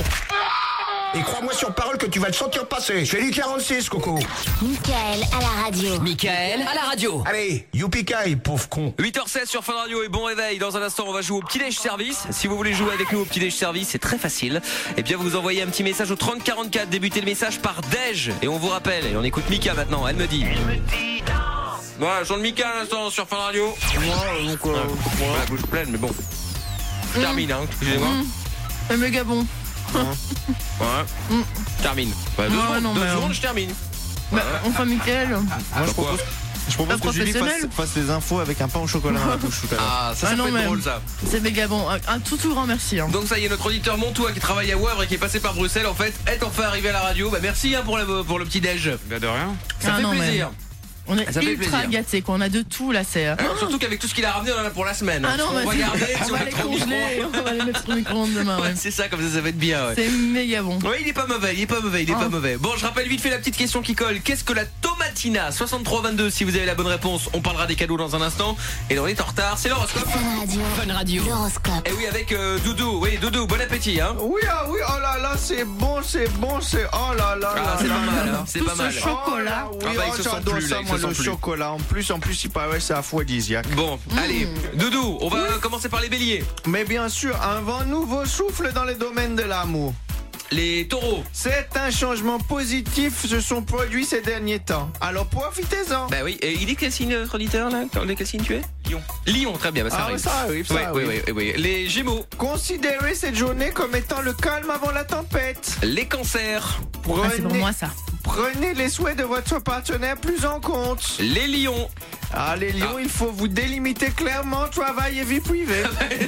Et crois-moi sur parole que tu vas le sentir passer. Je fais du quarante-six, Coco. Michael à la radio. Michael, à la radio. Allez, youpi-kai, pauvre con. huit heures seize sur Fun Radio et bon réveil. Dans un instant, on va jouer au petit déj service. Si vous voulez jouer avec nous au petit déj service, c'est très facile. Et bien, vous envoyez un petit message au trente quarante-quatre. Débutez le message par déj. Et on vous rappelle. Et on écoute Mika maintenant. Elle me dit. Elle me dit danse. Voilà, je chante Mika à l'instant sur Fun Radio. Moi, donc, euh, Ouais, la bouche pleine, mais bon. Je termine, hein. Excusez-moi. C'est méga bon. Ouais. Mm. Termine. Ouais, deux Ouais, secondes, non, deux mais, secondes, euh, je termine. Bah, enfin, Michael. moi, je propose, je propose Pas que Julie fasse, professionnel. fasse les infos avec un pain au chocolat dans la bouche tout à l'heure. Ah, ça, ça Ah, non, peut être mais- drôle, ça. C'est méga bon. Un, un tout tout grand merci. Hein. Donc ça y est, notre auditeur Montois qui travaille à Wavre et qui est passé par Bruxelles, en fait, est enfin arrivé à la radio. Bah merci hein, pour, le, pour le petit déj. Bah de rien. Ça Ah fait non, mais- plaisir. On est Ça fait ultra plaisir. gâtés, quoi. On a de tout là, c'est. euh, Alors, surtout qu'avec tout ce qu'il a ramené, on en a pour la semaine. Ah non, on bah, va c'est- garder, on si va met les trop au congeler, micro. on va les mettre au micro-ondes demain. Ouais, Ouais. c'est ça, comme ça, ça va être bien. Ouais. C'est méga bon. Ouais, il est pas mauvais, il est pas mauvais, il est Oh. pas mauvais. Bon, je rappelle vite fait la petite question qui colle. Qu'est-ce que la tomatina? soixante-trois vingt-deux, si vous avez la bonne réponse, on parlera des cadeaux dans un instant. Et là, on est en retard, c'est l'horoscope. Fun Radio. Fun Radio. L'horoscope. Et oui, avec euh, Doudou. Oui, Doudou, bon appétit, hein. Oui, ah oui, oh là là, c'est bon, c'est bon, c'est. Oh là là Ah, là c'est là pas mal, là. hein, c'est Tout pas ce mal. chocolat. Oh là, oui, Ah bah, il oh, se sent j'adore plus, ça, là, il moi, se sent le plus. chocolat. En plus, en plus, il paraît c'est aphrodisiaque. Bon, allez, Doudou, on va commencer par les béliers. Mais bien sûr, un vent nouveau souffle dans les domaines de l'amour. Les taureaux. Certains changements positifs se sont produits ces derniers temps. Alors profitez-en. Bah oui, et il est quel signe notre auditeur là? De quel signe tu es? Lion. Lion, très bien, bah ça Ah, arrive. ça arrive, ça Ouais, arrive. oui, oui, oui, oui. Les gémeaux. Considérez cette journée comme étant le calme avant la tempête. Les cancers. Ah, c'est pour moi ça. Prenez les souhaits de votre partenaire plus en compte. Les lions. Ah, les lions, Ah. il faut vous délimiter clairement travail et vie privée.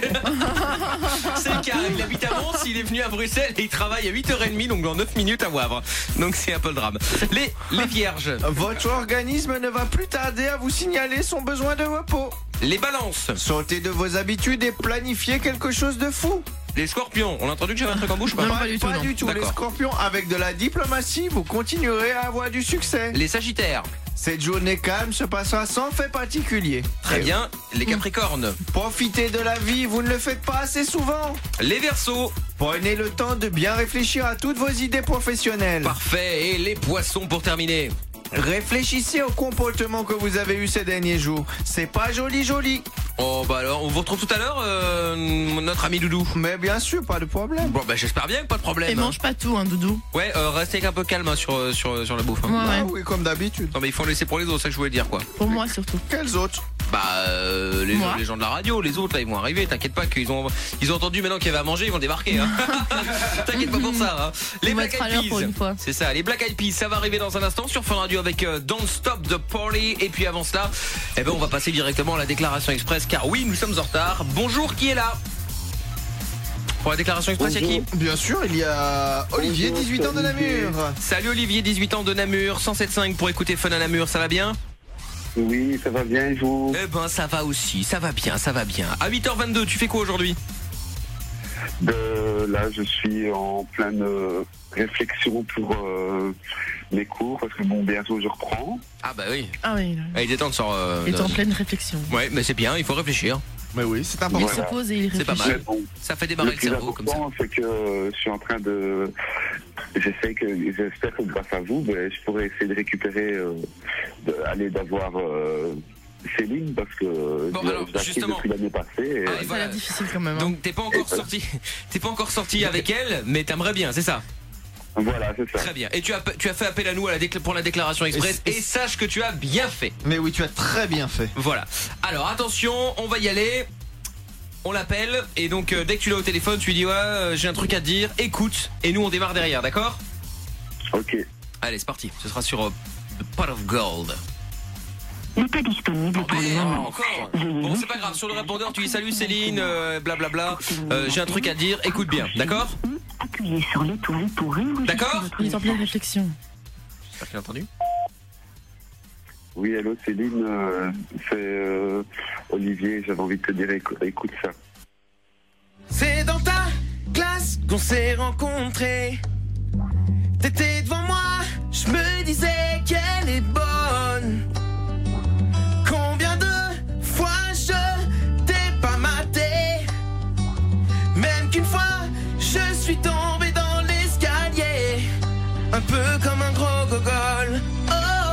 C'est le cas, il habite à Mons, il est venu à Bruxelles et il travaille à huit heures trente, donc dans neuf minutes à Wavre. Donc c'est un peu le drame. Les, les vierges. Votre organisme ne va plus tarder à vous signaler son besoin de repos. Les balances. Sortez de vos habitudes et planifiez quelque chose de fou. Les scorpions. On a entendu que j'avais un truc en bouche ou pas? Non, pas du tout, non. Les D'accord. scorpions, avec de la diplomatie, vous continuerez à avoir du succès. Les sagittaires. Cette journée calme se passera sans fait particulier. Très Et bien. Les capricornes. Profitez de la vie, vous ne le faites pas assez souvent. Les verseaux. Prenez le temps de bien réfléchir à toutes vos idées professionnelles. Parfait. Et les poissons pour terminer. Réfléchissez au comportement que vous avez eu ces derniers jours. C'est pas joli joli. Oh bah alors, on vous retrouve tout à l'heure, euh, notre ami Doudou. Mais bien sûr, pas de problème. Bon bah j'espère bien que pas de problème. Et mange pas tout, hein, Doudou. Ouais, euh, restez un peu calme hein, sur, sur, sur la bouffe. hein. Ouais, Ah ouais. oui, comme d'habitude. Non mais il faut en laisser pour les autres, ça que je voulais dire quoi. Pour moi surtout. Quels autres? Bah euh, les, Moi. les gens de la radio, les autres là ils vont arriver, t'inquiète pas qu'ils ont ils ont entendu maintenant qu'il y avait à manger, ils vont débarquer hein. T'inquiète pas pour ça hein. Les On va Black être à Eyed l'heure pour une Peas. fois. C'est ça, les Black Eyed Peas, ça va arriver dans un instant sur Fun Radio avec euh, Don't Stop the Party et puis avant cela, eh ben on va passer directement à la déclaration express car oui, nous sommes en retard. Bonjour, qui est là? Pour la déclaration express, il y a qui? Bien sûr, il y a Olivier, Bonjour, dix-huit ans de Namur. Salut Olivier, dix-huit ans de Namur, cent sept virgule cinq pour écouter Fun à Namur, ça va bien? Oui, ça va bien, et vous? Eh ben ça va aussi, ça va bien, ça va bien. À huit heures vingt-deux, tu fais quoi aujourd'hui? De, là, je suis en pleine euh, réflexion pour euh, mes cours, parce que bon, bientôt je reprends. Ah bah oui. Ah oui. là. Ah, il est temps de sortir. Euh, Il est en de- pleine réflexion. Ouais, mais c'est bien, il faut réfléchir. Mais oui, c'est Il important. se pose et il C'est pas réfléchit. mal. Mais bon, Ça fait le démarrer le plus cerveau comme ça. important, c'est que euh, je suis en train de... J'essaie que, j'espère que grâce à vous, ben, je pourrai essayer de récupérer, euh, de, aller d'avoir euh, Céline, parce que Bon, je- alors, je la quitte justement. depuis l'année passée. Et, Ah, Ça a voilà. l'air difficile quand même. hein. Donc t'es pas encore sorti, t'es pas encore sorti avec elle, mais t'aimerais bien, c'est ça? Voilà, c'est ça. Très bien. Et tu as, tu as fait appel à nous à la décla- pour la déclaration express Et et, c- sache que tu as bien fait. Mais oui, tu as très bien fait. Voilà. Alors attention, on va y aller. On l'appelle et donc euh, dès que tu l'as au téléphone, tu lui dis ouais, euh, j'ai un truc à te dire. Écoute et nous on démarre derrière, d'accord? Ok. Allez, c'est parti. Ce sera sur euh, The Pot of Gold. n'est pas disponible pour le moment. Encore. Bon, c'est pas grave. Sur le répondeur, tu dis salut Céline, euh, blablabla. Euh, j'ai un truc à te dire. Écoute bien, d'accord? Appuyez sur l'étoile pour enregistrer. D'accord. Il est en pleine réflexion. J'espère que tu l'as entendu. Oui, allô Céline, euh, c'est euh, Olivier, j'avais envie de te dire, écoute, écoute ça. C'est dans ta classe qu'on s'est rencontrés. T'étais devant moi, je me disais qu'elle est bonne. Combien de fois je t'ai pas maté? Même qu'une fois, je suis tombé dans l'escalier, un peu comme un gros gogol. Oh,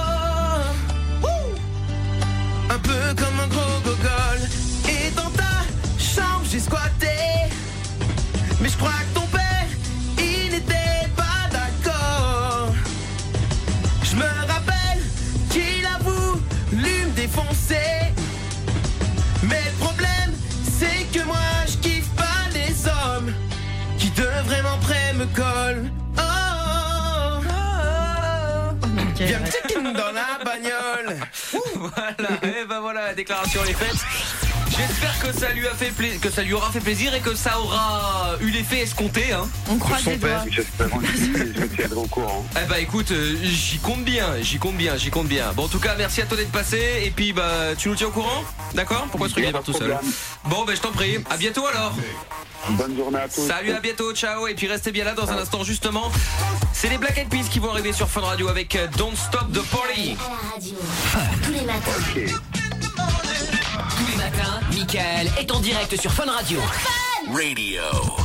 un peu comme un gros gogol. Et dans ta chambre j'ai squatté, mais je crois que ton père, il n'était pas d'accord. Je me rappelle qu'il a voulu me défoncer, mais le problème c'est que moi je kiffe pas les hommes qui de vraiment près me collent. Oh, oh, oh. Okay, Viens me ouais. checker dans la bagnole. Voilà, et ben voilà, la déclaration est faite. J'espère que ça lui a fait pla- que ça lui aura fait plaisir et que ça aura eu l'effet escompté, hein. On croise les doigts. J'espère aussi, je me tiendrai au courant. Eh bah écoute, euh, j'y compte bien, j'y compte bien, j'y compte bien. Bon, en tout cas, merci à toi d'être passé et puis bah tu nous tiens au courant, d'accord? Pourquoi se regarder tout seul? Bon, bah je t'en prie. À bientôt alors. Bonne journée à tous. Salut, à bientôt, ciao. Et puis restez bien là dans un instant justement. C'est les Black Eyed Peas qui vont arriver sur Fun Radio avec euh, Don't Stop the Party. À la radio. Tous les matins. Okay. Tous les matins, Michael est en direct sur Fun Radio. Radio.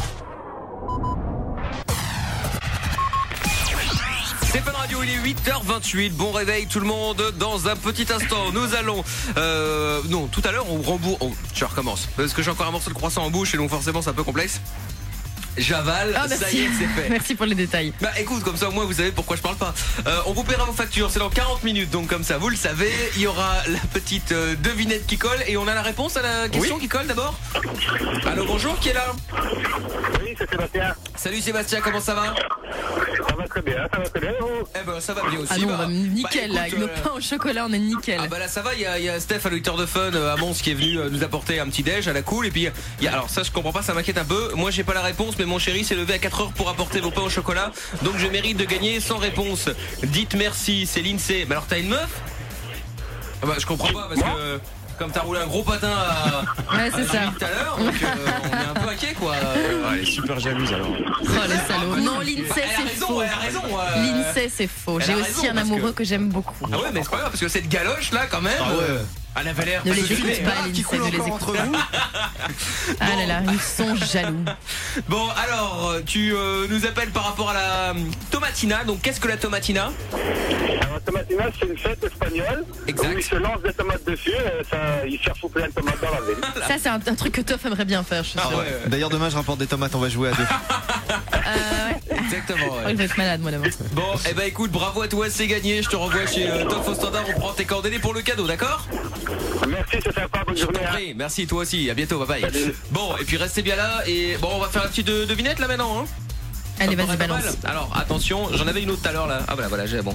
C'est Fun Radio, il est huit heures vingt-huit. Bon réveil tout le monde. Dans un petit instant, nous allons... Euh, non, tout à l'heure, on rembourse... Oh, je recommence. Parce que j'ai encore un morceau de croissant en bouche et donc forcément c'est un peu complexe. J'avale, Ah, ça merci. y est, c'est fait. Merci pour les détails. Bah écoute, comme ça au moins vous savez pourquoi je parle pas. euh, On vous paiera vos factures, c'est dans quarante minutes. Donc comme ça vous le savez, il y aura la petite euh, devinette qui colle. Et on a la réponse à la question Oui. qui colle d'abord. Allô, bonjour, qui est là? Oui, c'est Sébastien. Salut Sébastien, comment ça va? Ça va très bien, ça va très bien. Vous Eh ben ça va bien aussi. Ah non, bah. on va nickel Bah, là. écoute, Nos euh, pains au chocolat, on est nickel. Ah bah là ça va, il y a, il y a Steph à l'auditeur de Fun euh, à Mons qui est venu euh, nous apporter un petit déj à la cool. Et puis il y a, alors ça je comprends pas, ça m'inquiète un peu. Moi j'ai pas la réponse, mais mon chéri s'est levé à quatre heures pour apporter vos pains au chocolat. Donc je mérite de gagner sans réponse. Dites merci, Céline C. Mais alors t'as une meuf? Ah bah je comprends pas parce que euh, comme t'as roulé un gros patin à, Ouais, c'est à ça. Julie tout à l'heure, donc euh, on est un peu inquiet quoi. Ah, elle est super jalouse alors. Oh les salauds. Non, l'Insee Elle a c'est raison, faux. elle a raison. euh, L'Insee c'est faux. elle J'ai a aussi raison, un parce amoureux que- que j'aime beaucoup. Ah ouais, mais c'est pas grave parce que cette galoche là quand même. Ah ouais. euh, Elle avait l'air Ne les de écoute fumer, pas, hein. l'Insee, coule ne les encore écoute entre pas. vous. Ah là là, ils sont jaloux. Bon alors tu euh, nous appelles par rapport à la hum, tomatina. Donc qu'est-ce que la tomatina? Alors, la tomatina, c'est une fête espagnole. Exact. Où ils se lancent des tomates dessus et ça, ils cherchent plein de tomates dans la ville. Ça c'est un, un truc que Toff aimerait bien faire, je suis Ah sûre. ouais, D'ailleurs, demain, je rapporte des tomates, on va jouer à deux. Euh, ouais. exactement. Oh, Ouais. il va être malade moi d'avance. Bon, eh ben écoute, bravo à toi, c'est gagné. Je te renvoie chez euh, Top au standard. On prend tes coordonnées pour le cadeau, d'accord? Merci, c'est sympa, bonne Je t'en journée. hein. prie. Merci toi aussi. À bientôt, bye bye. Salut. Bon, et puis restez bien là. Et bon, on va faire la petite de- devinette là maintenant. Hein. Allez, Ça vas-y, paraît pas balance. mal. Alors attention, j'en avais une autre tout à l'heure là. Ah voilà, voilà, j'ai bon.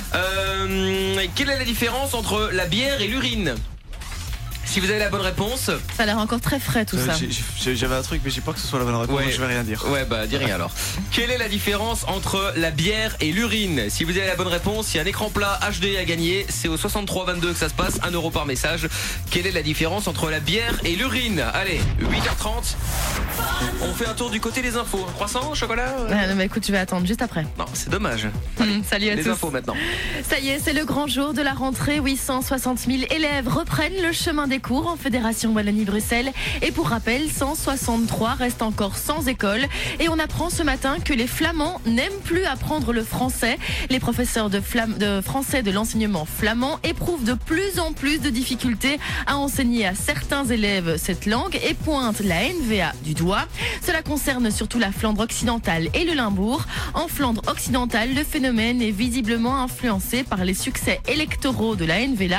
Euh, quelle est la différence entre la bière et l'urine? Si vous avez la bonne réponse. Ça a l'air encore très frais tout ça. Euh, j'ai- j'ai- J'avais un truc, mais j'ai peur que ce soit la bonne réponse, Ouais. donc je vais rien dire. Ouais, bah dis rien alors. Quelle est la différence entre la bière et l'urine? Si vous avez la bonne réponse, il y a un écran plat H D à gagner. C'est au soixante-trois vingt-deux que ça se passe, un euro par message. Quelle est la différence entre la bière et l'urine? Allez, huit heures trente. On fait un tour du côté des infos. Croissant, chocolat? Ah, non, bah, écoute, je vais attendre juste après. Non, c'est dommage. Hum, salut à Les tous. infos maintenant. Ça y est, c'est le grand jour de la rentrée. huit cent soixante mille élèves reprennent le chemin des cours en Fédération Wallonie-Bruxelles. Et pour rappel, cent soixante-trois restent encore sans école. Et on apprend ce matin que les Flamands n'aiment plus apprendre le français. Les professeurs de, flam- de français de l'enseignement flamand éprouvent de plus en plus de difficultés à enseigner à certains élèves cette langue et pointent la N V A du doigt. doigt. Cela concerne surtout la Flandre occidentale et le Limbourg. En Flandre occidentale, le phénomène est visiblement influencé par les succès électoraux de la N V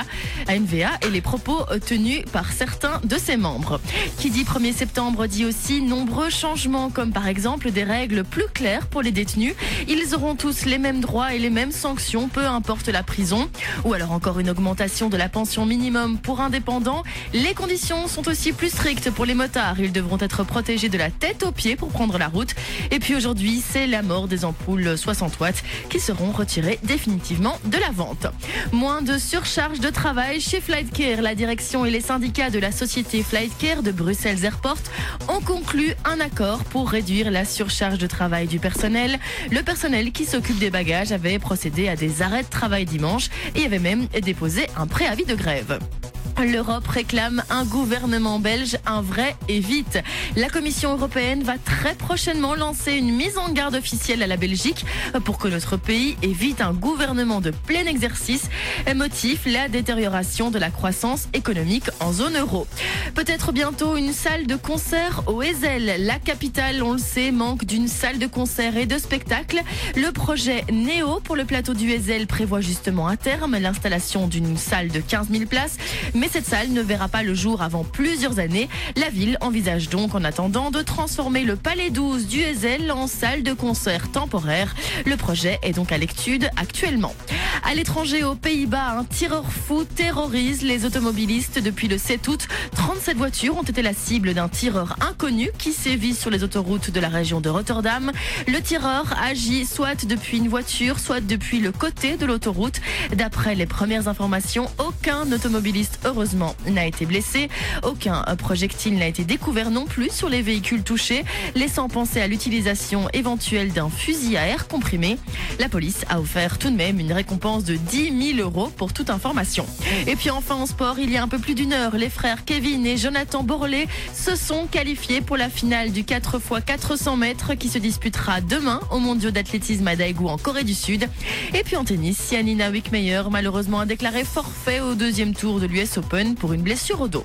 A et les propos tenus par certains de ses membres. Qui dit premier septembre dit aussi nombreux changements, comme par exemple des règles plus claires pour les détenus. Ils auront tous les mêmes droits et les mêmes sanctions, peu importe la prison. Ou alors encore une augmentation de la pension minimum pour indépendants. Les conditions sont aussi plus strictes pour les motards. Ils devront être protégés de la tête aux pieds pour prendre la route. Et puis aujourd'hui, c'est la mort des ampoules soixante watts qui seront retirées définitivement de la vente. Moins de surcharge de travail chez Flightcare. La direction et les syndicats de la société Flightcare de Bruxelles Airport ont conclu un accord pour réduire la surcharge de travail du personnel. Le personnel qui s'occupe des bagages avait procédé à des arrêts de travail dimanche et avait même déposé un préavis de grève. L'Europe réclame un gouvernement belge, un vrai et vite. La Commission européenne va très prochainement lancer une mise en garde officielle à la Belgique pour que notre pays évite un gouvernement de plein exercice. Motif, la détérioration de la croissance économique en zone euro. Peut-être bientôt une salle de concert au Ezel. La capitale, on le sait, manque d'une salle de concert et de spectacle. Le projet Néo pour le plateau du Ezel prévoit justement à terme l'installation d'une salle de quinze mille places. Mais cette salle ne verra pas le jour avant plusieurs années. La ville envisage donc en attendant de transformer le Palais douze du Ezel en salle de concert temporaire. Le projet est donc à l'étude actuellement. À l'étranger, aux Pays-Bas, un tireur fou terrorise les automobilistes depuis le sept août. trente-sept voitures ont été la cible d'un tireur inconnu qui sévit sur les autoroutes de la région de Rotterdam. Le tireur agit soit depuis une voiture, soit depuis le côté de l'autoroute. D'après les premières informations, aucun automobiliste heureusement n'a été blessé. Aucun projectile n'a été découvert non plus sur les véhicules touchés, laissant penser à l'utilisation éventuelle d'un fusil à air comprimé. La police a offert tout de même une récompense de dix mille euros pour toute information. Et puis enfin en sport, il y a un peu plus d'une heure, les frères Kevin et Jonathan Borlé se sont qualifiés pour la finale du quatre fois quatre cents mètres qui se disputera demain aux mondiaux d'athlétisme à Daegu en Corée du Sud. Et puis en tennis, Yanina Wickmeyer malheureusement a déclaré forfait au deuxième tour de l'U S Open pour une blessure au dos.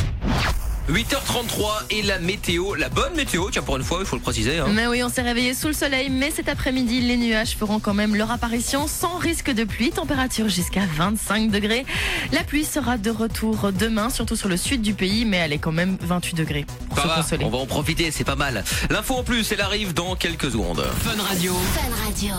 huit heures trente-trois et la météo, la bonne météo, tiens pour une fois, il faut le préciser. Hein. Mais oui, on s'est réveillé sous le soleil, mais cet après-midi, les nuages feront quand même leur apparition sans risque de pluie, température jusqu'à vingt-cinq degrés. La pluie sera de retour demain, surtout sur le sud du pays, mais elle est quand même vingt-huit degrés pour Ça se va, consoler. on va en profiter, c'est pas mal. L'info en plus, elle arrive dans quelques secondes. Fun Radio. Fun Radio.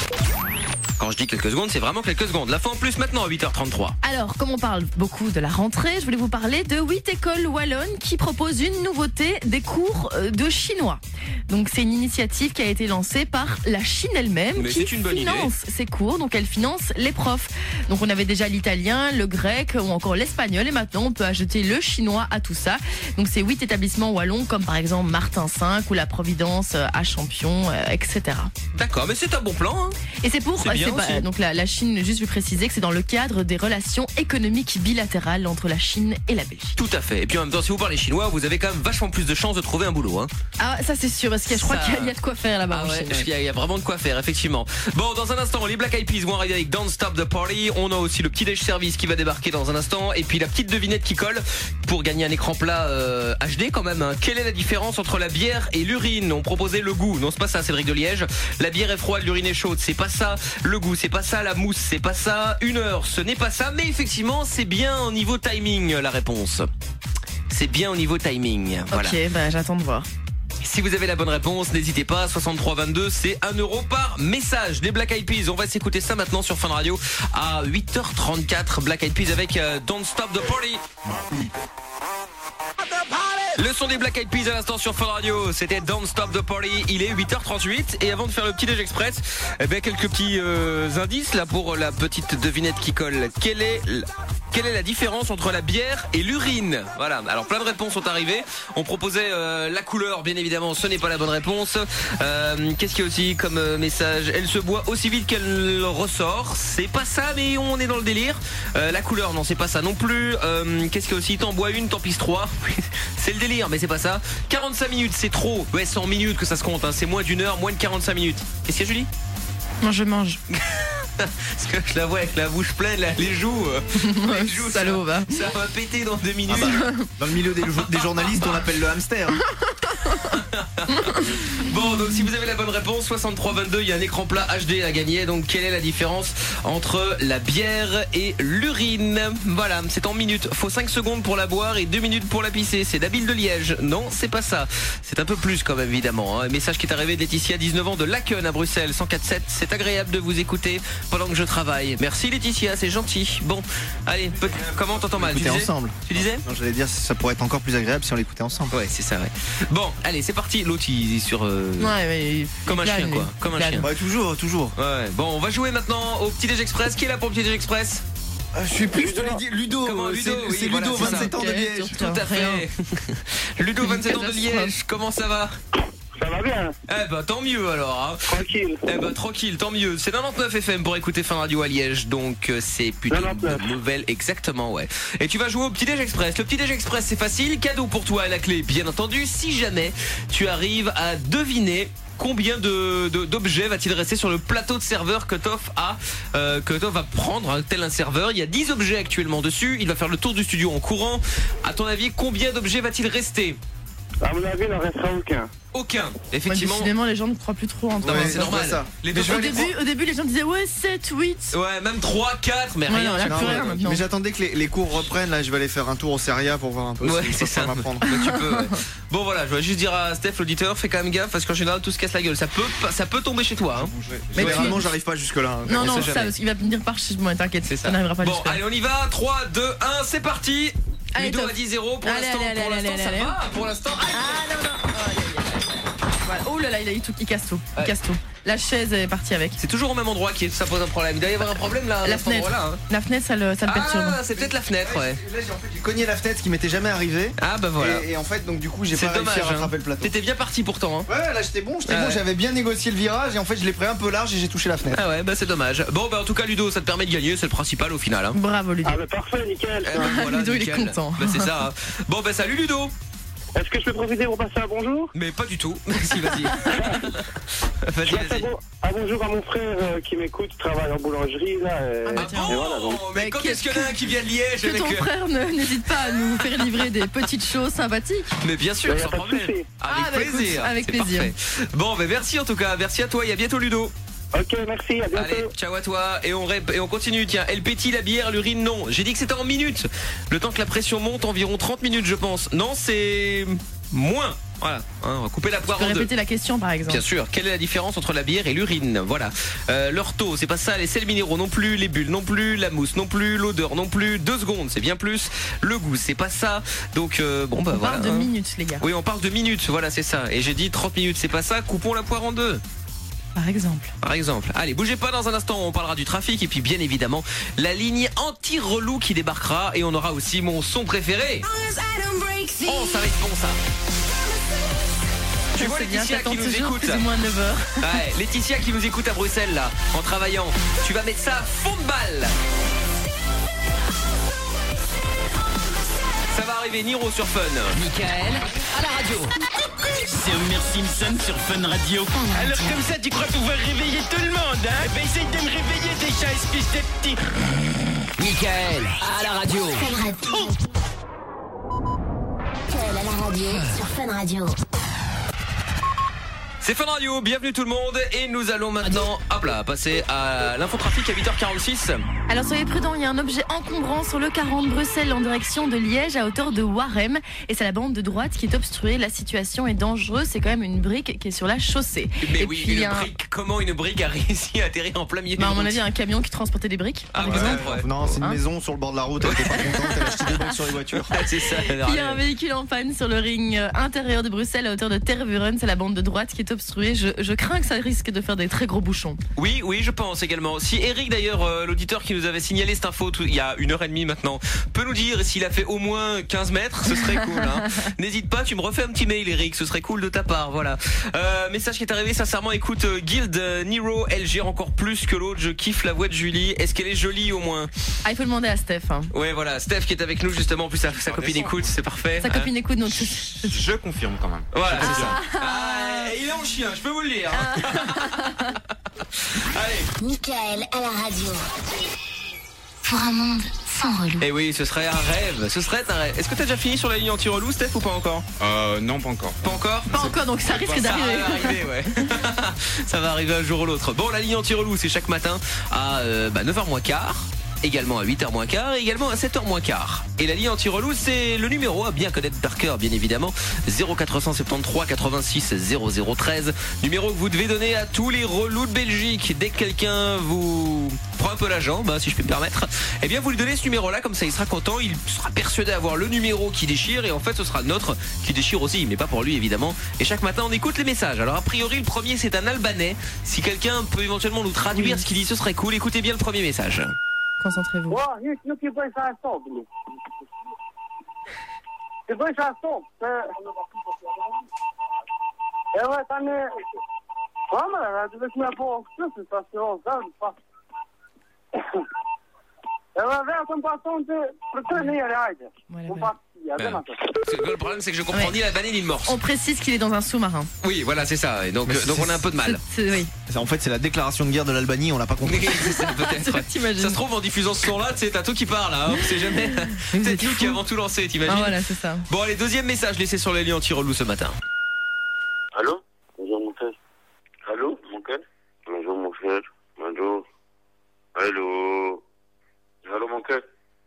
Quand je dis quelques secondes, c'est vraiment quelques secondes. L'info en plus maintenant à huit heures trente-trois. Alors, comme on parle beaucoup de la rentrée, je voulais vous parler de huit écoles wallonnes qui proposent une nouveauté, des cours de chinois. Donc, c'est une initiative qui a été lancée par la Chine elle-même Mais qui c'est une bonne finance ces cours. Donc, elle finance les profs. Donc, on avait déjà l'italien, le grec ou encore l'espagnol. Et maintenant, on peut ajouter le chinois à tout ça. Donc, c'est huit établissements wallons comme par exemple Martin cinq ou la Providence à Champion, et cetera. D'accord, mais c'est un bon plan. Hein. Et c'est pour... C'est bien c'est pas- aussi. donc la, la Chine, juste lui préciser que c'est dans le cadre des relations économiques bilatérales entre la Chine et la Belgique. Tout à fait. Et puis en même temps, si vous parlez chinois, vous avez quand même vachement plus de chances de trouver un boulot. Hein. Ah, ça c'est sûr, parce que je crois Ça- qu'il y a- il y a de quoi faire là-bas Ah en ouais, Chine. il y, a- il y a vraiment de quoi faire, effectivement. Bon, dans un instant, les Black Eyed Peas vont arriver avec Don't Stop the Party. On a aussi le petit déj service qui va débarquer dans un instant. Et puis la petite devinette qui colle pour gagner un écran plat euh, H D quand même. Hein. Quelle est la différence entre la bière et l'urine? On proposait le goût. Non, c'est pas ça, Cédric de Liège. La bière est froide, l'urine est chaude. C'est pas ça. Le goût, c'est pas ça. La mousse, c'est pas ça. Une heure, ce n'est pas ça. Mais effectivement, c'est bien au niveau timing, la réponse. C'est bien au niveau timing. Voilà. Ok, bah j'attends de voir. Si vous avez la bonne réponse, n'hésitez pas, soixante-trois vingt-deux, c'est un euro par message des Black Eyed Peas. On va s'écouter ça maintenant sur Fun Radio à huit heures trente-quatre. Black Eyed Peas avec euh, Don't Stop the Party. Le son des Black Eyed Peas à l'instant sur Fun Radio, c'était Don't Stop the Party. Il est huit heures trente-huit et avant de faire le petit déj express, eh ben quelques petits euh, indices là pour la petite devinette qui colle. Quelle est l- Quelle est la différence entre la bière et l'urine? Voilà, alors plein de réponses sont arrivées. On proposait euh, la couleur, bien évidemment, ce n'est pas la bonne réponse. Euh, Qu'est-ce qu'il y a aussi comme euh, message? Elle se boit aussi vite qu'elle ressort. C'est pas ça, mais on est dans le délire. Euh, la couleur, non, c'est pas ça non plus. Euh, Qu'est-ce qu'il y a aussi? T'en bois une, t'en pisses trois. C'est le délire, mais c'est pas ça. quarante-cinq minutes, c'est trop. Ouais, c'est en minutes que ça se compte. Hein. C'est moins d'une heure, moins de quarante-cinq minutes. Qu'est-ce qu'il y a, Julie? Moi je mange. Parce que je la vois avec la bouche pleine, là, les joues. euh, les joues, salaud, va. Ça va péter dans deux minutes. Ah bah, dans le milieu des, des journalistes, on l'appelle le hamster. Bon, donc si vous avez la bonne réponse, soixante-trois vingt-deux, il y a un écran plat H D à gagner. Donc quelle est la différence entre la bière et l'urine? Voilà, c'est en minutes. Faut cinq secondes pour la boire et deux minutes pour la pisser. C'est d'Abile de Liège. Non, c'est pas ça. C'est un peu plus quand même, évidemment. Un message qui est arrivé de Laetitia, dix-neuf ans, de Laken à Bruxelles, cent quatre sept. C'est agréable de vous écouter pendant que je travaille. Merci Laetitia, c'est gentil. Bon, allez, peut- comment t'entends mal? Tu Écouter disais ensemble. Tu disais? Non, j'allais dire ça pourrait être encore plus agréable si on l'écoutait ensemble. Ouais, c'est ça, ouais. Bon, allez, c'est parti. L'autre, il est sur. euh, Ouais, mais Comme un il plane, chien, quoi. il Comme un plane. chien. Ouais, toujours, toujours. Ouais. Bon, on va jouer maintenant au Petit Déj Express. Qui est là pour le Petit Déj Express? Ah, je suis plus, je te l'ai dit, Ludo. Comment, Ludo, c'est oui, c'est voilà, Ludo, c'est ça. vingt-sept ans de Ok, Liège. tu Tout à retiens rien. fait. Ludo, vingt-sept ans de Liège. Comment ça va? Ça va bien. Eh ben, tant mieux alors. Hein. Tranquille. Eh ben, tranquille, tant mieux. C'est quatre-vingt-dix-neuf F M pour écouter Fun Radio à Liège. Donc, euh, c'est plutôt une quatre-vingt-dix-neuf. bonne nouvelle. Exactement, ouais. Et tu vas jouer au Petit Déj Express. Le Petit Déj Express, c'est facile. Cadeau pour toi à la clé, bien entendu. Si jamais tu arrives à deviner combien de, de- d'objets va-t-il rester sur le plateau de serveur que Toff a, euh, que Toff va prendre, hein, tel un serveur. Il y a dix objets actuellement dessus. Il va faire le tour du studio en courant. À ton avis, combien d'objets va-t-il rester? À mon avis, il n'en restera aucun. Aucun. Ouais, Effectivement. décidément, les gens ne croient plus trop en toi. Non, mais Ouais, c'est je vois normal. ça. Les Mais deux je Au vais aller début, au début, les gens disaient ouais, sept, huit. Ouais, même trois, quatre, mais Ouais, rien. non, là, tu plus vois. rien maintenant. Mais j'attendais que les, les cours reprennent. Là, je vais aller faire un tour au Seria pour voir un peu Ouais, si c'est ça ça. va m'apprendre. Bah, tu peux, ouais. Bon voilà, je vais juste dire à Steph, l'auditeur, fais quand même gaffe parce qu'en général tout se casse la gueule. Ça peut, ça peut tomber chez toi. Hein. Mais Généralement, tu- j'arrive pas jusque là. Non, on non, sait ça, jamais. parce qu'il va venir par chez moi, t'inquiète, C'est ça. ça n'arrivera pas Bon, jusque-là. allez, on y va. trois, deux, un, c'est parti. Allez, Ludo top. a dix zéro pour Allez, l'instant. allez, Pour allez, l'instant, allez, ça allez. va. Pour l'instant. Aïe. Ah non, non. Aïe, aïe, aïe. Voilà. Oh là là, il a eu tout, il casse tout. Il Ouais. casse tout. La chaise est partie avec. C'est toujours au même endroit qui ça pose un problème. Il doit y avoir un problème là. à La cet fenêtre. endroit-là, hein. La fenêtre, ça le, ça le perturbe. Ah, c'est peut-être la fenêtre, ouais. Là, j'ai en fait, j'ai cogné la fenêtre, ce qui m'était jamais arrivé. Ah bah voilà. Et, et en fait, donc du coup, j'ai C'est pas dommage. réussi à Hein. rattraper le plateau. T'étais bien parti pourtant. Hein. Ouais, là, j'étais bon, j'étais Ouais. bon. J'avais bien négocié le virage et en fait, je l'ai pris un peu large et j'ai touché la fenêtre. Ah ouais, bah c'est dommage. Bon, bah en tout cas, Ludo, ça te permet de gagner. C'est le principal au final. Hein. Bravo, Ludo. Ah, bah parfait, nickel. Eh ben, voilà, Ludo, il est nickel. content. Bah c'est ça. Hein. Bon, bah salut Ludo. Est-ce que je peux profiter pour passer un bonjour? Mais pas du tout. Si, vas-y. Vas-y, Je passe un, vas-y. bon- un bonjour à mon frère euh, qui m'écoute, qui travaille en boulangerie, là. Et, Ah, bah, Ah tiens. et voilà, donc. bon, mais Mais quand qu'est-ce est-ce qu'il y en a un qui vient de Liège Que avec... ton euh, frère ne- n'hésite pas à nous faire livrer des petites choses sympathiques. Mais bien sûr, Mais y a sans pas de problème. souci. Avec Ah, bah, écoute, plaisir. avec C'est plaisir. parfait. Bon, bah merci en tout cas. Merci à toi et à bientôt Ludo. Ok, merci, à bientôt. Allez, ciao à toi. Et on, rép- et on continue. Tiens, elle pétille la bière, l'urine, non. J'ai dit que c'était en minutes. Le temps que la pression monte, environ trente minutes, je pense. Non, c'est moins. Voilà, hein, on va couper la Tu poire peux en deux. répéter la question, par exemple. Bien sûr, quelle est la différence entre la bière et l'urine? Voilà. Euh, leur taux, c'est pas ça, les sels minéraux non plus, les bulles non plus, la mousse non plus, l'odeur non plus, deux secondes, c'est bien plus. Le goût, c'est pas ça. Donc euh, bon bah On voilà. parle de hein. minutes, les gars. Oui, on parle de minutes, voilà, c'est ça. Et j'ai dit trente minutes, c'est pas ça, coupons la poire en deux. Par exemple. Par exemple. Allez, bougez pas, dans un instant, on parlera du trafic et puis bien évidemment la ligne anti-relou qui débarquera et on aura aussi mon son préféré. Oh, ça va être bon ça. Tu vois C'est bien, Laetitia qui t'attends nous toujours écoute. plus ou moins neuf heures. Ouais, Laetitia qui nous écoute à Bruxelles là, en travaillant. Tu vas mettre ça à fond de balle. Ça va arriver, Niro sur Fun. Michael, à la radio. C'est Homer Simpson sur Fun Radio. Alors comme ça, tu crois pouvoir réveiller tout le monde, hein? Ben essaye de me réveiller déjà, espèce de petit... Michael, à la radio. Fun Radio. Michael à la radio sur Fun Radio. C'est Fun Radio, bienvenue tout le monde et nous allons maintenant, hop là, passer à l'infotrafic à huit heures quarante-six. Alors soyez prudents, il y a un objet encombrant sur le quarante Bruxelles en direction de Liège à hauteur de Warem. Et c'est la bande de droite qui est obstruée. La situation est dangereuse. C'est quand même une brique qui est sur la chaussée. Mais et oui, puis, il y une a un- brique, comment une brique a réussi à atterrir en plein milieu Bah, à d'une mon route? avis, un camion qui transportait des briques, Ah, par ouais, exemple. ouais. Non, c'est une Hein maison sur le bord de la route. Elle était pas contente. Elle a acheté des briques sur les voitures. C'est ça. Il y a un véhicule en panne sur le ring euh, intérieur de Bruxelles à hauteur de Tervuren. C'est la bande de droite qui est obstruée. Je, je crains que ça risque de faire des très gros bouchons. Oui, oui, je pense également. Si Eric, d'ailleurs, euh, l'auditeur qui nous avait signalé cette info tout- il y a une heure et demie maintenant, peut nous dire s'il a fait au moins quinze mètres, ce serait cool. Hein. N'hésite pas, tu me refais un petit mail, Eric, ce serait cool de ta part. Voilà. Euh, message qui est arrivé, sincèrement, écoute, euh, Guild euh, Niro, elle gère encore plus que l'autre. Je kiffe la voix de Julie. Est-ce qu'elle est jolie au moins? Ah, il faut demander à Steph. Hein. Ouais, voilà, Steph qui est avec nous justement. En plus, sa, sa copine écoute, c'est parfait. Sa Hein. copine écoute donc. Je confirme quand même. Voilà, Je c'est confirme. ça. Ah, il est en chien, je peux vous le dire. hein. Allez. Michael à la radio. Pour un monde sans relou. Eh oui, ce serait un rêve. Ce serait un rêve. Est-ce que t'as déjà fini sur la ligne anti-relou, Steph, ou pas encore? Euh, non, pas encore. Pas encore? Pas encore, donc ça risque d'arriver. Ça va arriver, ouais. Ça va arriver un jour ou l'autre. Bon, la ligne anti-relou, c'est chaque matin à euh, bah, neuf heures moins quart. Également à huit heures moins quart et également à sept heures moins quart. Et la ligne anti-relou, c'est le numéro à bien connaître par cœur, bien évidemment. zéro quatre cent soixante-treize quatre-vingt-six zéro zéro treize. Numéro que vous devez donner à tous les relous de Belgique. Dès que quelqu'un vous prend un peu la jambe, hein, si je puis me permettre, eh bien vous lui donnez ce numéro-là, comme ça il sera content. Il sera persuadé d'avoir le numéro qui déchire. Et en fait, ce sera le nôtre qui déchire aussi, mais pas pour lui évidemment. Et chaque matin, on écoute les messages. Alors a priori, le premier, c'est un Albanais. Si quelqu'un peut éventuellement nous traduire ce qu'il dit, ce serait cool. Écoutez bien le premier message. Concentrez-vous. Ouais, il il faut pas ça ensemble. C'est pas ça ensemble. Eh ouais, t'en es. Ouais, mais tu veux que je m'apporte ça, c'est pas sûr, ça, c'est pas. Eh ouais, viens, comme passant de. Retenez, allez, on part. Ben, le problème, c'est que je comprends Ouais. ni la banane ni le morse. On précise qu'il est dans un sous-marin. Oui, voilà, c'est ça. Et donc, Mais euh, donc on a un peu de mal. C'est- oui. C'est- En fait, c'est la déclaration de guerre de l'Albanie, on l'a pas compris. C'est ça, peut-être. T'imagines. Ça se trouve en diffusant ce son-là, tu sais, t'as tout qui parle, hein, on sait jamais. Peut-être nous qui avons tout lancé, t'imagines? Ah voilà, c'est ça. Bon, allez, deuxième message laissé sur les liens anti-relou ce matin. Allô? Bonjour mon frère. Allô? Mon frère? Bonjour mon frère. Bonjour. Allô? Allô mon cœur?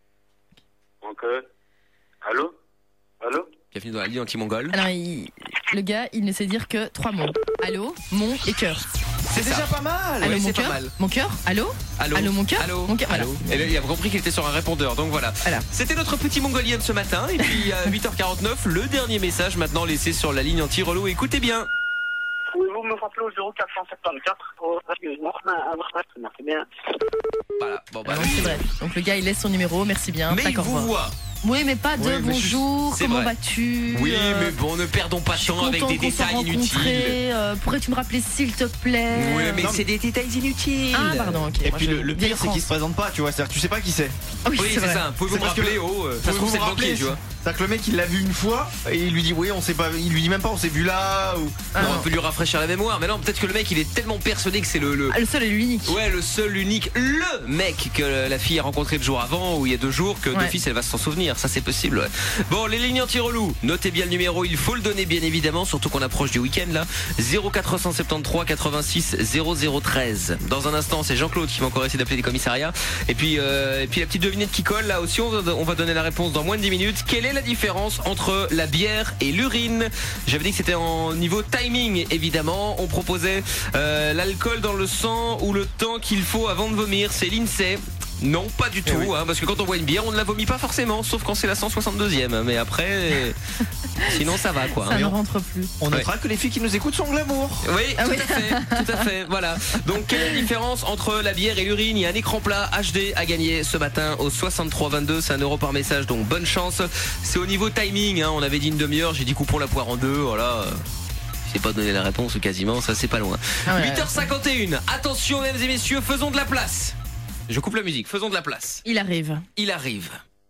Mon cœur? Allô? Allô? Bienvenue dans la ligne anti-mongole. Alors, il- le gars, il ne sait dire que trois mots. Allô, mon et cœur. C'est déjà ça. pas mal. Allô, Ouais, mon c'est pas cœur. mal. Mon cœur. Allô. Allô, Allô, mon cœur. Allô, Mon cœur. Voilà. allô. Et là, il a compris qu'il était sur un répondeur, donc voilà. Voilà. C'était notre petit mongolien de ce matin. Et puis à huit heures quarante-neuf, le dernier message maintenant laissé sur la ligne anti-relou. Écoutez bien. Pouvez-vous me rappeler au zéro quatre cent soixante-quatorze oh, excuse-moi, merci bien. Voilà. Bon, bah, Ah non, c'est vrai. Donc le gars, il laisse son numéro. Merci bien. mais il D'accord, vous au revoir. voit. Oui, mais pas de Oui, mais je- bonjour, c'est comment vrai. vas-tu Oui, euh, mais bon, ne perdons pas de temps avec content des qu'on soit détails inutiles. rencontrés, euh, pourrais-tu me rappeler s'il te plaît Oui, mais euh, c'est des détails inutiles. Ah, pardon, ok. Et Moi, puis je- le, le vieille pire, c'est qu'il France. se présente pas, tu vois. C'est-à-dire que tu sais pas qui c'est. Ah oui, Oui, c'est c'est vrai. ça. Pouvez-vous C'est me parce que- rappeler, oh, euh, ça se trouve, c'est le rappeler, banquier, tu vois. C'est-à-dire que le mec, il l'a vu une fois et il lui dit oui, on sait pas. Il lui dit même pas, on s'est vu là. Ou... Ah, Non, non. on peut lui rafraîchir la mémoire, mais non, peut-être que le mec il est tellement persuadé que c'est le, le... Ah, le seul et l'unique. Ouais, le seul, unique, le mec que la fille a rencontré le jour avant ou il y a deux jours que Ouais. d'office elle va s'en souvenir, ça c'est possible. Ouais. Bon, les lignes anti-relou, notez bien le numéro, il faut le donner bien évidemment, surtout qu'on approche du week-end là. zéro quatre cent soixante-treize quatre-vingt-six zéro zéro treize. Dans un instant, c'est Jean-Claude qui va encore essayer d'appeler les commissariats. Et puis, euh, et puis la petite devinette qui colle là aussi, on va, on va donner la réponse dans moins de dix minutes. Quelle est la différence entre la bière et l'urine? J'avais dit que c'était en niveau timing évidemment. On proposait euh, l'alcool dans le sang ou le temps qu'il faut avant de vomir. C'est l'INSEE. Non, pas du tout, hein, parce que quand on boit une bière, on ne la vomit pas forcément, sauf quand c'est la cent soixante-deuxième. Mais après, sinon ça va quoi. Ça ne rentre plus. On notera que les filles qui nous écoutent sont glamour. Oui, Ah tout oui. à fait, tout à fait. Voilà. Donc quelle est la différence entre la bière et l'urine? Il y a un écran plat H D à gagner ce matin au soixante-trois vingt-deux. C'est un euro par message, donc bonne chance. C'est au niveau timing. Hein. On avait dit une demi-heure, j'ai dit coupons la poire en deux. Voilà. J'ai pas donné la réponse ou quasiment, ça c'est pas loin. Ah ouais. huit heures cinquante et une. Attention mesdames et messieurs, faisons de la place. Je coupe la musique, faisons de la place. Il arrive. Il arrive.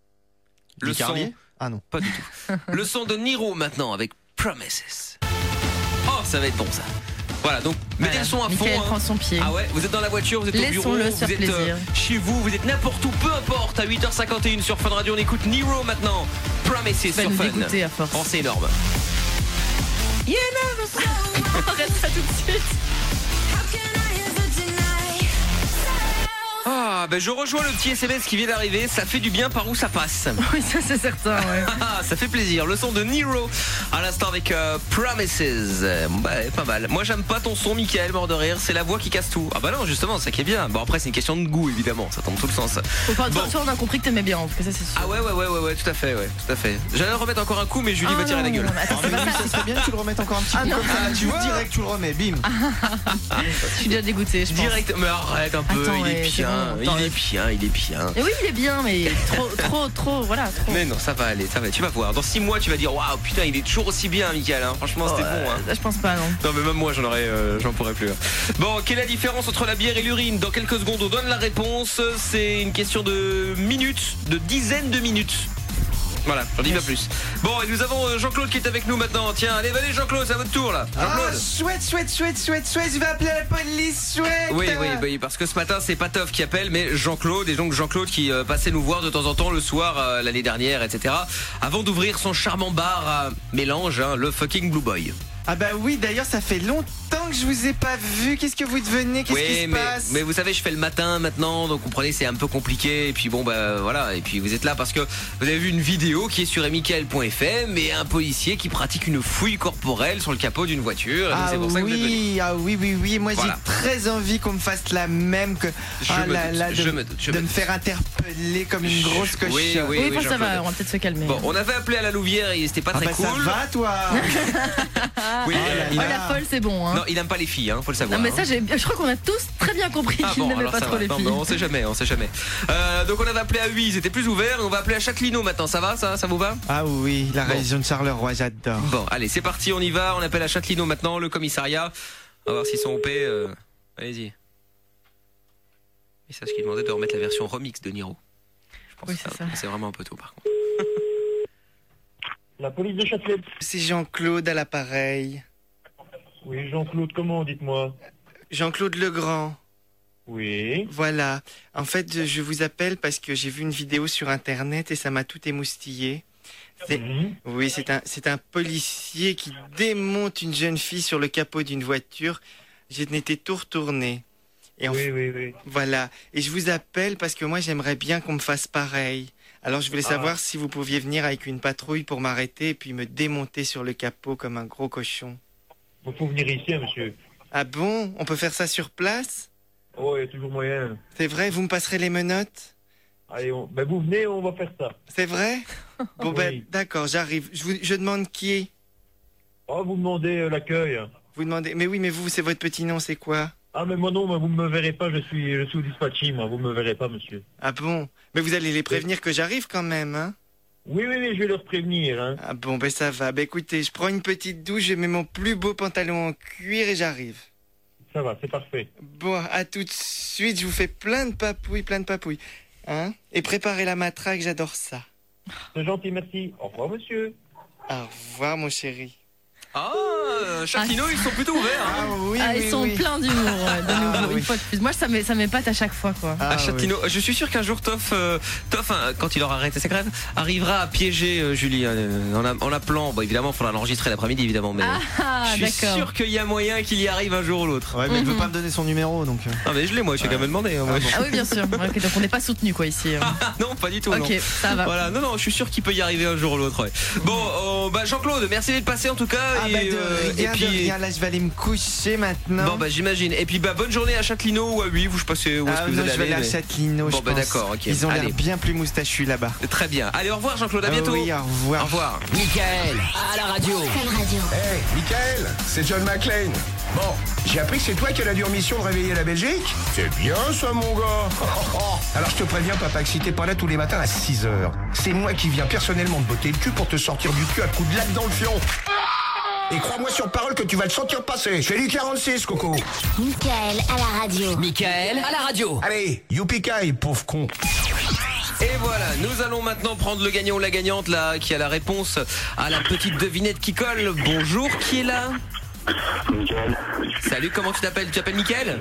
Le Du Carlier son. Ah non. Pas du tout. Le son de Niro maintenant avec Promises. Oh, ça va être bon ça. Voilà, donc mettez Voilà. le son à fond. Mickaël hein. prend son pied. Ah ouais, vous êtes dans la voiture, vous êtes au bureau, Laissons-le vous se faire êtes euh, plaisir. chez vous, vous êtes n'importe où, peu importe. À huit heures cinquante et une sur Fun Radio, on écoute Niro maintenant. Promises Tu vas sur nous Fun. dégoûter à force. Oh, c'est énorme. Arrête ça tout de suite. Ah, ben je rejoins le petit S M S qui vient d'arriver. Ça fait du bien par où ça passe. Oui, ça c'est certain. Ouais. Ah, ça fait plaisir. Le son de Niro à l'instant avec euh, Promises. Euh, Bah, pas mal. Moi, j'aime pas ton son, Mickaël, mort de rire. C'est la voix qui casse tout. Ah bah non, justement, ça qui est bien. Bon, après, c'est une question de goût, évidemment. Ça tombe tout le sens. Enfin, Bon. toi, toi, on a compris que t'aimais bien, en tout cas, ça c'est sûr. Ah ouais, ouais, ouais, ouais, ouais, tout à fait, ouais, tout à fait. J'allais le remettre encore un coup, mais Julie Ah va tirer non, la gueule. non, mais attends, Ah, c'est mais pas oui, ça. ça serait bien que tu le remettes encore un petit Ah peu non. comme ça. Ah, Tu tu vois. direct, tu le remets, bim. Je suis déjà dégoûtée, je pense. Direct, mais arrête un peu, Attends, il ouais, est c'est bien, bon, il attends, est ouais. bien, il est bien. Et oui, il est bien, mais trop, trop, trop, voilà, trop. Mais non, ça va aller, ça va. Tu vas voir. Dans six mois, tu vas dire, waouh, putain, il est toujours aussi bien, Mickaël. Hein. Franchement, c'était Oh, bon. Hein. euh, Je pense pas, non. Non, mais même moi, j'en aurais, euh, j'en pourrais plus. hein. Bon, quelle est la différence entre la bière et l'urine? Dans quelques secondes, on donne la réponse. C'est une question de minutes, de dizaines de minutes. Voilà, j'en dis pas plus. Bon, et nous avons Jean-Claude qui est avec nous maintenant. Tiens, allez, allez Jean-Claude, c'est à votre tour là. Jean-Claude. Ah, chouette, chouette, chouette, chouette, chouette, je vais appeler la police, chouette. Oui, oui, oui, parce que ce matin c'est pas Toff qui appelle, mais Jean-Claude, et donc Jean-Claude qui euh, passait nous voir de temps en temps le soir euh, l'année dernière, et cetera. Avant d'ouvrir son charmant bar à mélange, hein, le fucking Blue Boy. Ah bah oui, d'ailleurs ça fait longtemps que je vous ai pas vu. Qu'est-ce que vous devenez? Qu'est-ce oui, qui se mais, passe? mais vous savez, je fais le matin maintenant, donc comprenez, c'est un peu compliqué. Et puis bon, bah voilà. Et puis vous êtes là parce que vous avez vu une vidéo qui est sur michael point f m et un policier qui pratique une fouille corporelle sur le capot d'une voiture. Ah c'est pour ça que vous êtes venu. oui, ah oui, oui, oui. Moi Voilà. j'ai très envie qu'on me fasse la même que Je ah me là doute, là, de, je me doute, je de me me doute. faire interpeller comme une grosse cochonne. Oui, oui, Oui, oui, bon, ça Jean-Claude. va, on va peut-être se calmer. Bon, on avait appelé à la Louvière et c'était pas Ah très bah cool. ça va toi? Oui, Oh euh, là il Oh, a- la folle, c'est bon. Hein. Non, il aime pas les filles, hein, faut le savoir. Non, mais hein. ça, j'ai- je crois qu'on a tous très bien compris Ah qu'il bon, n'aimait alors pas ça trop va. les Non, filles. mais on sait jamais, on sait jamais. Euh, donc on avait appelé à Huy, ils étaient plus ouverts. On va appeler à Châtelineau maintenant. Ça va, ça, ça vous va? Ah oui, la Bon. région de Charleroi, j'adore. Bon, allez, c'est parti, on y va. On appelle à Châtelineau maintenant, le commissariat. On va voir s'ils sont O P. euh, Allez-y. Message qui demandait de remettre la version remix de Niro. Je pense Oui, que c'est ça- ça. c'est vraiment un peu tôt par contre. La police de Châtelet. C'est Jean-Claude à l'appareil. Oui, Jean-Claude, comment, dites-moi? Jean-Claude Legrand. Oui. Voilà. En fait, je vous appelle parce que j'ai vu une vidéo sur internet et ça m'a tout émoustillé. C'est- Mhm. Oui, c'est un, c'est un policier qui démonte une jeune fille sur le capot d'une voiture. J'en étais tout retourné. Et en Oui, fait- oui, oui. Voilà. Et je vous appelle parce que moi, j'aimerais bien qu'on me fasse pareil. Alors, je voulais Ah. savoir si vous pouviez venir avec une patrouille pour m'arrêter et puis me démonter sur le capot comme un gros cochon. Il faut venir ici, hein, monsieur. Ah bon? On peut faire ça sur place? Oh, il y a toujours moyen. C'est vrai? Vous me passerez les menottes? Allez, on... ben, vous venez, on va faire ça. C'est vrai? Bon, Oui. ben, d'accord, j'arrive. Je, vous- je demande qui est. Oh, vous demandez euh, l'accueil. Vous demandez. Mais oui, mais vous, c'est votre petit nom, c'est quoi? Ah, mais moi non, mais vous me verrez pas, je suis, je suis au dispatching, moi, vous me verrez pas, monsieur. Ah bon? Mais vous allez les prévenir que j'arrive quand même, hein? Oui, oui, oui, je vais leur prévenir, hein. Ah bon, ben ça va. Ben écoutez, je prends une petite douche, je mets mon plus beau pantalon en cuir et j'arrive. Ça va, c'est parfait. Bon, à tout de suite, je vous fais plein de papouilles, plein de papouilles. Hein? Et préparez la matraque, j'adore ça. C'est gentil, merci. Au revoir, monsieur. Au revoir, mon chéri. Ah, euh, Châtelineau, ils sont plutôt ouverts. hein. Ah oui, Ah, oui, ils sont oui. pleins d'humour, ouais, de nouveau, Ah, une oui. fois de plus. Moi, ça m'é- ça m'épate à chaque fois, quoi. Ah, à Châtelineau. Je suis sûr qu'un jour Toff, euh, Toff hein, quand il aura arrêté sa grève, arrivera à piéger euh, Julie euh, en, a- en appelant. Bon, évidemment, il faudra l'enregistrer l'après-midi, évidemment, mais Ah, je suis d'accord. sûr qu'il y a moyen qu'il y arrive un jour ou l'autre. Ouais, mais il veut Mhm. pas me donner son numéro donc. euh. Ah, mais je l'ai, moi, je suis quand même demandé. hein, moi. Ah oui, bien sûr. Ok, donc on n'est pas soutenu, quoi, ici. Ah, non, pas du tout. non. Ok, ça va. Voilà, non, non, je suis sûr qu'il peut y arriver un jour ou l'autre. Ouais. Bon, euh, bah Jean-Claude, merci d'être passé en tout cas. Ah et, bah de euh, rien, et puis, de rien. Là, je vais aller me coucher maintenant. bon bah j'imagine. Et puis bah bonne journée à Châtelineau ou à Huy, vous je passez où est-ce Ah que vous non, allez je vais aller à mais- Châtelineau, Bon je bah pense. d'accord, ok. Ils ont l'air Allez. bien plus moustachus là-bas. Très bien. Allez, au revoir Jean-Claude, à Ah bientôt. oui, au revoir. Au revoir. Michael, à la radio. Fun Radio. Hey, Michael, c'est John McClane. Bon, j'ai appris que c'est toi qui as la dure mission de réveiller la Belgique. C'est bien ça, mon gars. Alors je te préviens, papa, que si t'es pas là tous les matins à six heures, c'est moi qui viens personnellement te botter le cul pour te sortir du cul à coups de latte dans le fion. Et crois-moi sur parole que tu vas le sentir passer. Je fais du quarante-six, Coco. Michael à la radio. Michael, à la radio. Allez, youpi-kai, pauvre con. Et voilà, nous allons maintenant prendre le gagnant ou la gagnante là qui a la réponse à la petite devinette qui colle. Bonjour, qui est là? Michael. Salut, comment tu t'appelles? Tu t'appelles Michael?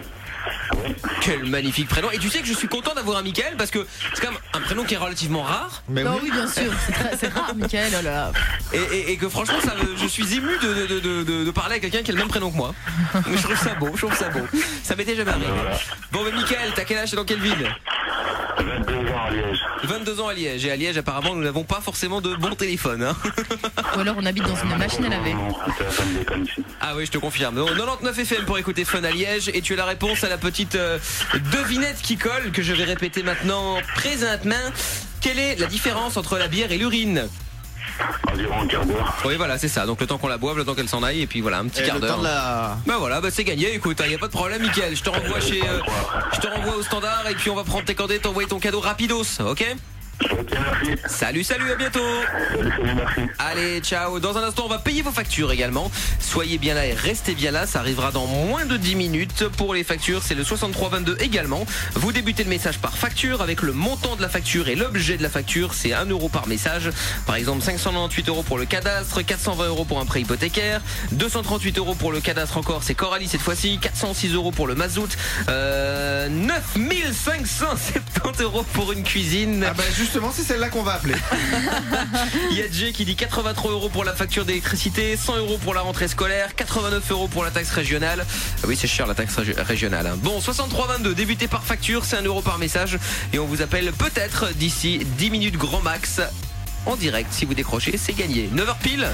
Quel magnifique prénom. Et tu sais que je suis content d'avoir un Michael parce que c'est quand même un prénom qui est relativement rare. Mais Non, oui. oui, bien sûr. C'est très- C'est rare, Michael. Oh là là. Et, et- et que franchement ça, me- je suis ému de, de, de, de- de parler à quelqu'un qui a le même prénom que moi. Je trouve ça beau, je trouve ça beau. Ça m'était jamais arrivé. Bon mais Michael, t'as quel âge et dans quelle ville? vingt-deux ans à Liège. vingt-deux ans à Liège. Et à Liège apparemment nous n'avons pas forcément de bon téléphone. Hein. Ou alors on habite dans une machine à laver. Non, c'est la fin de l'école ici. Ah oui, je te confirme. Donc, quatre-vingt-neuf F M pour écouter Fun à Liège. Et tu as la réponse à la petite euh, devinette qui colle, que je vais répéter maintenant présentement. Quelle est la différence entre la bière et l'urine? Environ un quart d'heure. Oui, voilà, c'est ça. Donc le temps qu'on la boive, le temps qu'elle s'en aille, et puis voilà, un petit Et quart le temps d'heure. de la... Bah voilà, bah c'est gagné. Écoute, il y a pas de problème, Mickaël. Je te renvoie chez, euh, je te renvoie au standard, et puis on va prendre tes coordonnées, t'envoyer ton cadeau rapidos, ok? Salut, salut, à bientôt. Allez, ciao. Dans un instant, on va payer vos factures également. Soyez bien là et restez bien là. Ça arrivera dans moins de dix minutes. Pour les factures, c'est le soixante-trois vingt-deux également. Vous débutez le message par facture avec le montant de la facture et l'objet de la facture. C'est un euro par message. Par exemple, cinq cent quatre-vingt-dix-huit euros pour le cadastre, quatre cent vingt euros pour un prêt hypothécaire, deux cent trente-huit euros pour le cadastre encore. C'est Coralie cette fois-ci. quatre cent six euros pour le mazout. Euh, neuf mille cinq cent soixante-dix euros pour une cuisine. Ah bah justement, c'est celle-là qu'on va appeler. Il y a Jay qui dit quatre-vingt-trois euros pour la facture d'électricité, cent euros pour la rentrée scolaire, quatre-vingt-neuf euros pour la taxe régionale. Ah oui, c'est cher la taxe rég- régionale. Hein. Bon, soixante-trois vingt-deux, débutez par facture, c'est un euro par message. Et on vous appelle peut-être d'ici dix minutes grand max. En direct, si vous décrochez, c'est gagné. neuf heures pile.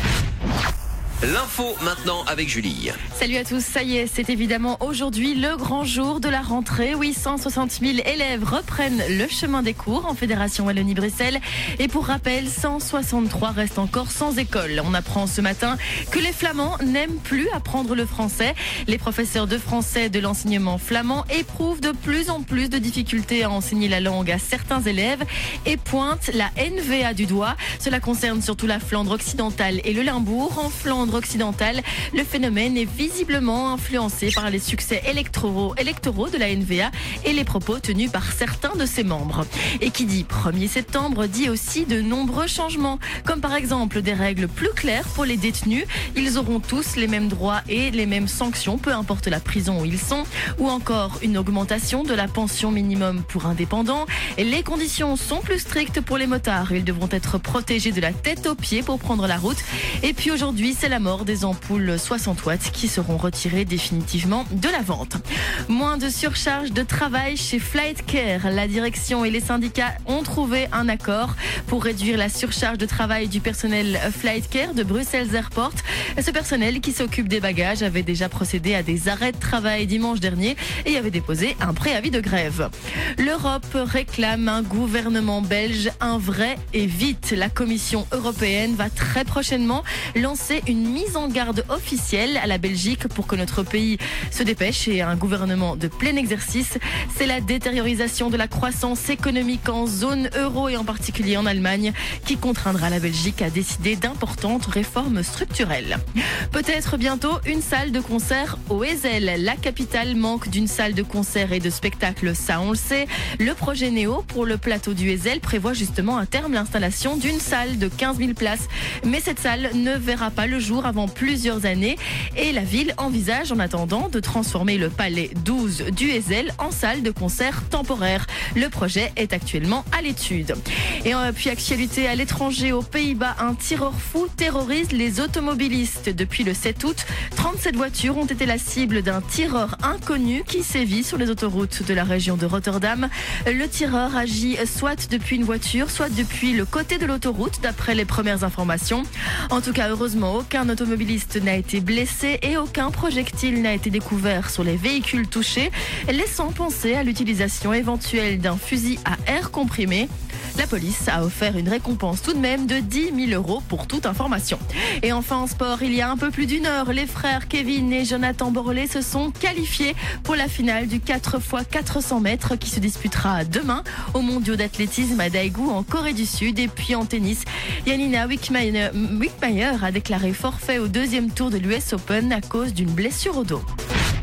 L'info maintenant avec Julie. Salut à tous, ça y est, c'est évidemment aujourd'hui le grand jour de la rentrée. Oui, cent soixante mille élèves reprennent le chemin des cours en Fédération Wallonie-Bruxelles. Et pour rappel, cent soixante-trois restent encore sans école. On apprend ce matin que les Flamands n'aiment plus apprendre le français. Les professeurs de français de l'enseignement flamand éprouvent de plus en plus de difficultés à enseigner la langue à certains élèves et pointent la N V A du doigt. Cela concerne surtout la Flandre occidentale et le Limbourg. En Flandre occidentale, le phénomène est visiblement influencé par les succès électoraux, électoraux de la N V A et les propos tenus par certains de ses membres. Et qui dit premier septembre dit aussi de nombreux changements, comme par exemple des règles plus claires pour les détenus. Ils auront tous les mêmes droits et les mêmes sanctions, peu importe la prison où ils sont, ou encore une augmentation de la pension minimum pour indépendants. Et les conditions sont plus strictes pour les motards. Ils devront être protégés de la tête aux pieds pour prendre la route. Et puis aujourd'hui, c'est la mort des ampoules soixante watts qui seront retirées définitivement de la vente. Moins de surcharge de travail chez Flightcare. La direction et les syndicats ont trouvé un accord pour réduire la surcharge de travail du personnel Flightcare de Bruxelles Airport. Ce personnel qui s'occupe des bagages avait déjà procédé à des arrêts de travail dimanche dernier et avait déposé un préavis de grève. L'Europe réclame un gouvernement belge, un vrai et vite. La Commission européenne va très prochainement lancer une mise en garde officielle à la Belgique pour que notre pays se dépêche et un gouvernement de plein exercice. C'est la détériorisation de la croissance économique en zone euro et en particulier en Allemagne qui contraindra la Belgique à décider d'importantes réformes structurelles. Peut-être bientôt une salle de concert au Ezel. La capitale manque d'une salle de concert et de spectacle, ça on le sait. Le projet Néo pour le plateau du Ezel prévoit justement à terme l'installation d'une salle de quinze mille places. Mais cette salle ne verra pas le jour avant plusieurs années et la ville envisage en attendant de transformer le palais douze du Ezel en salle de concert temporaire. Le projet est actuellement à l'étude. Et puis actualité à l'étranger, aux Pays-Bas, un tireur fou terrorise les automobilistes. Depuis le sept août, trente-sept voitures ont été la cible d'un tireur inconnu qui sévit sur les autoroutes de la région de Rotterdam. Le tireur agit soit depuis une voiture, soit depuis le côté de l'autoroute, d'après les premières informations. En tout cas, heureusement, aucun automobiliste n'a été blessé et aucun projectile n'a été découvert sur les véhicules touchés, laissant penser à l'utilisation éventuelle d'un fusil à air comprimé. La police a offert une récompense tout de même de dix mille euros pour toute information. Et enfin en sport, il y a un peu plus d'une heure, les frères Kevin et Jonathan Borlé se sont qualifiés pour la finale du quatre fois quatre cents mètres qui se disputera demain aux mondiaux d'athlétisme à Daegu en Corée du Sud. Et puis en tennis, Yanina Wickmayer, Wickmayer a déclaré forfait au deuxième tour de l'U S Open à cause d'une blessure au dos.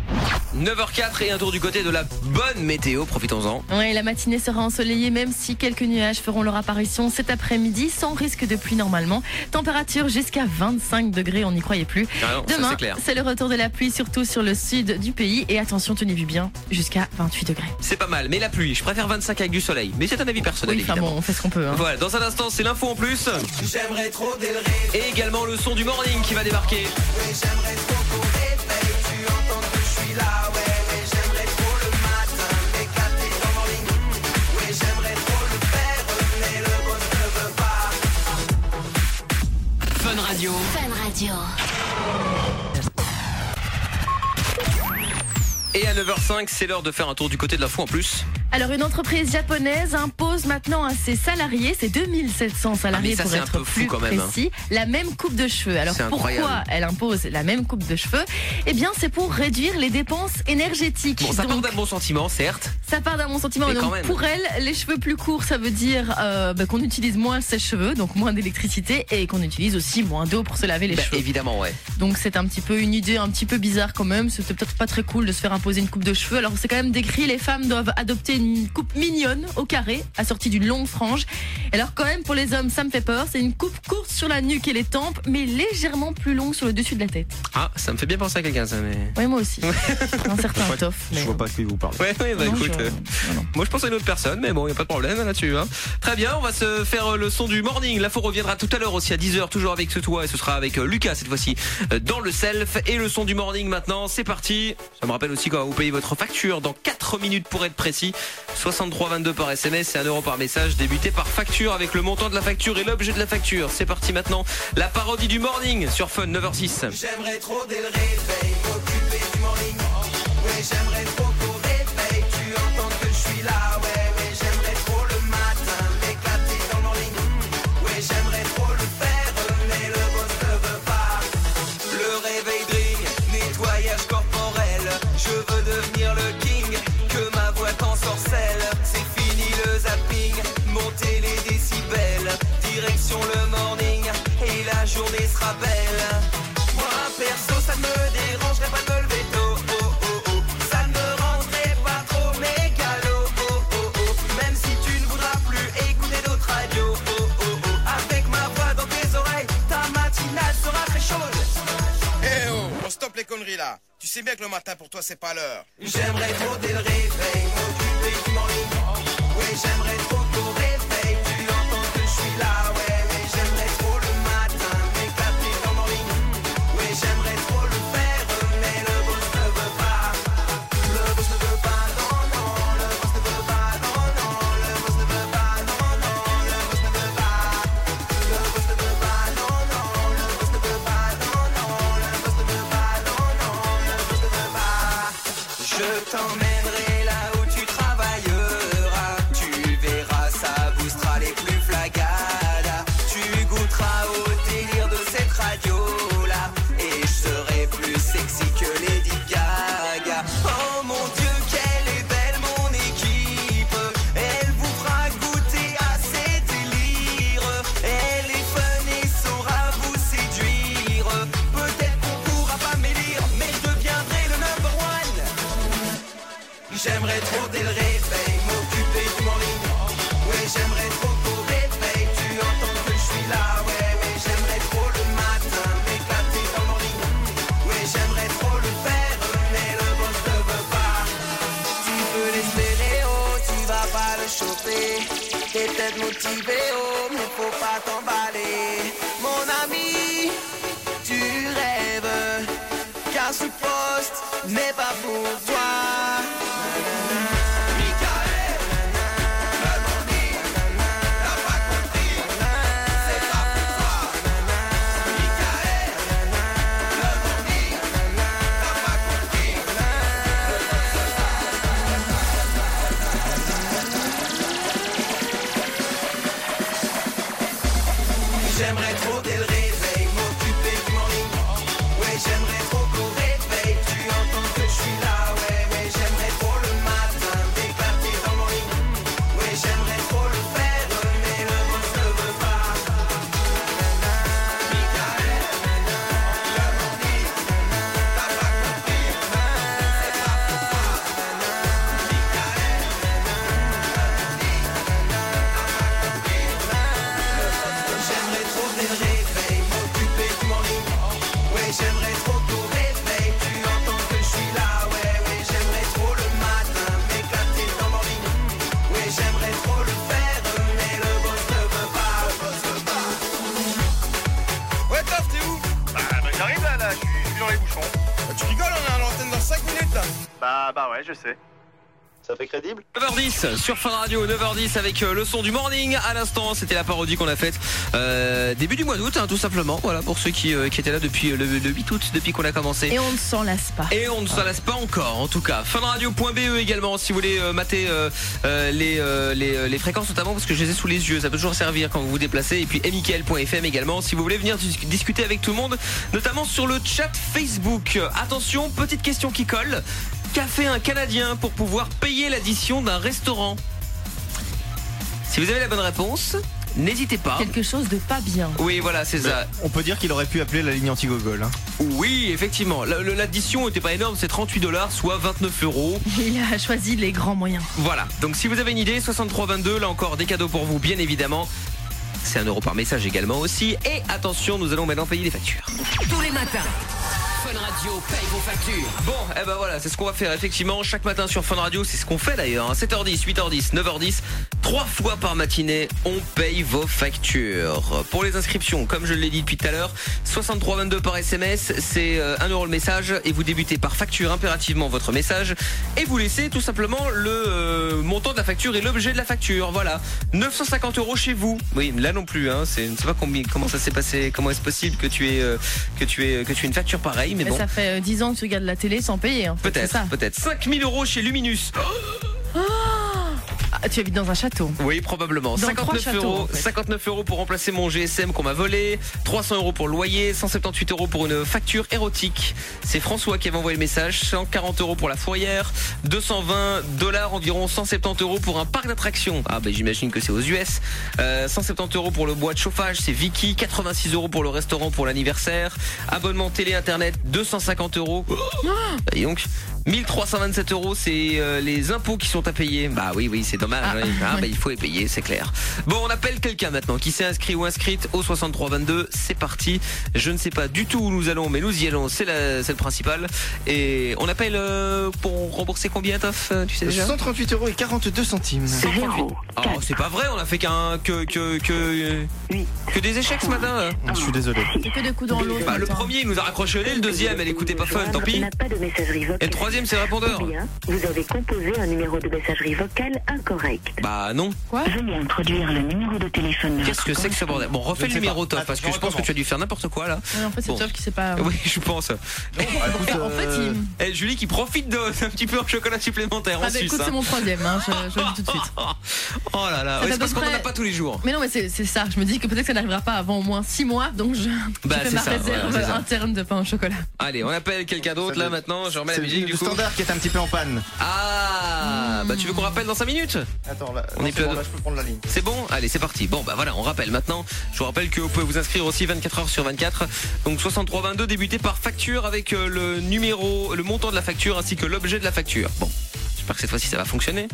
neuf heures quatre et un tour du côté de la bonne météo, profitons-en. Oui, la matinée sera ensoleillée même si quelques nuages feront leur apparition cet après-midi sans risque de pluie normalement. Température jusqu'à vingt-cinq degrés, on n'y croyait plus. Ah non, Demain, ça, c'est clair. c'est le retour de la pluie surtout sur le sud du pays et attention, tenez-vous bien, jusqu'à vingt-huit degrés. C'est pas mal, mais la pluie, je préfère vingt-cinq avec du soleil. Mais c'est un avis personnel, Oui, enfin évidemment. bon, on fait ce qu'on peut. Hein. Voilà, dans un instant, c'est l'info en plus. J'aimerais trop des rêves. Et également le son du morning qui va débarquer. Oui, j'aimerais trop qu'on réveille. Tu entends que je suis là, ouais. Oui, j'aimerais trop le matin. M'éclater dans mon lit. Oui, j'aimerais trop le faire, mais le boss ne veut pas. Fun Radio. Fun Radio. Et à neuf heures cinq, c'est l'heure de faire un tour du côté de l'info en plus. Alors une entreprise japonaise impose maintenant à ses salariés, ses deux mille sept cents salariés ah, ça, pour c'est être un peu fou plus quand même, précis, hein. la même coupe de cheveux. Alors C'est pourquoi incroyable. elle impose la même coupe de cheveux? Eh bien c'est pour réduire les dépenses énergétiques. Bon, ça part Donc, d'un bon sentiment, certes. ça part d'un bon sentiment. Mais Donc, quand même. pour elle, les cheveux plus courts, ça veut dire euh, bah, qu'on utilise moins sèche-cheveux, donc moins d'électricité, et qu'on utilise aussi moins d'eau pour se laver les Bah, cheveux. évidemment, ouais. Donc c'est un petit peu une idée un petit peu bizarre quand même. C'était peut-être pas très cool de se faire imposer une coupe de cheveux. Alors c'est quand même décrit, les femmes doivent adopter une coupe mignonne au carré, assortie d'une longue frange. Alors quand même pour les hommes, ça me fait peur. C'est une coupe courte sur la nuque et les tempes, mais légèrement plus longue sur le dessus de la tête. Ah, ça me fait bien penser à quelqu'un, ça. Mais... Oui, moi aussi. Un certain Toff. Je vois pas de qui vous parlez. Ouais, ouais, bah Non, écoute, je- euh, moi je pense à une autre personne, mais bon, il n'y a pas de problème là-dessus. Hein. Très bien, on va se faire euh, le son du morning. L'info reviendra tout à l'heure aussi à dix heures, toujours avec ce toit, et ce sera avec euh, Lucas cette fois-ci euh, dans le self. Et le son du morning maintenant, c'est parti. Ça me rappelle aussi quand vous payez votre facture dans quatre minutes pour être précis. soixante-trois vingt-deux par S M S et un euro par message. Débutez par facture avec le montant de la facture et l'objet de la facture. C'est parti maintenant, la parodie du morning sur Fun, neuf heures six. J'aimerais trop dès le réveil m'occuper du morning. Ouais, j'aimerais trop qu'au réveil tu entends que je suis là. Ouais, mais j'aimerais trop le matin m'éclater dans le morning. Ouais, j'aimerais trop le faire, mais le boss ne veut pas. Le réveil drink, nettoyage corporel. Je veux devenir le king, que ma voix t'ensorcelle. C'est fini le zapping, monter les décibels. Direction le morning, et la journée sera belle. Moi perso ça ne me dérangerait pas de me lever tôt, oh oh oh. Ça ne me rendrait pas trop mégalo, oh oh oh. Même si tu ne voudras plus écouter d'autres radios, oh oh oh. Avec ma voix dans tes oreilles, ta matinale sera très chaude. Eh oh, on stoppe les conneries là. Tu sais bien que le matin pour toi c'est pas l'heure. J'aimerais trop dès le réveil m'occuper du morning. Ouais, j'aimerais trop qu'au réveil tu entends que je suis là. Ouais, mais j'aimerais trop le matin m'éclater dans le morning. Ouais, j'aimerais trop le faire, mais le boss ne veut pas. Le boss ne veut pas, non, non. Le boss ne veut pas, non, non. Le boss ne veut pas, non, non. Le boss ne veut pas. Le boss ne veut pas, non, non. Le boss ne veut pas, non, non. Le boss ne veut pas, non, non. Le boss ne veut pas. Je t'emmènerai là où tu travailleras. Tu verras, ça boostera les plus flagadas. Tu goûteras au délire de cette radio-là. Et je serai plus sexy que Lady Gaga. Oh mon Dieu, qu'elle est belle mon équipe. Elle vous fera goûter à ses délires. Elle est fun et saura vous séduire. Peut-être qu'on pourra pas m'élire, mais je deviendrai le number one. J'aimerais trop dès le réveil m'occuper du morning. Ouais, j'aimerais trop qu'au réveil tu entends que je suis là. Ouais, mais j'aimerais trop le matin m'éclater dans le morning. Ouais, j'aimerais trop le faire, mais le boss ne veut pas. Tu peux l'espérer, oh, tu vas pas le choper. T'es peut-être motivé, oh, mais faut pas t'emballer. Mon ami, tu rêves, car ce poste n'est pas pour toi. J'aimerais trop dès le réveil m'occuper du morning. Ouais, j'aimerais trop qu'au réveil tu entends que je suis là. Ouais, mais j'aimerais trop le matin m'éclater dans le morning. Ouais, j'aimerais trop le faire, mais le boss ne veut pas. Michael, le morning, t'as pas compris, c'est pas pour toi. Michael, le morning, t'as pas compris. J'aimerais trop dès le réveil m'occuper du morning. Ouais, j'aimerais trop qu'au réveil tu entends que je suis là. Ouais, ouais, j'aimerais trop le matin m'éclater dans le morning. Ouais, j'aimerais trop le faire, mais le boss ne veut pas. Le boss veut pas. Ouais, Toff, t'es où? Bah, bah j'arrive là, là, je suis je suis dans les bouchons. Bah, tu rigoles, on est à l'antenne dans cinq minutes là. Bah, bah ouais, je sais. Ça fait crédible. neuf heures dix sur Fun Radio, neuf heures dix avec euh, le son du morning. À l'instant, c'était la parodie qu'on a faite euh, début du mois d'août, hein, tout simplement. Voilà, pour ceux qui, euh, qui étaient là depuis le, le huit août, depuis qu'on a commencé. Et on ne s'en lasse pas. Et on ne s'en lasse pas encore, en tout cas. funradio point b e également, si vous voulez euh, mater euh, euh, les, euh, les, euh, les fréquences, notamment parce que je les ai sous les yeux. Ça peut toujours servir quand vous vous déplacez. Et puis mickaël point f m également, si vous voulez venir dis- discuter avec tout le monde, notamment sur le chat Facebook. Attention, petite question qui colle. Qu'a fait un Canadien pour pouvoir payer l'addition d'un restaurant? Si vous avez la bonne réponse, n'hésitez pas. Quelque chose de pas bien. Oui, voilà, c'est Mais ça. on peut dire qu'il aurait pu appeler la ligne anti-gogol. Hein. Oui, effectivement. La- le- L'addition n'était pas énorme, c'est trente-huit dollars, soit vingt-neuf euros. Il a choisi les grands moyens. Voilà. Donc si vous avez une idée, soixante-trois vingt-deux, là encore des cadeaux pour vous, bien évidemment. C'est un euro par message également aussi. Et attention, nous allons maintenant payer les factures. Tous les matins, Fun Radio paye vos factures. Bon, eh ben voilà, c'est ce qu'on va faire effectivement chaque matin sur Fun Radio, c'est ce qu'on fait d'ailleurs, hein. sept heures dix, huit heures dix, neuf heures dix, trois fois par matinée, on paye vos factures. Pour les inscriptions, comme je l'ai dit depuis tout à l'heure, soixante-trois vingt-deux par S M S, c'est euh, un euro le message et vous débutez par facture impérativement votre message et vous laissez tout simplement le euh, montant de la facture et l'objet de la facture. Voilà, neuf cent cinquante euros chez vous. Oui, là non plus, hein, c'est, je ne sais pas combien, comment ça s'est passé, comment est-ce possible que tu aies euh, que tu aies que tu aies une facture pareille, mais Mais bon. ça fait euh, dix ans que tu regardes la télé sans payer. En fait, c'est Peut-être, ça. peut-être. cinq mille euros chez Luminus. Ah, tu habites dans un château. Oui, probablement. Dans trois cinquante-neuf châteaux, euros, en fait. cinquante-neuf euros pour remplacer mon G S M qu'on m'a volé, trois cents euros pour le loyer, cent soixante-dix-huit euros pour une facture érotique. C'est François qui avait envoyé le message, cent quarante euros pour la fourrière, deux cent vingt dollars, environ cent soixante-dix euros pour un parc d'attractions. Ah ben j'imagine que c'est aux U S. Euh, cent soixante-dix euros pour le bois de chauffage, c'est Vicky, quatre-vingt-six euros pour le restaurant pour l'anniversaire, abonnement télé internet, deux cent cinquante euros. Et donc mille trois cent vingt-sept euros, c'est euh, les impôts qui sont à payer. Bah oui, oui, c'est dommage. Ah, hein. Ah, oui. bah, il faut les payer, c'est clair. Bon, on appelle quelqu'un maintenant qui s'est inscrit ou inscrite au soixante-trois vingt-deux. C'est parti. Je ne sais pas du tout où nous allons, mais nous y allons. C'est, la, c'est le principal. Et on appelle euh, pour rembourser combien, Toff? Tu sais déjà? cent trente-huit euros et quarante-deux centimes. cent trente-huit. Oh, c'est pas vrai. On a fait qu'un que que que que des échecs ce matin. Là. Je suis désolé. C'est que des coups dans l'eau. Bah, le premier, il nous a raccroché au nez. Le deuxième, elle écoutait pas Fun. Tant pis. N'a pas de messagerie vocale. Et le troisième, c'est le répondeur. Ou bien, vous avez composé un numéro de messagerie vocale incorrect. Bah non. Quoi? Veuillez introduire le numéro de téléphone. Qu'est-ce que c'est que ce bordel? Bon, refais le numéro, Toff, parce que je pense que tu as dû faire n'importe quoi là. Ouais, en fait, c'est Bon. Toff qui sait pas. Oui, je pense. En fait, il. Eh, Julie qui profite de- d'un petit peu en chocolat supplémentaire. Ah en bah Suisse, écoute, hein. c'est mon troisième, hein, je, je le dis tout de suite. Oh là là, Ça ouais, fait c'est parce à qu'on peu en a près- pas tous les jours. Mais non, mais c'est c'est ça. Je me dis que peut-être que ça n'arrivera pas avant au moins six mois, donc je, je Bah, fais c'est ma ça, réserve voilà, c'est ça. interne de pain au chocolat. Allez, on appelle quelqu'un d'autre là maintenant. Je remets la C'est musique le du coup. standard qui est un petit peu en panne. Ah, bah tu veux qu'on rappelle dans cinq minutes? Attends, là, On non, est c'est plus à bon, deux. là, je peux prendre la ligne. C'est bon? Allez, c'est parti. Bon, bah voilà, on rappelle maintenant. Je vous rappelle que vous pouvez vous inscrire aussi vingt-quatre heures sur vingt-quatre. Donc soixante-trois vingt-deux, débuté par facture avec euh, le numéro, le montant de la facture ainsi que l'objet de la facture. Bon, j'espère que cette fois-ci ça va fonctionner.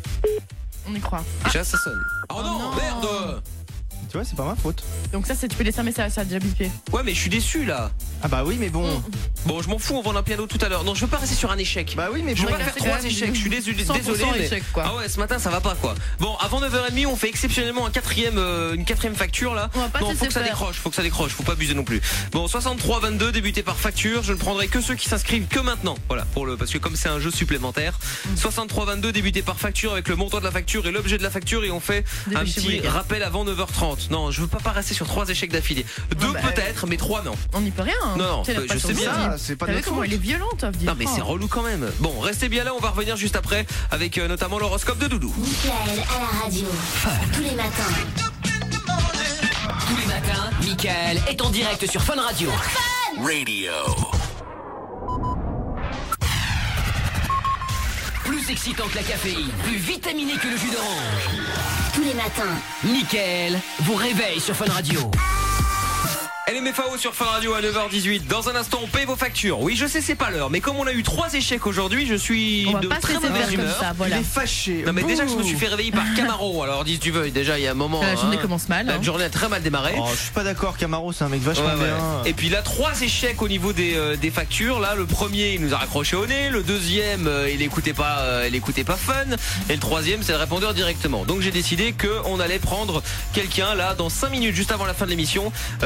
On y croit. Déjà, ça sonne. Oh, non, non. merde! Tu vois, c'est pas ma faute. Donc ça, c'est tu peux laisser un message, ça a déjà bipé. Ouais, mais je suis déçu là. Ah bah oui, mais bon. Bon, je m'en fous, on vend un piano tout à l'heure. Non, je veux pas rester sur un échec. Bah oui, mais Je bon. veux pas regarde, faire c'est trois quand même échecs, je suis désolé. cent pour cent désolé mais... échec, quoi. Ah ouais, ce matin ça va pas quoi. Bon, avant neuf heures trente, on fait exceptionnellement un quatrième, euh, une quatrième facture là. On va pas non, se faut que ça laisser faire. décroche, faut que ça décroche, faut pas abuser non plus. Bon, soixante-trois vingt-deux, débuté par facture. Je ne prendrai que ceux qui s'inscrivent que maintenant. Voilà, pour le, parce que comme c'est un jeu supplémentaire. Mm. soixante-trois vingt-deux, débuté par facture avec le montant de la facture et l'objet de la facture et on fait un Dépêchez-vous, petit les gars. rappel avant neuf heures trente. Non, je veux pas, pas rester sur trois échecs d'affilée. Deux bah, peut-être, mais trois non. On n'y peut rien. hein. Non, non, Tu sais, elle a je pas sais son bien. style. Ah, c'est pas T'as de vu notre comment faute. il est violent, Toff. Non mais c'est relou quand même. Bon, restez bien là, on va revenir juste après avec euh, notamment l'horoscope de Doudou. Mickaël à la radio. Tous les matins. Tous les matins, Mickaël est en direct sur Fun Radio. Radio. Plus excitant que la caféine, plus vitaminé que le jus d'orange. Tous les matins. Mickaël vous réveille sur Fun Radio. L M F A O sur Fun Radio à neuf heures dix-huit. Dans un instant, on paye vos factures. Oui, je sais, c'est pas l'heure, mais comme on a eu trois échecs aujourd'hui, je suis On va de pas se très laisser mauvaise faire comme humeur. ça, voilà. Il est fâché. Non mais déjà que je me Bouh. suis fait réveiller par Camaro. Alors dis si tu veux, déjà il y a un moment. La journée hein, commence mal. La hein. journée a très mal démarré. Oh, je suis pas d'accord, Camaro, c'est un mec vachement Ouais, ouais. bien. Et puis là, trois échecs au niveau des, euh, des factures. Là, le premier, il nous a raccroché au nez. Le deuxième, euh, il écoutait pas, euh, il écoutait pas Fun. Et le troisième, c'est le répondeur directement. Donc j'ai décidé que on allait prendre quelqu'un là dans cinq minutes, juste avant la fin de l'émission, euh,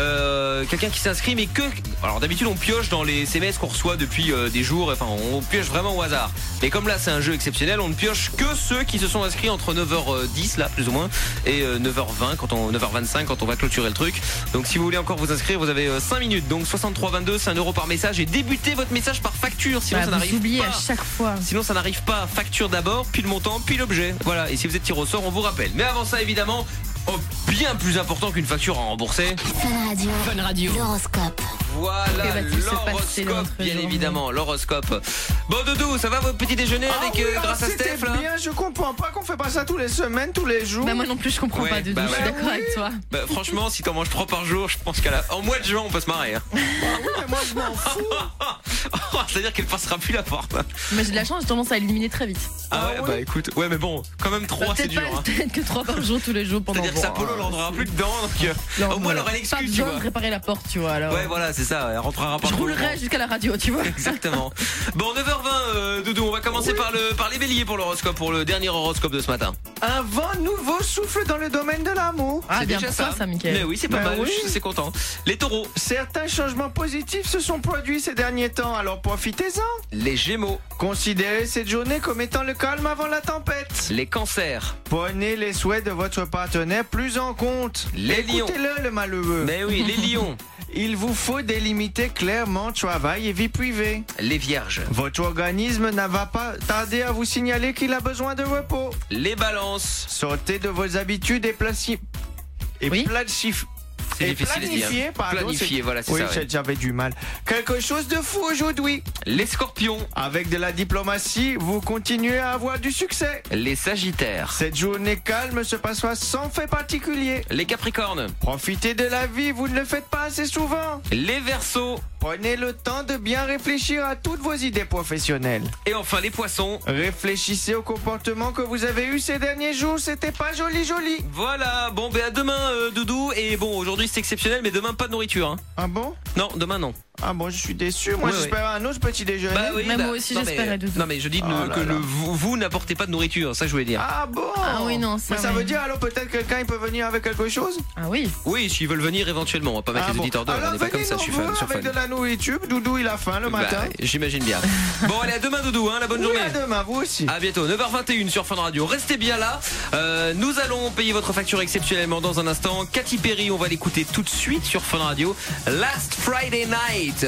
euh, quelqu'un qui s'inscrit, mais que... Alors d'habitude on pioche dans les S M S qu'on reçoit depuis euh, des jours, enfin on pioche vraiment au hasard. Mais comme là c'est un jeu exceptionnel, on ne pioche que ceux qui se sont inscrits entre neuf heures dix là plus ou moins et euh, neuf heures vingt quand on neuf heures vingt-cinq quand on va clôturer le truc. Donc si vous voulez encore vous inscrire, vous avez euh, cinq minutes. Donc soixante-trois vingt-deux, c'est un euro par message et débutez votre message par facture, sinon Bah, ça vous n'arrive oubliez pas. à chaque fois. Sinon ça n'arrive pas. Facture d'abord, puis le montant, puis l'objet. Voilà, et si vous êtes tiré au sort, on vous rappelle. Mais avant ça évidemment, oh, bien plus important qu'une facture à rembourser. Fun Radio. Fun Radio. L'horoscope. Voilà, Que va-t-il se passer dans l'horoscope, notre bien journée évidemment, l'horoscope. Bon Doudou, ça va votre petit déjeuner Ah avec oui, euh, alors, grâce à c'était Steph là bien, je comprends pas qu'on fait pas ça tous les semaines, tous les jours. Bah moi non plus je comprends Ouais, pas de bah je suis ouais. d'accord avec toi. Bah, franchement, si t'en manges trois par jour, je pense qu'à la... en mois de juin, on peut se marrer. Hein. Ah oui, mais moi je m'en fous. C'est-à-dire qu'elle passera plus la porte. Mais j'ai de la chance, j'ai tendance à éliminer très vite. Ah ouais, bah écoute, ouais mais bon, quand même trois, Bah, c'est peut-être dur. pas, Hein. peut-être que trois par jour tous les jours pendant. C'est-à-dire que sa polo, elle rentrera plus dedans, donc euh, Non, au moins elle voilà. aura Pas l'excuse, tu besoin vois. de réparer la porte, tu vois. Alors. Ouais, voilà, c'est ça, elle rentrera pas Je trop roulerai longtemps. jusqu'à la radio, tu vois. Exactement. Bon, neuf heures vingt, euh, Doudou, on va commencer par, le, par les béliers pour l'horoscope, pour le dernier horoscope de ce matin. Un vent nouveau souffle dans le domaine de l'amour. Ah, C'est bien déjà pour ça. toi, ça, Mickaël. Mais oui, c'est pas Ben mal, oui. je suis assez content. Les taureaux, Certains changements positifs se sont produits ces derniers temps, alors profitez-en. les gémeaux, Considérez cette journée comme étant le calme avant la tempête. les cancers, Prenez les souhaits de votre partenaire plus en compte. Les lions. Écoutez-le, le malheureux. mais oui, les lions, Il vous faut délimiter clairement travail et vie privée. les vierges, Votre organisme ne va pas tarder à vous signaler qu'il a besoin de repos. les balances. Sortez de vos habitudes et placi... Et Oui. planifie- C'est et difficile à dire. planifier, pardon, Planifier, c'est- voilà, c'est oui, ça, ouais. c'est- j'avais du mal. Quelque chose de fou aujourd'hui. Les scorpions, Avec de la diplomatie, vous continuez à avoir du succès. les sagittaires, Cette journée calme se passera sans fait particulier. les capricornes, Profitez de la vie, vous ne le faites pas assez souvent. les verseaux Prenez le temps de bien réfléchir à toutes vos idées professionnelles. et enfin les poissons. Réfléchissez au comportement que vous avez eu ces derniers jours, c'était pas joli joli. Voilà, bon ben à demain euh, Doudou. Et bon, aujourd'hui c'est exceptionnel, mais demain pas de nourriture hein. Ah bon? Non, demain non. Ah bon, je suis déçu, moi Ouais, j'espérais un autre petit déjeuner. Bah oui, Même bah, moi aussi, non, j'espérais, mais, Doudou. Non mais je dis Oh ne- là que là. le, vous, vous n'apportez pas de nourriture, ça je voulais dire. Ah bon? Ah oui, non, ça, Mais ça ouais. veut dire alors peut-être quelqu'un il peut venir avec quelque chose? Ah oui. Oui, s'ils veulent venir éventuellement, on va pas mettre Ah les bon. auditeurs dehors, on Alors n'est pas comme venez ça, je suis nombreux fan, sur avec Fun. de la nourriture, Doudou il a faim le Bah, matin. j'imagine bien. Bon allez, à demain Doudou, hein, la bonne Oui, journée. à demain, vous aussi. À bientôt, neuf heures vingt et une sur Fun Radio. Restez bien là. Euh, nous allons payer votre facture exceptionnellement dans un instant. Katy Perry, on va l'écouter tout de suite sur Fun Radio. Last Friday Night.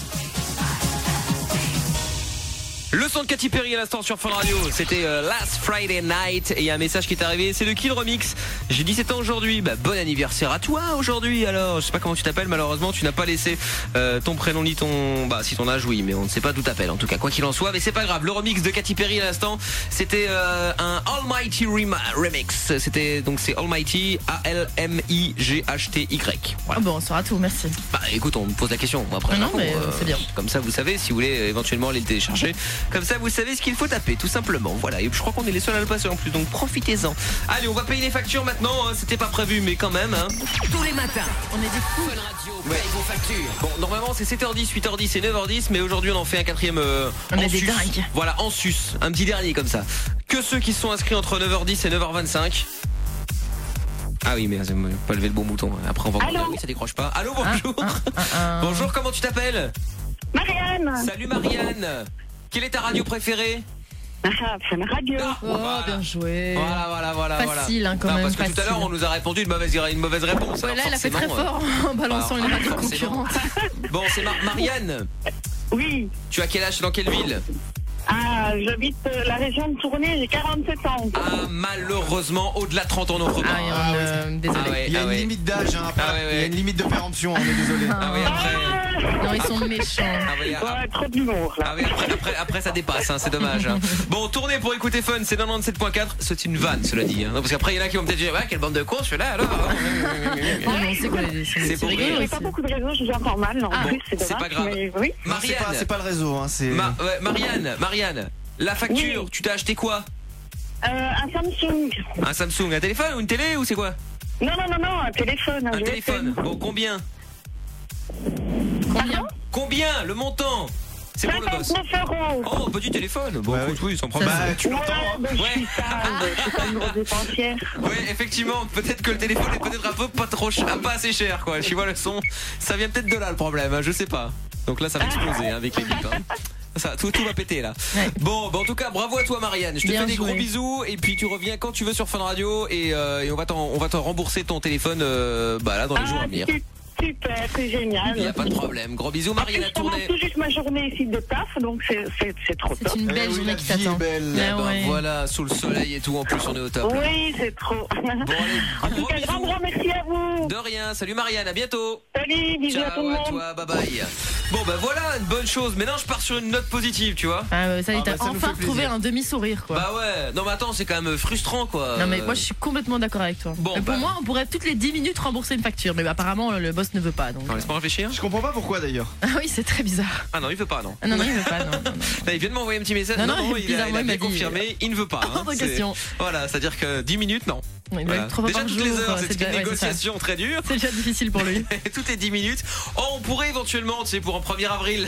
Le son de Katy Perry à l'instant sur Fun Radio, c'était euh, Last Friday Night. Et il y a un message qui est arrivé, c'est de qui le remix? J'ai dix-sept ans aujourd'hui, bah bon anniversaire à toi aujourd'hui. Alors je sais pas comment tu t'appelles, malheureusement tu n'as pas laissé euh, ton prénom ni ton... Bah si ton âge oui, mais on ne sait pas d'où t'appelles en tout cas, quoi qu'il en soit. Mais c'est pas grave, le remix de Katy Perry à l'instant, c'était euh, un Almighty Rem- Remix. C'était donc c'est Almighty, A L M I G H T Y. Voilà. Ah bon, on saura tout, merci. Bah écoute, on me pose la question, moi après Non, je non, réponds, mais, euh, c'est bien. Comme ça vous savez, si vous voulez euh, éventuellement aller le télécharger, comme ça vous savez ce qu'il faut taper, tout simplement. Voilà, et je crois qu'on est les seuls à le passer en plus, donc profitez-en. Allez, on va payer les factures maintenant, hein. C'était pas prévu mais quand même hein. Tous les matins, On est des fous. Fun Radio Ouais. paye vos factures. Bon, normalement c'est sept heures dix, huit heures dix et neuf heures dix, mais aujourd'hui on en fait un quatrième euh, On en est des sus. dingues. Voilà, en sus, un petit dernier comme ça. Que ceux qui se sont inscrits entre neuf heures dix et neuf heures vingt-cinq. Ah oui, mais j'ai pas levé le bon bouton. Après on va Allô voir, oui, ça décroche pas. Allô, bonjour. Ah, Bonjour, comment tu t'appelles? Marianne. Salut Marianne. Quelle est ta radio préférée? Ah, Fun Radio. Ah, Oh, voilà. bien joué. Voilà, voilà, voilà. Facile, voilà. hein, quand Non, même, parce que tout à facile. l'heure, on nous a répondu une mauvaise, une mauvaise réponse. Ouais, alors là, elle a fait très forcément, fort en balançant alors, une radio forcément. concurrente. Bon, c'est Mar- Marianne. Oui. Tu as quel âge? Dans quelle ville? Ah, j'habite euh, la région de Tournai, j'ai quarante-sept ans. Ah, malheureusement, au-delà de trente, on n'offre pas. Ah, et on, euh, désolé. Ah ouais, Il y a ah une ouais. limite d'âge, hein, après, Ah ouais, ouais. il y a une limite de péremption, on est désolé. Ah oui, après. Non, ils sont méchants. Ah oui, ah- Ouais, trop d'humour, là. ah oui, après, après, après, ça dépasse, hein, c'est dommage. Hein. Bon, tournez pour écouter Fun, c'est quatre-vingt-dix-sept point quatre. C'est une vanne, cela dit. Hein. Non, parce qu'après, il y en a qui vont peut-être dire, ouais, quelle bande de cons, je suis là, alors. Non, mais on sait qu'on est C'est c'est pour rigolo rire. J'ai aussi. pas beaucoup de réseaux, je vous entends mal. En Ah, plus, c'est c'est dommage. pas grave. Mais oui. Non, c'est pas, Marianne, c'est pas le réseau, hein, c'est... Ma- ouais, Marianne, Marianne, la facture, Oui. tu t'as acheté quoi? Euh, un Samsung. Un Samsung, un téléphone ou une télé ou c'est quoi? Non, non, non, non, un téléphone. Un G S M. téléphone. Bon, combien? Combien? Combien? Le montant? C'est pour le boss. Oh, petit téléphone. Bon, écoute, oui, sans problème. Bah, tu l'entends. Bah, je suis sage, je suis pas une grosse dépensière. Oui, effectivement, peut-être que le téléphone est peut-être un peu pas trop ch- pas assez cher, quoi. Je vois le son, ça vient peut-être de là le problème, hein, je sais pas. Donc là, ça va exploser hein, avec l'équipe. Hein. Ça, tout, tout va péter là. Ouais. Bon, bah, en tout cas, bravo à toi Marianne. Je te Bien fais des joué. Gros bisous et puis tu reviens quand tu veux sur Fun Radio et, euh, et on va t'en, on va t'en rembourser ton téléphone euh, bah là dans les ah, jours à venir. Super, c'est génial. Il n'y a pas de problème. Gros bisous, Marianne. Je commence tout juste ma journée ici de taf, donc c'est, c'est, c'est trop top. C'est une belle eh oui, journée qui t'attend. Belle. Ah bah, ouais. Voilà, sous le soleil et tout, en plus on est au top. Oui, c'est trop. Bon, allez, en tout cas, grand, grand merci à vous. De rien. Salut Marianne, à bientôt. Salut, bisous Ciao à tout le monde. à toi, bye bye. Bon bah voilà, une bonne chose. Maintenant je pars sur une note positive, tu vois. Ah ouais, ça y est, ah, t'as bah, enfin retrouvé un demi-sourire, quoi. Bah ouais. Non mais attends, c'est quand même frustrant, quoi. Non mais moi je suis complètement d'accord avec toi. Bon, pour bah... moi, on pourrait toutes les dix minutes rembourser une facture, mais apparemment le boss ne veut pas. Donc. Non, laisse-moi réfléchir. Je comprends pas pourquoi d'ailleurs. Ah oui, c'est très bizarre. Ah non, il veut pas, non. Ah non, non, il veut pas, non. non, non. Là, il vient de m'envoyer un petit message. Non, non, non, non il, a, il a bien confirmé, il ne veut pas. Hein. question. Voilà, c'est-à-dire que dix minutes, non. Il voilà. trois déjà par toutes jour, les heures, c'est, c'est déjà, une ouais, négociation très dure. C'est déjà difficile pour lui. Toutes les dix minutes. Oh, on pourrait éventuellement, tu sais, pour un premier avril.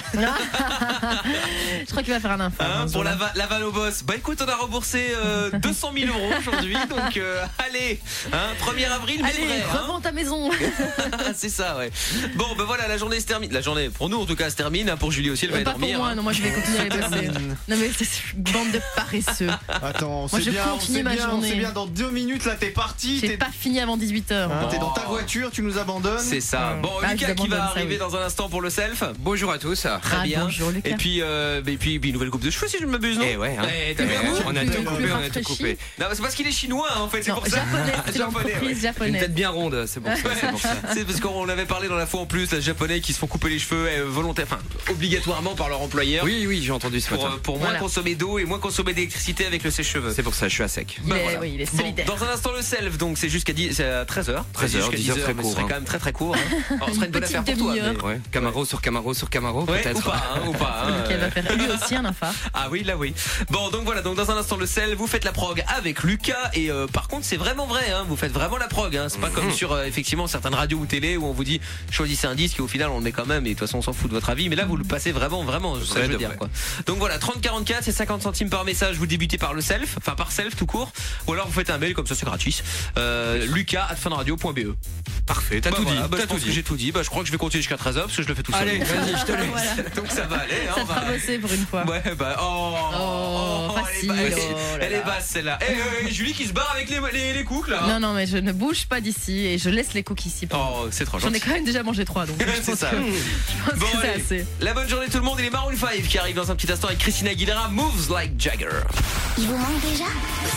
Je crois qu'il va faire un info. Hein, pour la, va- la vanne au boss. Bah écoute, on a remboursé euh, deux cent mille euros aujourd'hui. Donc euh, allez, hein, premier avril, mais allez, vrai. Revends hein. ta maison. C'est ça, ouais. Bon, ben bah, voilà, la journée se termine. La journée, pour nous en tout cas, se termine. Hein, pour Julie aussi, elle va pas dormir. Pour moi, hein. non, moi je vais continuer à les bosser. Non mais c'est une bande de paresseux. Attends, moi, c'est bien, continue c'est ma bien, journée. c'est bien. Dans deux minutes là, t'es parti. J'ai t'es... pas fini avant dix-huit heures. Hein, t'es dans ta voiture, tu nous abandonnes. C'est ça. Bon, ah, Lucas qui va arriver oui. dans un instant pour le self. Bonjour à tous. Très ah, bien. Bonjour, Lucas. Et puis, euh, et puis, puis, nouvelle coupe de cheveux si je ne m'abuse, non? Eh ouais. Hein. Eh, t'as bien, on a tout coupé, on a tout coupé. Non, c'est parce qu'il est chinois, hein, en fait. C'est non, pour ça. Japonais, c'est l'entreprise ouais. japonaise. Une tête bien ronde, c'est pour ça. C'est, pour ça. C'est parce qu'on avait parlé dans la fois en plus, les Japonais qui se font couper les cheveux euh, volontaires, enfin obligatoirement par leur employeur. Oui, oui, j'ai entendu ce pour, matin. Euh, pour moins voilà. consommer d'eau et moins consommer d'électricité avec le sèche-cheveux. C'est pour ça, je suis à sec. Il, bah, est, voilà. oui, il est solidaire. Bon, dans un instant le self, donc c'est jusqu'à dix, c'est à treize heures. treize heures, dix heures, très mais court. Ce serait hein. quand même très très court. Hein. Alors, ce serait une bonne affaire pour toi. Mais... Ouais. Camaro sur Camaro sur Camaro, ouais, peut-être. Ou pas, hein, ou pas. Hein, Qui va faire lui aussi un infart. Ah oui, là oui. Bon, donc voilà, donc dans un instant le sel, vous faites la prog avec Lucas et euh, par contre c'est vraiment vrai, hein, vous faites vraiment la prog. Hein, c'est pas mmh. comme sur euh, effectivement certaines radios ou télé où on vous dit choisissez un disque et au final on le met quand même et de toute façon on s'en fout de votre avis. Mais là vous le passez vraiment, vraiment. C'est ça que je veux dire quoi. Donc voilà, trente quarante-quatre, c'est cinquante centimes par message. Vous débutez par le self, enfin par self tout court, ou alors vous faites un mail comme ça c'est gratis. Euh, Lucas arobase funradio point b e. Parfait, t'as bah tout voilà, dit. Bah, t'as je pense tout que dit. j'ai tout dit. Bah je crois que je vais continuer jusqu'à treize heures parce que je le fais tout seul. Allez, vas-y, je te laisse. Voilà. Donc ça va aller. Hein, Ça on fera va bosser pour une fois. Ouais bah oh, oh, oh facile. Elle est, oh, elle est basse celle-là. Et eh, eh, Julie qui se barre avec les, les, les cooks là. Non non mais je ne bouge pas d'ici et je laisse les cooks ici. Oh c'est trop gentil. J'en ai quand même déjà mangé trois donc. Je pense ça. Que, je pense bon, que c'est allez. assez. La bonne journée tout le monde et les Maroon cinq qui arrivent dans un petit instant avec Christina Aguilera, Moves Like Jagger. Il vous manque déjà?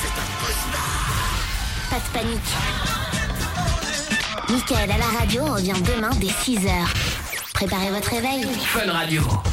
Pas de panique. Mickaël à la radio revient demain dès six heures. Préparez votre réveil. Fun Radio.